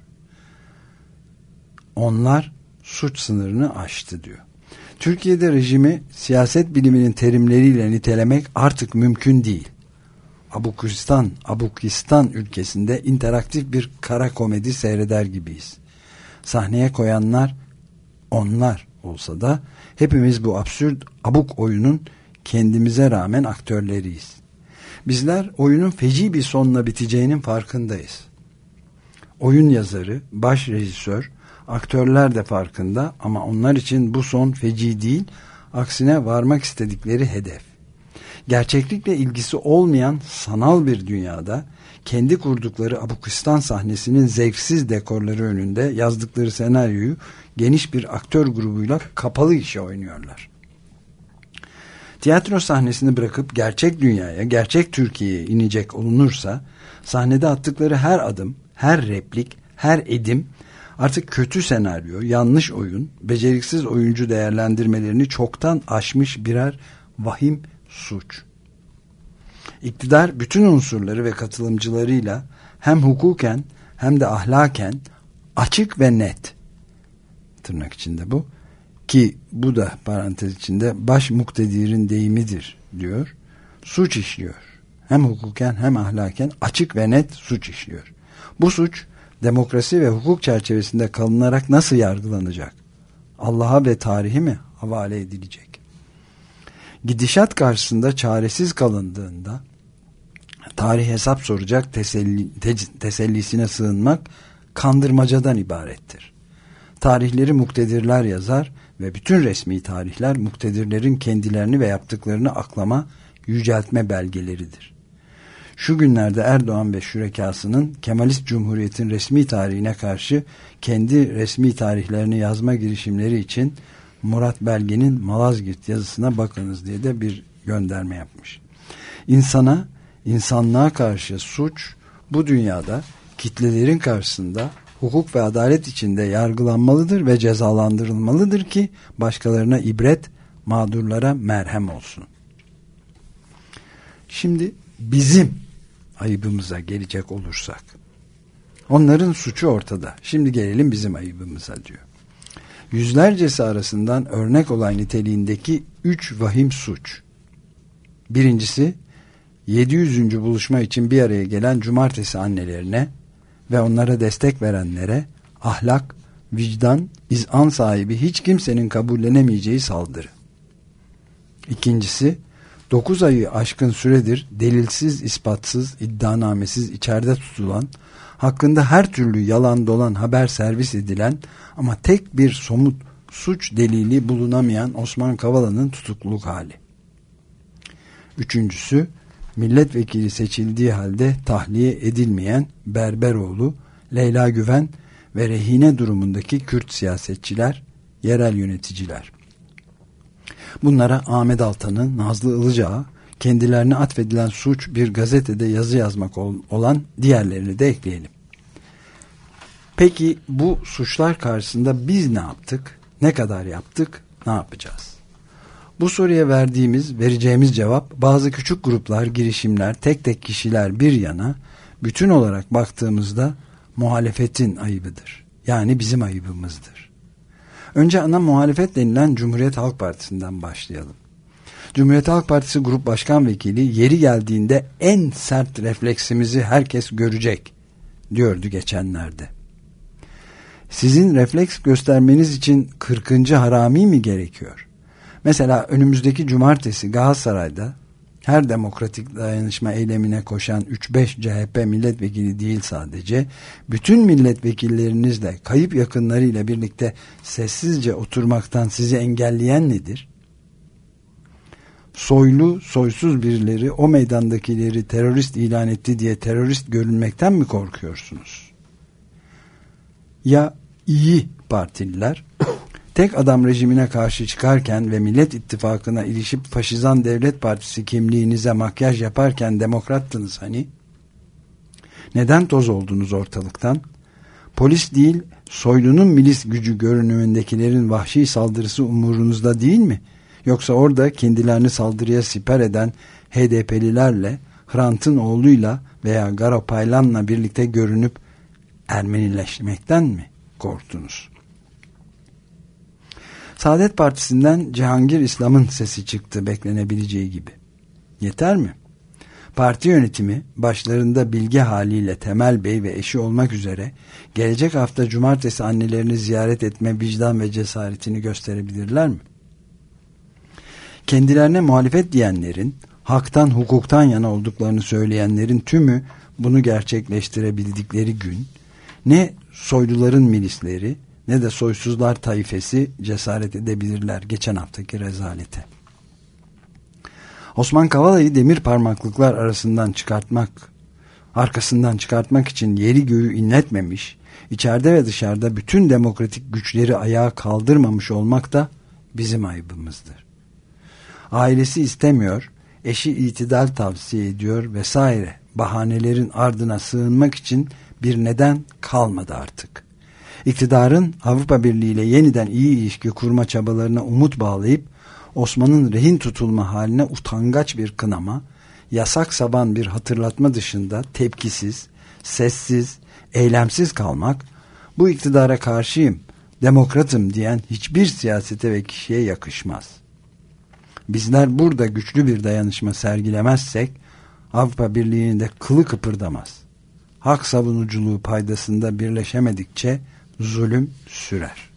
Onlar suç sınırını aştı diyor. Türkiye'de rejimi siyaset biliminin terimleriyle nitelemek artık mümkün değil. Abukistan, Abukistan ülkesinde interaktif bir kara komedi seyreder gibiyiz. Sahneye koyanlar onlar olsa da hepimiz bu absürt abuk oyunun kendimize rağmen aktörleriyiz. Bizler oyunun feci bir sonla biteceğinin farkındayız. Oyun yazarı, baş rejisör, aktörler de farkında ama onlar için bu son feci değil, aksine varmak istedikleri hedef. Gerçeklikle ilgisi olmayan sanal bir dünyada kendi kurdukları Abukistan sahnesinin zevksiz dekorları önünde yazdıkları senaryoyu geniş bir aktör grubuyla kapalı işe oynuyorlar. Tiyatro sahnesini bırakıp gerçek dünyaya, gerçek Türkiye'ye inecek olunursa sahnede attıkları her adım, her replik, her edim artık kötü senaryo, yanlış oyun, beceriksiz oyuncu değerlendirmelerini çoktan aşmış birer vahim suç. İktidar bütün unsurları ve katılımcılarıyla hem hukuken hem de ahlaken açık ve net, tırnak içinde bu, ki bu da parantez içinde baş muktedirin deyimidir diyor, suç işliyor. Hem hukuken hem ahlaken açık ve net suç işliyor. Bu suç demokrasi ve hukuk çerçevesinde kalınarak nasıl yargılanacak? Allah'a ve tarihi mi havale edilecek? Gidişat karşısında çaresiz kalındığında tarih hesap soracak teselli, te, tesellisine sığınmak kandırmacadan ibarettir. Tarihleri muktedirler yazar ve bütün resmi tarihler muktedirlerin kendilerini ve yaptıklarını aklama, yüceltme belgeleridir. Şu günlerde Erdoğan ve şürekasının Kemalist Cumhuriyet'in resmi tarihine karşı kendi resmi tarihlerini yazma girişimleri için Murat Belge'nin Malazgirt yazısına bakınız diye de bir gönderme yapmış. İnsana, insanlığa karşı suç bu dünyada kitlelerin karşısında hukuk ve adalet içinde yargılanmalıdır ve cezalandırılmalıdır ki başkalarına ibret, mağdurlara merhem olsun. Şimdi bizim ayıbımıza gelecek olursak, onların suçu ortada. Şimdi gelelim bizim ayıbımıza diyor. Yüzlercesi arasından örnek olay niteliğindeki üç vahim suç. Birincisi, yedi yüzüncü buluşma için bir araya gelen cumartesi annelerine ve onlara destek verenlere ahlak, vicdan, izan sahibi hiç kimsenin kabullenemeyeceği saldırı. İkincisi, dokuz ayı aşkın süredir delilsiz, ispatsız, iddianamesiz içeride tutulan, hakkında her türlü yalan dolan haber servis edilen ama tek bir somut suç delili bulunamayan Osman Kavala'nın tutukluluk hali. Üçüncüsü, milletvekili seçildiği halde tahliye edilmeyen Berberoğlu, Leyla Güven ve rehine durumundaki Kürt siyasetçiler, yerel yöneticiler. Bunlara Ahmet Altan'ın, Nazlı Ilıcağı, kendilerine atfedilen suç bir gazetede yazı yazmak olan diğerlerini de ekleyelim. Peki bu suçlar karşısında biz ne yaptık? Ne kadar yaptık? Ne yapacağız? Bu soruya verdiğimiz, vereceğimiz cevap bazı küçük gruplar, girişimler, tek tek kişiler bir yana bütün olarak baktığımızda muhalefetin ayıbıdır. Yani bizim ayıbımızdır. Önce ana muhalefet denilen Cumhuriyet Halk Partisi'nden başlayalım. Cumhuriyet Halk Partisi Grup Başkan Vekili yeri geldiğinde en sert refleksimizi herkes görecek diyordu geçenlerde. Sizin refleks göstermeniz için kırkıncı harami mi gerekiyor? Mesela önümüzdeki cumartesi Galatasaray'da her demokratik dayanışma eylemine koşan üç beş C H P milletvekili değil sadece, bütün milletvekillerinizle, kayıp yakınlarıyla birlikte sessizce oturmaktan sizi engelleyen nedir? soylu, soysuz birileri o meydandakileri terörist ilan etti diye terörist görünmekten mi korkuyorsunuz? Ya iyi partililer tek adam rejimine karşı çıkarken ve Millet İttifakı'na ilişip faşizan devlet partisi kimliğinize makyaj yaparken demokrattınız hani? Neden toz oldunuz ortalıktan? Polis değil, soylunun milis gücü görünümündekilerin vahşi saldırısı umurunuzda değil mi? Yoksa orada kendilerini saldırıya siper eden H D P'lilerle, Hrant'ın oğluyla veya Garo Paylan'la birlikte görünüp Ermenileşmekten mi korktunuz? Saadet Partisi'nden Cihangir İslam'ın sesi çıktı beklenebileceği gibi. Yeter mi? Parti yönetimi başlarında Bilge haliyle Temel Bey ve eşi olmak üzere gelecek hafta cumartesi annelerini ziyaret etme vicdan ve cesaretini gösterebilirler mi? Kendilerine muhalefet diyenlerin, haktan hukuktan yana olduklarını söyleyenlerin tümü bunu gerçekleştirebildikleri gün, ne soyluların milisleri ne de soysuzlar taifesi cesaret edebilirler geçen haftaki rezalete. Osman Kavala'yı demir parmaklıklar arasından çıkartmak, arkasından çıkartmak için yeri göğü inletmemiş, içeride ve dışarıda bütün demokratik güçleri ayağa kaldırmamış olmak da bizim ayıbımızdır. Ailesi istemiyor, eşi itidal tavsiye ediyor vesaire bahanelerin ardına sığınmak için bir neden kalmadı artık. İktidarın Avrupa Birliği ile yeniden iyi ilişki kurma çabalarına umut bağlayıp Osman'ın rehin tutulma haline utangaç bir kınama, yasak saban bir hatırlatma dışında tepkisiz, sessiz, eylemsiz kalmak, bu iktidara karşıyım, demokratım diyen hiçbir siyasete ve kişiye yakışmaz. Bizler burada güçlü bir dayanışma sergilemezsek, Avrupa Birliği'nde kılı kıpırdamaz. Hak savunuculuğu paydasında birleşemedikçe zulüm sürer.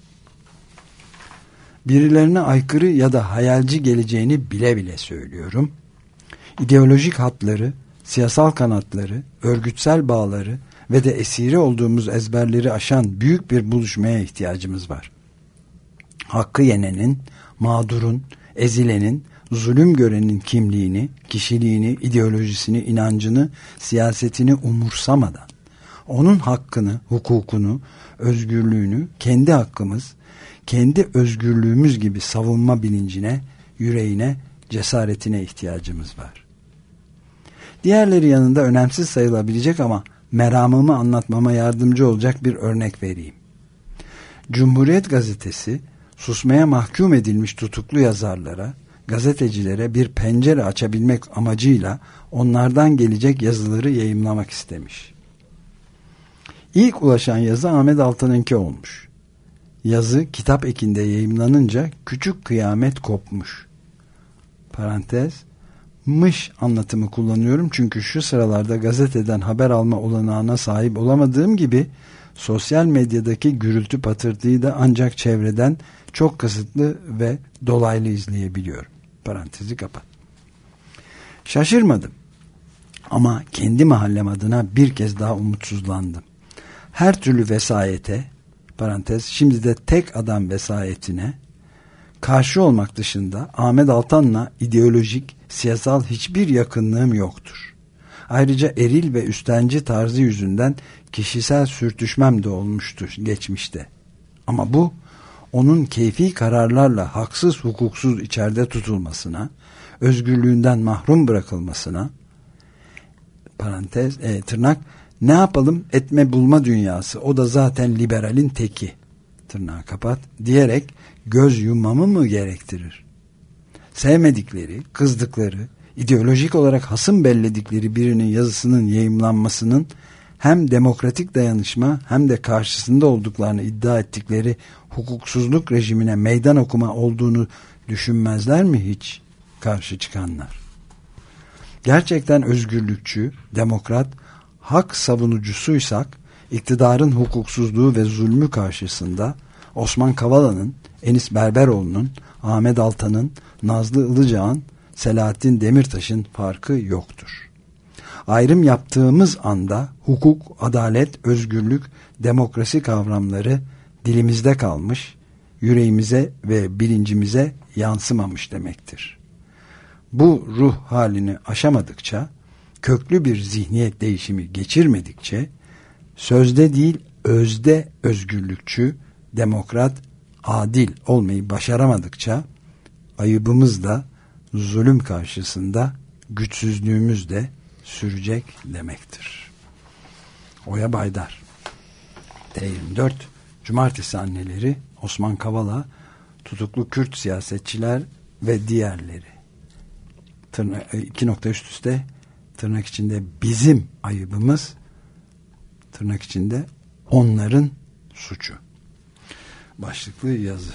Birilerine aykırı ya da hayalci geleceğini bile bile söylüyorum. İdeolojik hatları, siyasal kanatları, örgütsel bağları ve de esiri olduğumuz ezberleri aşan büyük bir buluşmaya ihtiyacımız var. Hakkı yenenin, mağdurun, ezilenin, zulüm görenin kimliğini, kişiliğini, ideolojisini, inancını, siyasetini umursamadan, onun hakkını, hukukunu, özgürlüğünü kendi hakkımız, kendi özgürlüğümüz gibi savunma bilincine, yüreğine, cesaretine ihtiyacımız var. Diğerleri yanında önemsiz sayılabilecek ama meramımı anlatmama yardımcı olacak bir örnek vereyim. Cumhuriyet Gazetesi, susmaya mahkum edilmiş tutuklu yazarlara, gazetecilere bir pencere açabilmek amacıyla onlardan gelecek yazıları yayımlamak istemiş. İlk ulaşan yazı Ahmet Altan'ınki olmuş. Yazı kitap ekinde yayımlanınca küçük kıyamet kopmuş. Parantez, mış anlatımı kullanıyorum çünkü şu sıralarda gazeteden haber alma olanağına sahip olamadığım gibi sosyal medyadaki gürültü patırtıyı da ancak çevreden çok kısıtlı ve dolaylı izleyebiliyorum. Parantezi kapat. Şaşırmadım. Ama kendi mahallem adına bir kez daha umutsuzlandım. Her türlü vesayete, parantez, şimdi de tek adam vesayetine karşı olmak dışında Ahmet Altan'la ideolojik, siyasal hiçbir yakınlığım yoktur. Ayrıca eril ve üstenci tarzı yüzünden kişisel sürtüşmem de olmuştur geçmişte. Ama bu onun keyfi kararlarla haksız hukuksuz içeride tutulmasına, özgürlüğünden mahrum bırakılmasına, parantez, e, tırnak, ne yapalım etme bulma dünyası, o da zaten liberalin teki, tırnağı kapat, diyerek göz yummamı mı gerektirir? Sevmedikleri, kızdıkları, ideolojik olarak hasım belledikleri birinin yazısının yayımlanmasının hem demokratik dayanışma hem de karşısında olduklarını iddia ettikleri hukuksuzluk rejimine meydan okuma olduğunu düşünmezler mi hiç karşı çıkanlar? Gerçekten özgürlükçü, demokrat, hak savunucusuysak, iktidarın hukuksuzluğu ve zulmü karşısında Osman Kavala'nın, Enis Berberoğlu'nun, Ahmet Altan'ın, Nazlı Ilıcağ'ın, Selahattin Demirtaş'ın farkı yoktur. Ayrım yaptığımız anda hukuk, adalet, özgürlük, demokrasi kavramları dilimizde kalmış, yüreğimize ve bilincimize yansımamış demektir. bu ruh halini aşamadıkça, köklü bir zihniyet değişimi geçirmedikçe, sözde değil özde özgürlükçü, demokrat, adil olmayı başaramadıkça, ayıbımız da zulüm karşısında güçsüzlüğümüz de sürecek demektir. Oya Baydar. T yirmi dört Cumartesi Anneleri, Osman Kavala, tutuklu Kürt siyasetçiler ve diğerleri. Tırna, iki nokta üst üste, tırnak içinde bizim ayıbımız, tırnak içinde onların suçu. Başlıklı yazı.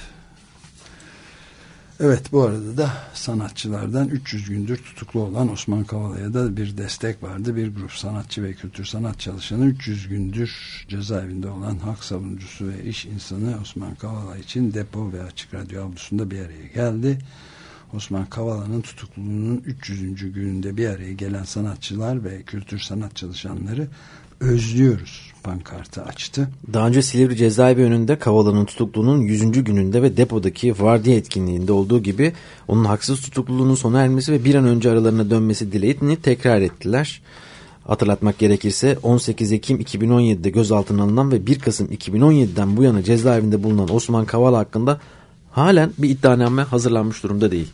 Evet, bu arada da sanatçılardan üç yüz gündür tutuklu olan Osman Kavala'ya da bir destek vardı. Bir grup sanatçı ve kültür sanat çalışanı üç yüz gündür cezaevinde olan hak savunucusu ve iş insanı Osman Kavala için Depo ve Açık Radyo avlusunda bir araya geldi. Osman Kavala'nın tutukluluğunun üç yüzüncü gününde bir araya gelen sanatçılar ve kültür sanat çalışanları özlüyoruz pankartı açtı. Daha önce Silivri cezaevi önünde Kavala'nın tutukluluğunun yüzüncü gününde ve depodaki vardiya etkinliğinde olduğu gibi onun haksız tutukluluğunun sona ermesi ve bir an önce aralarına dönmesi dileğini tekrar ettiler. Hatırlatmak gerekirse on sekiz Ekim iki bin on yedi'de gözaltına alınan ve bir Kasım iki bin on yedi'den bu yana cezaevinde bulunan Osman Kavala hakkında halen bir iddianame hazırlanmış durumda değil.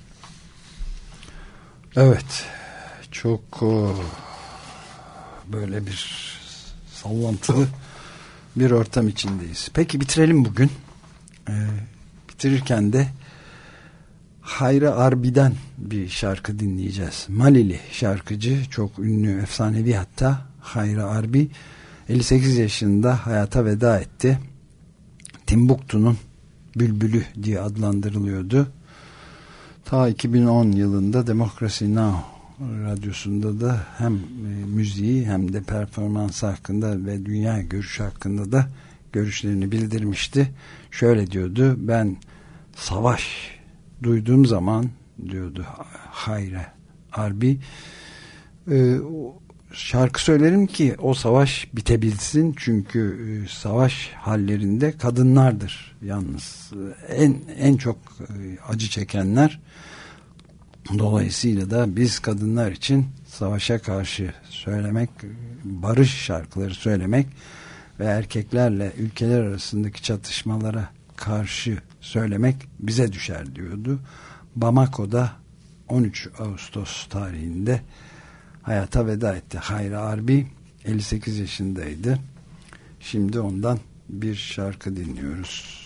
Evet, çok o, böyle bir sallantılı bir ortam içindeyiz. Peki bitirelim bugün. Ee, bitirirken de Hayri Arbi'den bir şarkı dinleyeceğiz. Malili şarkıcı, çok ünlü, efsanevi hatta Hayri Arbi elli sekiz yaşında hayata veda etti. Timbuktu'nun bülbülü diye adlandırılıyordu. Ta iki bin on yılında Democracy Now! Radyosunda da hem e, müziği hem de performansı hakkında ve dünya görüşü hakkında da görüşlerini bildirmişti. Şöyle diyordu: ben savaş duyduğum zaman, diyordu Hayri Arbi, e, şarkı söylerim ki o savaş bitebilsin, çünkü e, savaş hallerinde kadınlardır yalnız en en çok e, acı çekenler. Dolayısıyla da biz kadınlar için savaşa karşı söylemek, barış şarkıları söylemek ve erkeklerle ülkeler arasındaki çatışmalara karşı söylemek bize düşer diyordu. Bamako'da on üç Ağustos tarihinde hayata veda etti Hayri Arbi. elli sekiz yaşındaydı. Şimdi ondan bir şarkı dinliyoruz.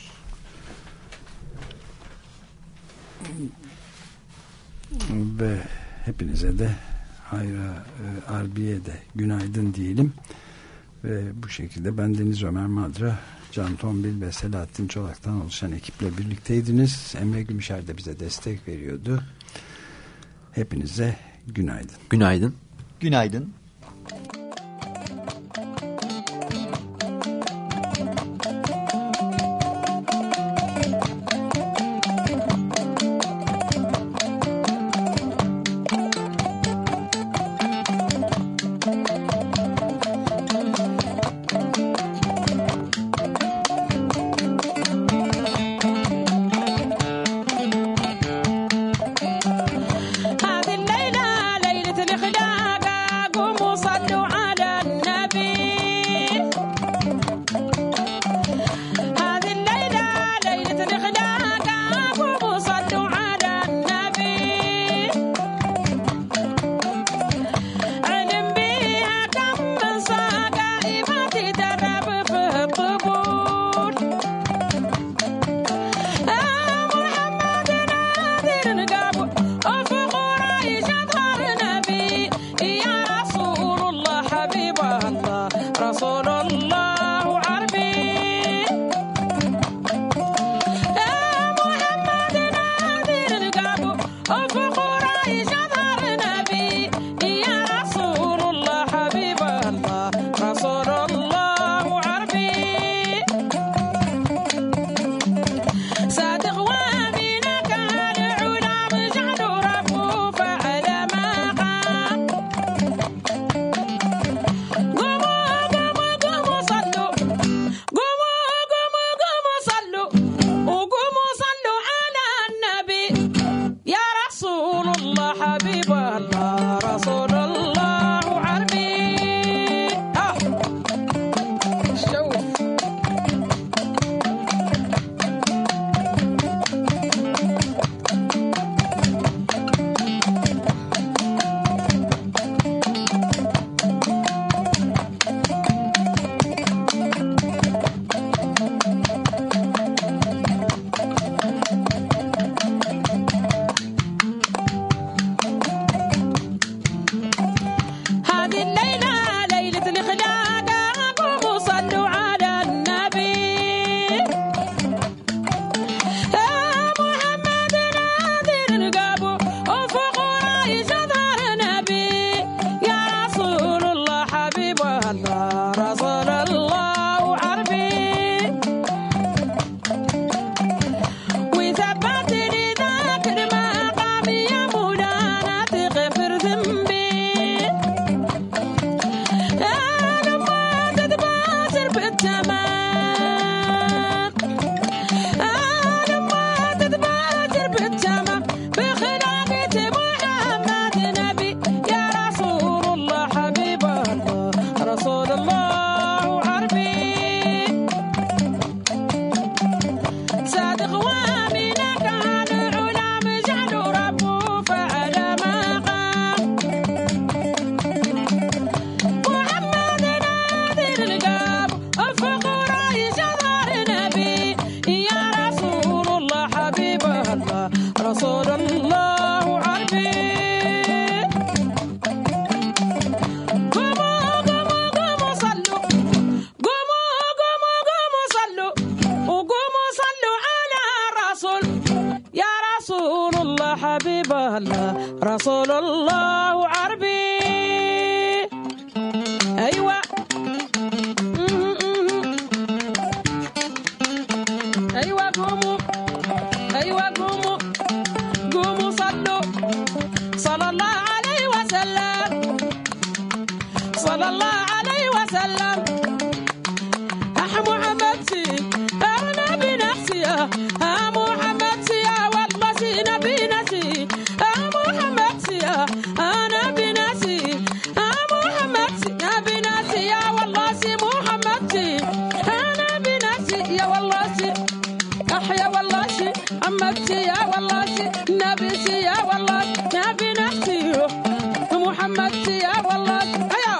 Ve hepinize de Hayri Arbi'ye de günaydın diyelim. Ve bu şekilde ben Deniz Ömer Madra, Can Tombil ve Selahattin Çolak'tan oluşan ekiple birlikteydiniz. Emre Gümüşer de bize destek veriyordu. Hepinize günaydın. Günaydın. Günaydın. صور حبيب الله رسول الله عربي أيوة أيوة قوموا أيوة قوموا قوموا صلوا صلى الله عليه وسلم صلى الله عليه وسلم أح محمد سي أنا بنفسي أه محمد سي والله سي نبي نسي أه محمد سي أنا بنفسي أه محمد سي نبي نسي يا والله سي محمد سي أنا بنفسي يا والله سي أحيا والله سي محمد سي يا والله سي نبي سي يا والله نبي نفسي محمد سي يا والله أيا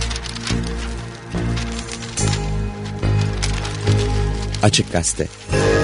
Açık Gazete.